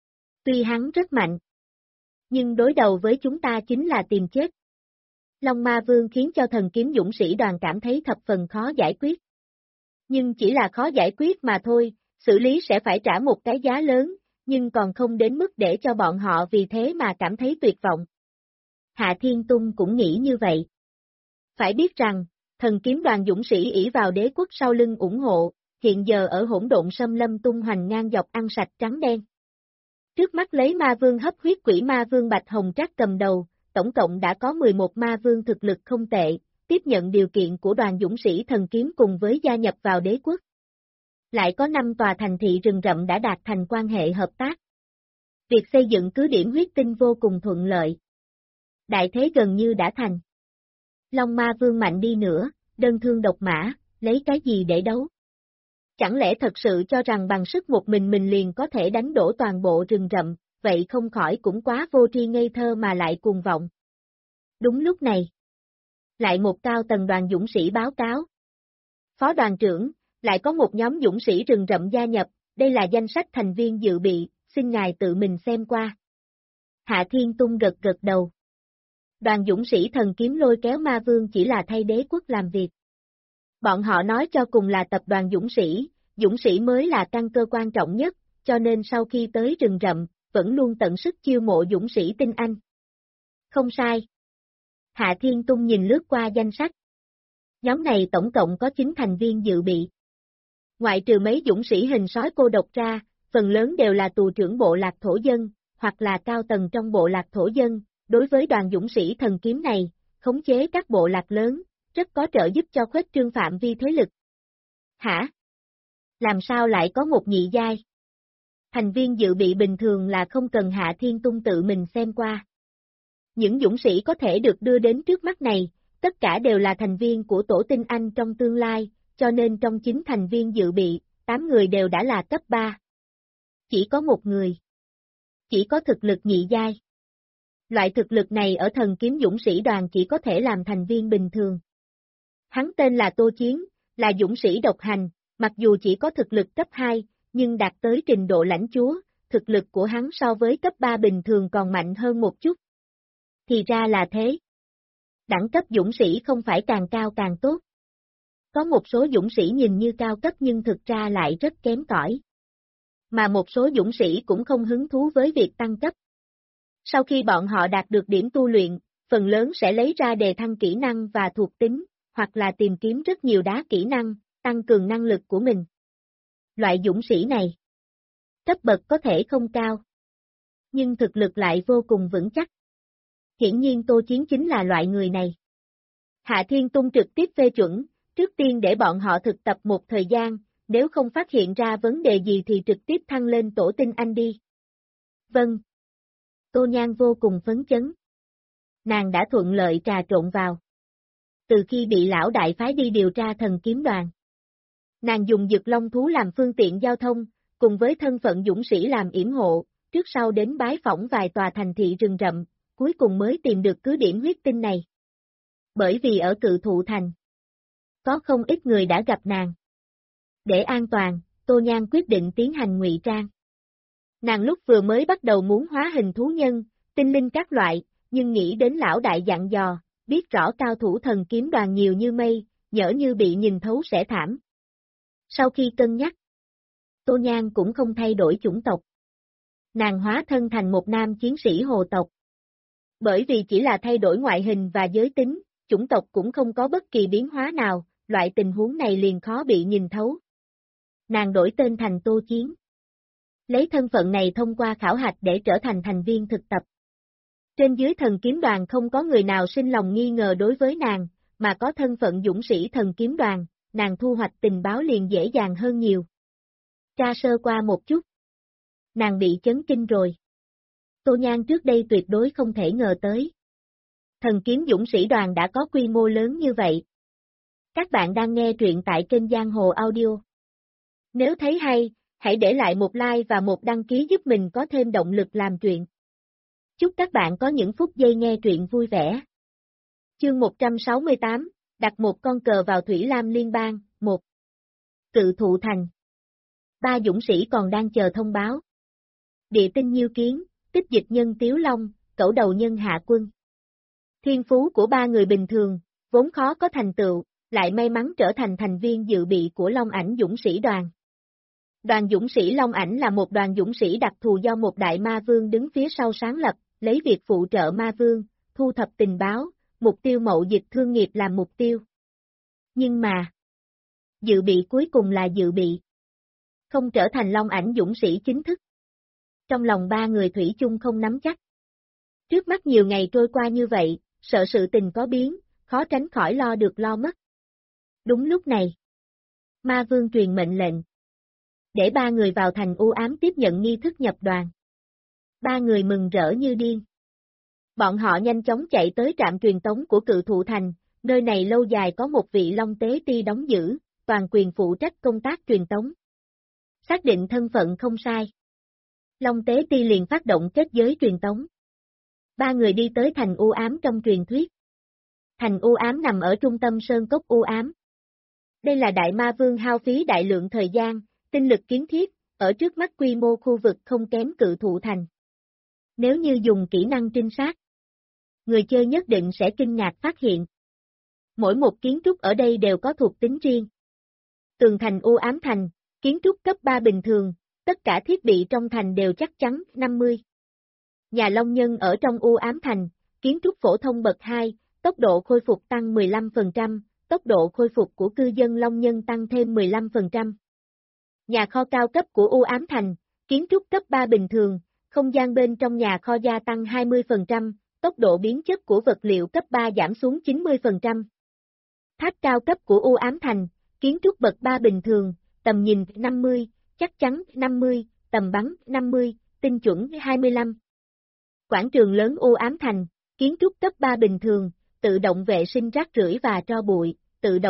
Tuy hắn rất mạnh, nhưng đối đầu với chúng ta chính là tìm chết. Long Ma Vương khiến cho thần kiếm dũng sĩ đoàn cảm thấy thập phần khó giải quyết. Nhưng chỉ là khó giải quyết mà thôi, xử lý sẽ phải trả một cái giá lớn, nhưng còn không đến mức để cho bọn họ vì thế mà cảm thấy tuyệt vọng. Hạ Thiên Tung cũng nghĩ như vậy. Phải biết rằng, thần kiếm đoàn dũng sĩ ỷ vào đế quốc sau lưng ủng hộ, hiện giờ ở hỗn độn xâm lâm tung hoành ngang dọc ăn sạch trắng đen. Trước mắt lấy ma vương hấp huyết quỷ ma vương Bạch Hồng Trác cầm đầu, tổng cộng đã có 11 ma vương thực lực không tệ, tiếp nhận điều kiện của đoàn dũng sĩ thần kiếm cùng với gia nhập vào đế quốc. Lại có 5 tòa thành thị rừng rậm đã đạt thành quan hệ hợp tác. Việc xây dựng cứ điểm huyết tinh vô cùng thuận lợi. Đại thế gần như đã thành. Long ma vương mạnh đi nữa, đơn thương độc mã, lấy cái gì để đấu? Chẳng lẽ thật sự cho rằng bằng sức một mình liền có thể đánh đổ toàn bộ rừng rậm, vậy không khỏi cũng quá vô tri ngây thơ mà lại cuồng vọng. Đúng lúc này, lại một cao tầng đoàn dũng sĩ báo cáo. Phó đoàn trưởng, lại có một nhóm dũng sĩ rừng rậm gia nhập, đây là danh sách thành viên dự bị, xin ngài tự mình xem qua. Hạ Thiên Tung gật gật đầu. Đoàn dũng sĩ thần kiếm lôi kéo ma vương chỉ là thay đế quốc làm việc. Bọn họ nói cho cùng là tập đoàn dũng sĩ mới là căn cơ quan trọng nhất, cho nên sau khi tới rừng rậm, vẫn luôn tận sức chiêu mộ dũng sĩ tinh anh. Không sai. Hạ Thiên Tung nhìn lướt qua danh sách. Nhóm này tổng cộng có 9 thành viên dự bị. Ngoại trừ mấy dũng sĩ hình sói cô độc ra, phần lớn đều là tù trưởng bộ lạc thổ dân, hoặc là cao tầng trong bộ lạc thổ dân. Đối với đoàn dũng sĩ thần kiếm này, khống chế các bộ lạc lớn, rất có trợ giúp cho khuếch trương phạm vi thế lực. Hả? Làm sao lại có một nhị giai? Thành viên dự bị bình thường là không cần Hạ Thiên Tung tự mình xem qua. Những dũng sĩ có thể được đưa đến trước mắt này, tất cả đều là thành viên của tổ tinh anh trong tương lai, cho nên trong 9 thành viên dự bị, 8 người đều đã là cấp 3. Chỉ có một người. Chỉ có thực lực nhị giai. Loại thực lực này ở thần kiếm dũng sĩ đoàn chỉ có thể làm thành viên bình thường. Hắn tên là Tô Chiến, là dũng sĩ độc hành, mặc dù chỉ có thực lực cấp 2, nhưng đạt tới trình độ lãnh chúa, thực lực của hắn so với cấp 3 bình thường còn mạnh hơn một chút. Thì ra là thế. Đẳng cấp dũng sĩ không phải càng cao càng tốt. Có một số dũng sĩ nhìn như cao cấp nhưng thực ra lại rất kém cỏi. Mà một số dũng sĩ cũng không hứng thú với việc tăng cấp. Sau khi bọn họ đạt được điểm tu luyện, phần lớn sẽ lấy ra đề thăng kỹ năng và thuộc tính, hoặc là tìm kiếm rất nhiều đá kỹ năng, tăng cường năng lực của mình. Loại dũng sĩ này, cấp bậc có thể không cao, nhưng thực lực lại vô cùng vững chắc. Hiển nhiên Tô Chiến chính là loại người này. Hạ Thiên Tung trực tiếp phê chuẩn, trước tiên để bọn họ thực tập một thời gian, nếu không phát hiện ra vấn đề gì thì trực tiếp thăng lên tổ tinh anh đi. Vâng. Tô Nhan vô cùng phấn chấn. Nàng đã thuận lợi trà trộn vào. Từ khi bị lão đại phái đi điều tra thần kiếm đoàn, nàng dùng dực long thú làm phương tiện giao thông, cùng với thân phận dũng sĩ làm yểm hộ, trước sau đến bái phỏng vài tòa thành thị rừng rậm, cuối cùng mới tìm được cứ điểm huyết tinh này. Bởi vì ở Cự Thụ Thành, có không ít người đã gặp nàng. Để an toàn, Tô Nhan quyết định tiến hành ngụy trang. Nàng lúc vừa mới bắt đầu muốn hóa hình thú nhân, tinh linh các loại, nhưng nghĩ đến lão đại dặn dò, biết rõ cao thủ thần kiếm đoàn nhiều như mây, nhỡ như bị nhìn thấu sẽ thảm. Sau khi cân nhắc, Tô Nhan cũng không thay đổi chủng tộc. Nàng hóa thân thành một nam chiến sĩ hồ tộc. Bởi vì chỉ là thay đổi ngoại hình và giới tính, chủng tộc cũng không có bất kỳ biến hóa nào, loại tình huống này liền khó bị nhìn thấu. Nàng đổi tên thành Tô Chiến. Lấy thân phận này thông qua khảo hạch để trở thành thành viên thực tập. Trên dưới thần kiếm đoàn không có người nào sinh lòng nghi ngờ đối với nàng, mà có thân phận dũng sĩ thần kiếm đoàn, nàng thu hoạch tình báo liền dễ dàng hơn nhiều. Tra sơ qua một chút. Nàng bị chấn kinh rồi. Tô Nhan trước đây tuyệt đối không thể ngờ tới. Thần kiếm dũng sĩ đoàn đã có quy mô lớn như vậy. Các bạn đang nghe truyện tại kênh Giang Hồ Audio. Nếu thấy hay, hãy để lại một like và một đăng ký giúp mình có thêm động lực làm truyện. Chúc các bạn có những phút giây nghe truyện vui vẻ. Chương 168, đặt một con cờ vào Thủy Lam Liên bang, 1. Cự Thụ Thành. 3 dũng sĩ còn đang chờ thông báo. Địa tinh Nhiêu Kiến, tích dịch nhân Tiếu Long, cẩu đầu nhân Hạ Quân. Thiên phú của 3 người bình thường, vốn khó có thành tựu, lại may mắn trở thành thành viên dự bị của Long Ảnh dũng sĩ đoàn. Đoàn dũng sĩ Long Ảnh là một đoàn dũng sĩ đặc thù do một đại ma vương đứng phía sau sáng lập, lấy việc phụ trợ ma vương, thu thập tình báo, mục tiêu mậu dịch thương nghiệp làm mục tiêu. Nhưng mà, dự bị cuối cùng là dự bị. Không trở thành Long Ảnh dũng sĩ chính thức. Trong lòng ba người thủy chung không nắm chắc. Trước mắt nhiều ngày trôi qua như vậy, sợ sự tình có biến, khó tránh khỏi lo được lo mất. Đúng lúc này, Ma Vương truyền mệnh lệnh. Để ba người vào thành u ám tiếp nhận nghi thức nhập đoàn. Ba người mừng rỡ như điên. Bọn họ nhanh chóng chạy tới trạm truyền tống của Cự Thụ Thành, nơi này lâu dài có một vị Long Tế Ti đóng giữ, toàn quyền phụ trách công tác truyền tống. Xác định thân phận không sai. Long Tế Ti liền phát động kết giới truyền tống. Ba người đi tới thành u ám trong truyền thuyết. Thành u ám nằm ở trung tâm sơn cốc u ám. Đây là Đại Ma Vương hao phí đại lượng thời gian, tinh lực kiến thiết, ở trước mắt quy mô khu vực không kém Cự Thụ Thành. Nếu như dùng kỹ năng trinh sát, người chơi nhất định sẽ kinh ngạc phát hiện. Mỗi một kiến trúc ở đây đều có thuộc tính riêng. Tường thành u ám thành, kiến trúc cấp 3 bình thường, tất cả thiết bị trong thành đều chắc chắn 50. Nhà Long Nhân ở trong u ám thành, kiến trúc phổ thông bậc 2, tốc độ khôi phục tăng 15%, tốc độ khôi phục của cư dân Long Nhân tăng thêm 15%. Nhà kho cao cấp của u ám thành, kiến trúc cấp 3 bình thường, không gian bên trong nhà kho gia tăng 20%, tốc độ biến chất của vật liệu cấp 3 giảm xuống 90%. Tháp cao cấp của u ám thành, kiến trúc bậc 3 bình thường, tầm nhìn 50, chắc chắn 50, tầm bắn 50, tinh chuẩn 25. Quảng trường lớn u ám thành, kiến trúc cấp 3 bình thường, tự động vệ sinh rác rưởi và tro bụi, tự động